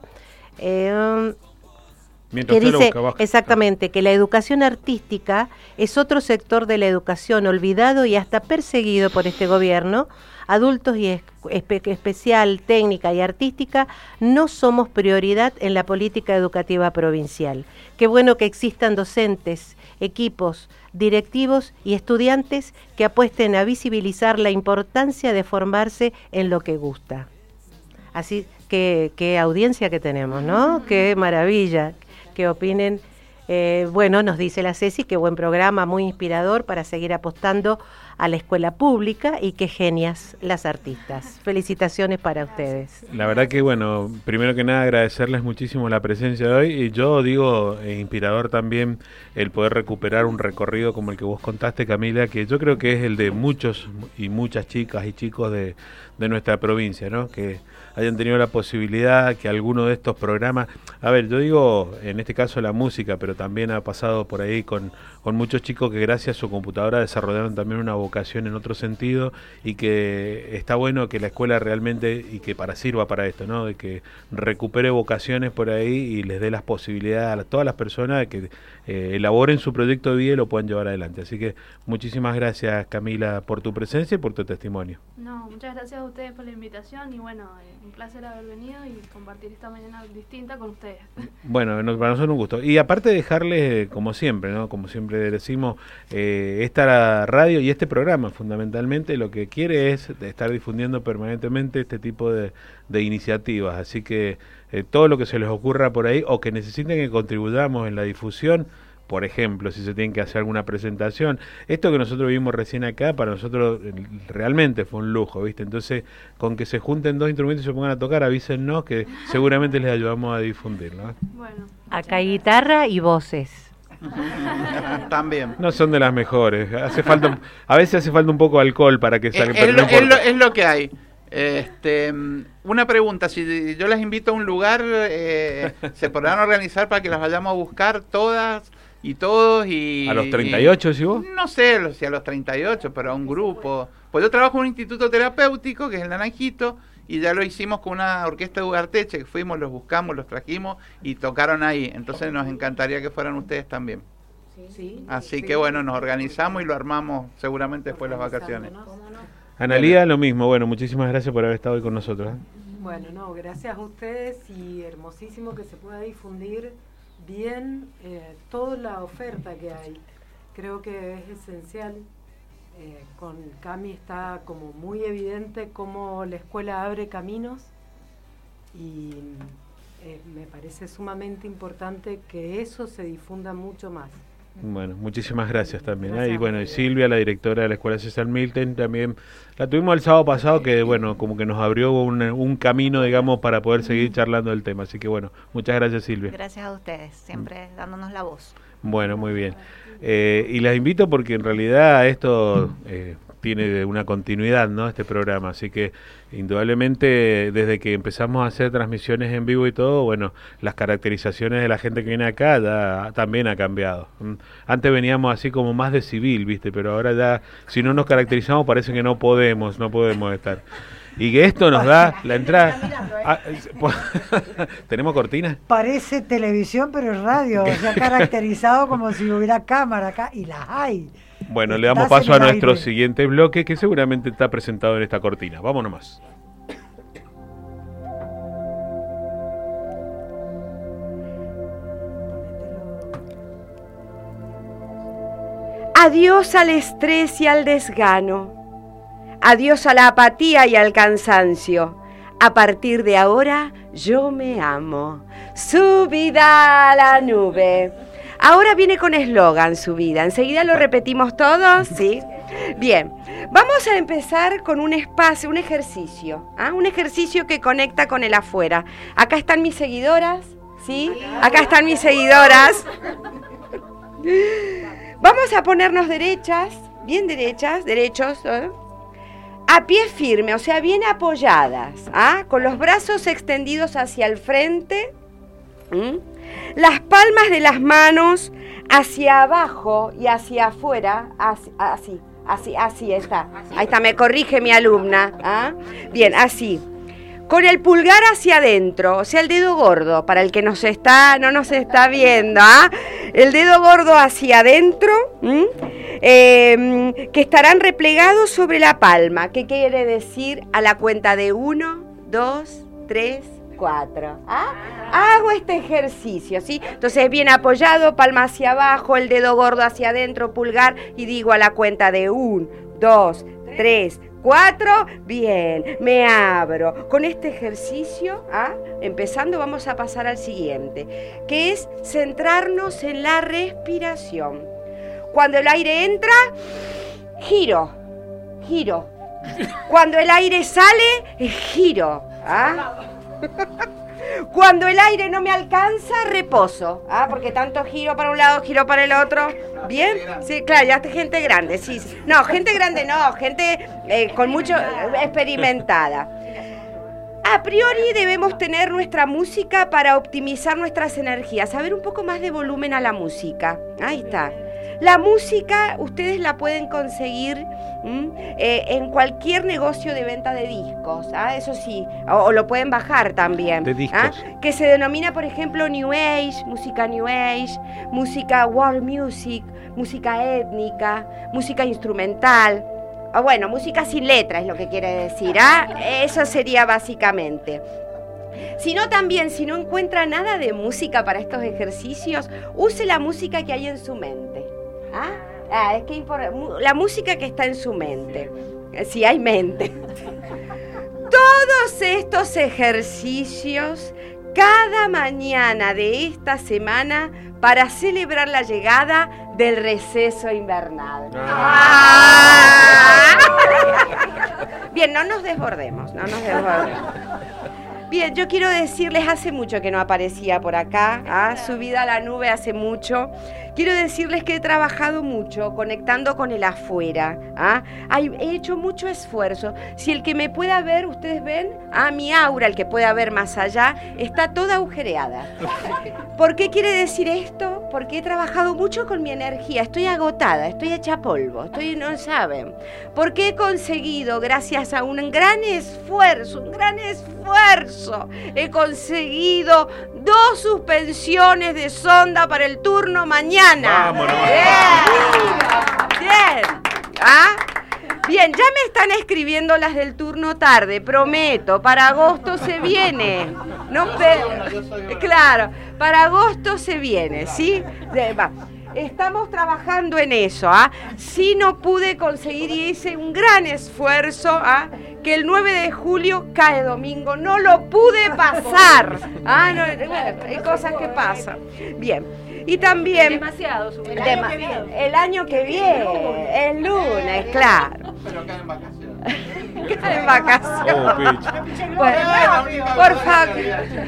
eh, Mientras que usted lo dice busca, baja. exactamente que la educación artística es otro sector de la educación olvidado y hasta perseguido por este gobierno. Adultos y es- espe- especial, técnica y artística no somos prioridad en la política educativa provincial. Qué bueno que existan docentes, equipos, directivos y estudiantes que apuesten a visibilizar la importancia de formarse en lo que gusta. Así que qué audiencia que tenemos, ¿no? Qué maravilla que opinen. Eh, bueno, nos dice la Ceci, qué buen programa, muy inspirador para seguir apostando a la escuela pública y qué genias las artistas. Felicitaciones para ustedes. La verdad que, bueno, primero que nada agradecerles muchísimo la presencia de hoy y yo digo, eh, inspirador también el poder recuperar un recorrido como el que vos contaste, Camila, que yo creo que es el de muchos y muchas chicas y chicos de, de nuestra provincia, ¿no? Que hayan tenido la posibilidad que alguno de estos programas, a ver, yo digo en este caso la música, pero también ha pasado por ahí con, con muchos chicos que gracias a su computadora desarrollaron también una vocación en otro sentido y que está bueno que la escuela realmente y que para sirva para esto, ¿no? De que recupere vocaciones por ahí y les dé las posibilidades a todas las personas de que eh, elaboren su proyecto de vida y lo puedan llevar adelante. Así que muchísimas gracias, Camila, por tu presencia y por tu testimonio. No, muchas gracias a ustedes por la invitación y bueno, eh, un placer haber venido y compartir esta mañana distinta con ustedes. Bueno, no- para nosotros un gusto. Y aparte dejarles, eh, como siempre, ¿no? Como siempre decimos, eh, esta radio y este programa fundamentalmente lo que quiere es estar difundiendo permanentemente este tipo de, de iniciativas. Así que eh, todo lo que se les ocurra por ahí o que necesiten que contribuyamos en la difusión, por ejemplo, si se tiene que hacer alguna presentación. Esto que nosotros vimos recién acá, para nosotros realmente fue un lujo, ¿viste? Entonces, con que se junten dos instrumentos y se pongan a tocar, avísennos que seguramente les ayudamos a difundirlo, ¿eh? Bueno. Acá hay guitarra y voces. También. No son de las mejores. Hace falta, a veces hace falta un poco de alcohol para que salga. Es, es, lo, es, lo, es lo que hay. Este, una pregunta, si yo las invito a un lugar, eh, ¿se podrán organizar para que las vayamos a buscar todas y todos? Y, ¿A los treinta y ocho, si vos? No sé si a los treinta y ocho, pero a un grupo. Pues yo trabajo en un instituto terapéutico, que es el Naranjito, y ya lo hicimos con una orquesta de Ugarteche, que fuimos, los buscamos, los trajimos y tocaron ahí. Entonces nos encantaría que fueran ustedes también. Sí, Así sí. que bueno, nos organizamos y lo armamos seguramente después de las vacaciones. Analía, lo mismo. Bueno, muchísimas gracias por haber estado hoy con nosotros, ¿eh? Bueno, no, gracias a ustedes y hermosísimo que se pueda difundir bien eh, toda la oferta que hay. Creo que es esencial. Eh, con Cami está como muy evidente cómo la escuela abre caminos y eh, me parece sumamente importante que eso se difunda mucho más. Bueno, muchísimas gracias también. Gracias. ¿eh? Y bueno, y Silvia, la directora de la Escuela César Milton, también la tuvimos el sábado pasado, que bueno, como que nos abrió un, un camino, digamos, para poder seguir charlando del tema. Así que bueno, muchas gracias, Silvia. Gracias a ustedes, siempre dándonos la voz. Bueno, muy bien. Eh, y las invito porque en realidad esto eh, tiene una continuidad, ¿no? Este programa, así que indudablemente desde que empezamos a hacer transmisiones en vivo y todo, bueno, las caracterizaciones de la gente que viene acá ya también ha cambiado. Antes veníamos así como más de civil, ¿viste? Pero ahora ya, si no nos caracterizamos, parece que no podemos, no podemos estar. Y que esto nos da la entrada. Ah, ¿tenemos cortinas? Parece televisión, pero es radio. Se ha caracterizado como si hubiera cámara acá, y las hay. Bueno, le damos paso a nuestro siguiente bloque, que seguramente está presentado en esta cortina. Vamos nomás. Adiós al estrés y al desgano. Adiós a la apatía y al cansancio. A partir de ahora, yo me amo. Subida a la nube. Ahora viene con eslogan subida. Enseguida lo repetimos todos, ¿sí? Bien, vamos a empezar con un espacio, un ejercicio. ¿ah? Un ejercicio que conecta con el afuera. Acá están mis seguidoras, ¿sí? Acá están mis seguidoras. Vamos a ponernos derechas, bien derechas, derechos, ¿eh? A pie firme, o sea, bien apoyadas, ¿ah? Con los brazos extendidos hacia el frente, ¿m? Las palmas de las manos hacia abajo y hacia afuera, así, así, así, así está. Ahí está, me corrige mi alumna, ¿ah? Bien, así. Con el pulgar hacia adentro, o sea, el dedo gordo, para el que nos está, no nos está viendo, ¿ah? El dedo gordo hacia adentro, eh, que estarán replegados sobre la palma. ¿Qué quiere decir? A la cuenta de uno, dos, tres, cuatro. ¿Ah? Hago este ejercicio, ¿sí? Entonces, bien apoyado, palma hacia abajo, el dedo gordo hacia adentro, pulgar, y digo a la cuenta de uno, dos, tres, cuatro, bien, me abro. Con este ejercicio, ¿ah? empezando, vamos a pasar al siguiente, que es centrarnos en la respiración. Cuando el aire entra, giro, giro. Cuando el aire sale, giro. ¿ah? Cuando el aire no me alcanza, reposo, ¿ah? porque tanto giro para un lado, giro para el otro. ¿Bien? Sí, claro, ya está gente grande, sí. No, gente grande no, gente eh, con mucho eh, experimentada. A priori debemos tener nuestra música para optimizar nuestras energías, saber un poco más de volumen a la música. Ahí está. La música ustedes la pueden conseguir eh, en cualquier negocio de venta de discos, ¿ah? Eso sí, o, o lo pueden bajar también. De discos. ¿ah? Que se denomina, por ejemplo, New Age, música New Age, música World Music, música étnica, música instrumental. O bueno, música sin letra es lo que quiere decir, ¿ah? Eso sería básicamente. Si no, también, si no encuentra nada de música para estos ejercicios, use la música que hay en su mente. ¿Ah? Ah, es que importa, la música que está en su mente, si hay mente. Todos estos ejercicios cada mañana de esta semana para celebrar la llegada del receso invernal. Ah. Bien, no nos desbordemos, no nos desbordemos. Bien, yo quiero decirles, hace mucho que no aparecía por acá, ¿ah? Subida a la nube hace mucho. Quiero decirles que he trabajado mucho conectando con el afuera, ¿ah? He hecho mucho esfuerzo. Si el que me pueda ver, ustedes ven, ah, mi aura, el que pueda ver más allá, está toda agujereada. ¿Por qué quiere decir esto? Porque he trabajado mucho con mi energía, estoy agotada, estoy hecha polvo, estoy, no saben. Porque he conseguido, gracias a un gran esfuerzo, un gran esfuerzo, he conseguido dos suspensiones de sonda para el turno mañana. Vámonos. Bien. Bien. ¿Ah? Bien, ya me están escribiendo las del turno tarde, prometo, para agosto se viene. No pe- Claro, para agosto se viene, ¿sí? Va. Estamos trabajando en eso, ¿ah? Sí, no pude conseguir y hice un gran esfuerzo, ¿ah? Que el nueve de julio cae domingo, no lo pude pasar, ¿ah? No, bueno, hay cosas que pasan. Bien. Y también... Demasiado, el Dema- año que viene. El año que viene, el lunes, claro. Pero cae en vacaciones. Cae en vacaciones. Oh, picho. Bueno, por favor.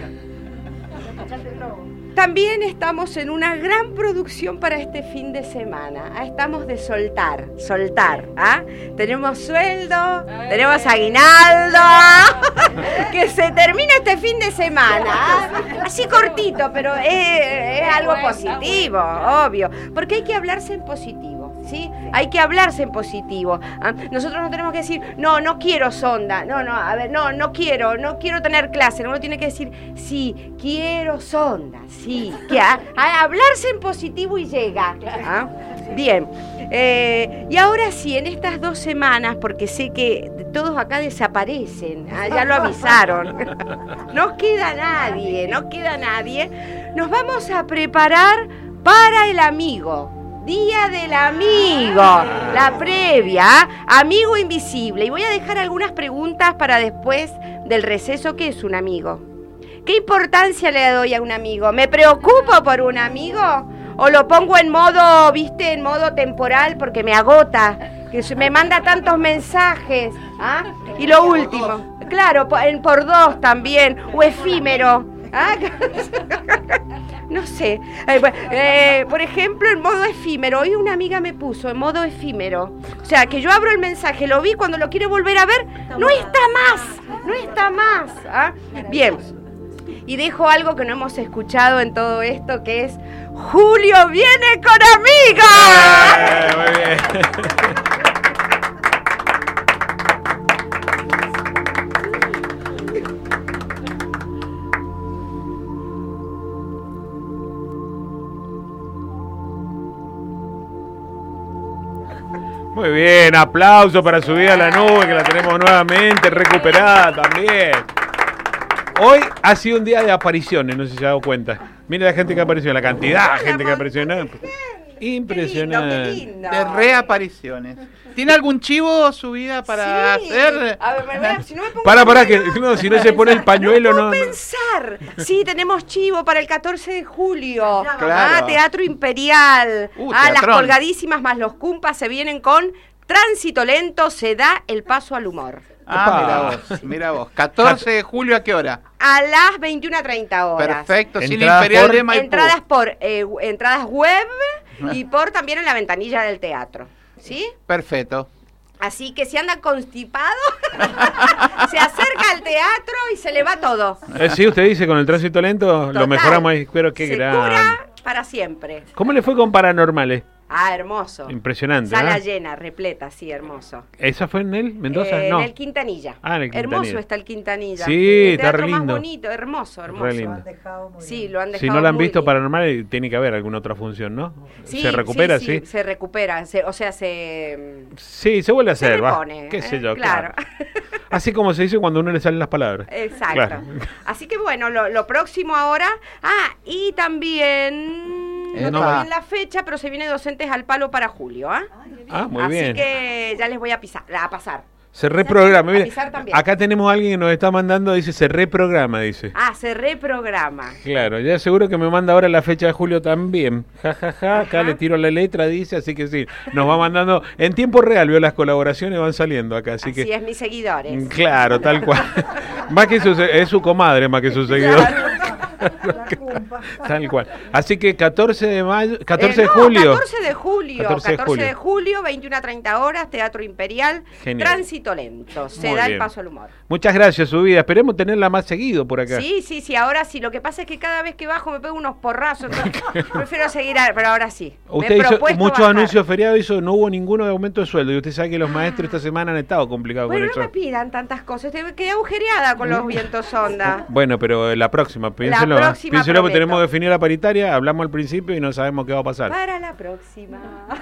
También estamos en una gran producción para este fin de semana. Ah, estamos de soltar, soltar. ¿Ah? Tenemos sueldo, tenemos aguinaldo. Que se termine este fin de semana. ¿Ah? Así cortito, pero es, es algo positivo, obvio. Porque hay que hablarse en positivo. ¿Sí? Hay que hablarse en positivo. ¿Ah? Nosotros no tenemos que decir, no, no quiero sonda, no, no, a ver, no, no quiero, no quiero tener clase. Uno tiene que decir, sí, quiero sonda, sí. Que a, a hablarse en positivo y llega. ¿Ah? Bien. Eh, y ahora sí, en estas dos semanas, porque sé que todos acá desaparecen, ¿ah? Ya lo avisaron. No queda nadie, no queda nadie. Nos vamos a preparar para el amigo. Día del amigo, la previa, amigo invisible. Y voy a dejar algunas preguntas para después del receso. ¿Qué es un amigo? ¿Qué importancia le doy a un amigo? ¿Me preocupo por un amigo? ¿O lo pongo en modo, viste, en modo temporal porque me agota? Que se me manda tantos mensajes. ¿Ah? Y lo último, claro, por, por dos también, o efímero. ¿Ah? No sé, eh, eh, por ejemplo, en modo efímero. Hoy una amiga me puso en modo efímero. O sea, que yo abro el mensaje, lo vi, cuando lo quiero volver a ver, no está más, no está más. ¿Ah? Bien, y dejo algo que no hemos escuchado en todo esto, que es Julio viene con amigas. Eh, muy bien. Muy bien, aplauso para subir a la nube, que la tenemos nuevamente recuperada también. Hoy ha sido un día de apariciones, no sé si se ha dado cuenta. Mira la gente que apareció, la cantidad de gente que apareció. Impresionante. De reapariciones. ¿Tiene algún chivo subida para Sí. hacer? A ver, me- me- si no me pongo Para, para, que no, si no se pone el pañuelo, no. no. pensar. Sí, tenemos chivo para el catorce de julio. Claro. Ah, Teatro Imperial. Uh, ah, las teatrón. colgadísimas más los cumpas se vienen con Tránsito Lento, se da el paso al humor. Ah, mira vos, mira vos. catorce de julio, ¿a qué hora? A las veintiuna treinta horas. Perfecto, Cine Entradas Imperial por- de Maipú. Entradas por eh, entradas web y por también en la ventanilla del teatro. ¿Sí? Perfecto. Así que si anda constipado, se acerca al teatro y se le va todo. Eh, sí, usted dice, con el tránsito lento Total. lo mejoramos ahí, pero qué se grande. cura para siempre. ¿Cómo le fue con Paranormales? Ah, hermoso. Impresionante, Sala ¿no? llena, repleta, sí, hermoso. ¿Esa fue en el Mendoza? Eh, no. En el Quintanilla. Ah, en el Quintanilla. Hermoso está el Quintanilla. Sí, el está teatro re más lindo. bonito, hermoso, hermoso. Re lindo. Sí, lo han dejado Si no la han muy visto lindo. Paranormal, tiene que haber alguna otra función, ¿no? Sí, ¿Se recupera, sí? sí? Se recupera, se- o sea, se... Sí, se vuelve a Se hacer, va. repone, Qué sé eh, yo, claro. claro. Así como se dice cuando a uno le salen las palabras. Exacto. Claro. Así que bueno, lo, lo próximo ahora... Ah, y también... No Epa. tengo bien la fecha, pero se viene Docentes al Palo para julio, ¿ah? Ah, muy Así bien. que ya les voy a, pisar, a pasar. Se reprograma. Mire, Avisar también. acá tenemos a alguien que nos está mandando, dice, se reprograma, dice. Ah, se reprograma. Claro, ya seguro que me manda ahora la fecha de julio también. Ja, ja, ja, acá le tiro la letra, dice, así que sí, nos va mandando, en tiempo real, veo las colaboraciones van saliendo acá, así, Así que... es, mis seguidores. Claro, tal cual. Más que su, es su comadre, más que su seguidor. Tal cual. Así que catorce de mayo, catorce Eh, de no, julio. catorce de julio. catorce de catorce de julio. julio, veintiuna a treinta horas, Teatro Imperial. Genial. Tránsito lento. Se Muy da bien. el paso al humor. Muchas gracias, su vida. Esperemos tenerla más seguido por acá. Sí, sí, sí. Ahora sí. Lo que pasa es que cada vez que bajo me pego unos porrazos. entonces prefiero seguir, a- pero ahora sí. Me Usted he hizo propuesto muchos bajar. anuncios feriados, hizo, no hubo ninguno de aumento de sueldo. Y usted sabe que los maestros esta semana han estado complicados Bueno, con no eso. me pidan tantas cosas. Te quedé agujereada con los vientos onda. Bueno, pero la próxima, piénselo. ¿eh? próxima Piénselo porque prometo. tenemos que definir la paritaria, hablamos al principio y no sabemos qué va a pasar. Para la próxima.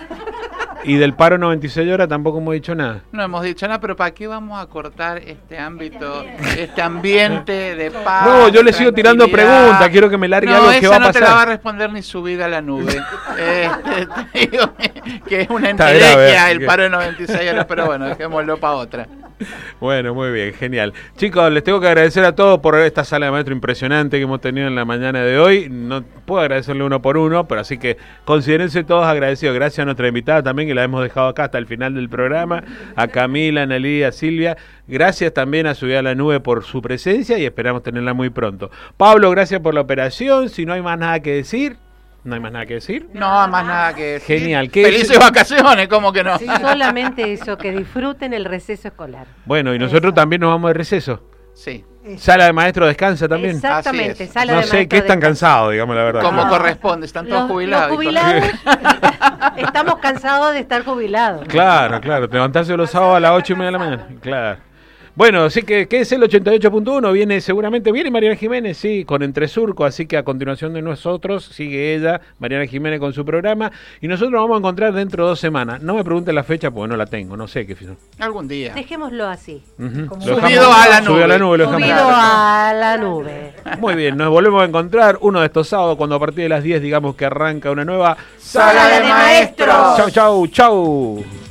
Y del paro noventa y seis horas tampoco hemos dicho nada. No hemos dicho nada, pero ¿para qué vamos a cortar este ámbito, este ambiente de paz? No, yo le sigo tirando tranquilidad? preguntas, quiero que me largue no, algo que esa va a no te la pasar. va a responder ni subida a la nube. este, te digo que es una Está grave, entelequia el que- paro de noventa y seis horas, pero bueno, dejémoslo para otra. Bueno, muy bien, genial. Chicos, les tengo que agradecer a todos por esta sala de maestro impresionante que hemos tenido en la mañana de hoy. No puedo agradecerle uno por uno, pero así que considérense todos agradecidos. Gracias a nuestra invitada también, que la hemos dejado acá hasta el final del programa, a Camila, a Analí, a Silvia. Gracias también a Subida a la Nube por su presencia y esperamos tenerla muy pronto. Pablo, gracias por la operación. Si no hay más nada que decir, no hay más nada que decir. No, más nada que decir. Genial. ¿Qué Felices es? vacaciones, ¿cómo que no? Sí, solamente eso, que disfruten el receso escolar. Bueno, y nosotros también nos vamos de receso. Sí. Sala de maestro descansa también. Exactamente, Así es. sala No de sé, maestro ¿qué están descansa. cansados, digamos la verdad? Como No. corresponde, están todos Los- jubilados. los jubilados, estamos cansados de estar jubilados. Claro, claro, levantarse los sábados a las ocho y media de la mañana. Claro. Bueno, así que, ¿qué es el ochenta y ocho punto uno? Viene, seguramente viene Mariana Jiménez, sí, con Entre Surco, así que a continuación de nosotros sigue ella, Mariana Jiménez con su programa, y nosotros nos vamos a encontrar dentro de dos semanas. No me pregunten la fecha porque no la tengo, no sé qué fecha. Algún día. Dejémoslo así. Ujú. Como- Lo Subido dejamos- a la nube. Subido a la nube, lo dejamos. Subido a la nube. Muy bien, nos volvemos a encontrar uno de estos sábados cuando a partir de las diez digamos que arranca una nueva ¡Sala de Maestros! Chau, chau, chau.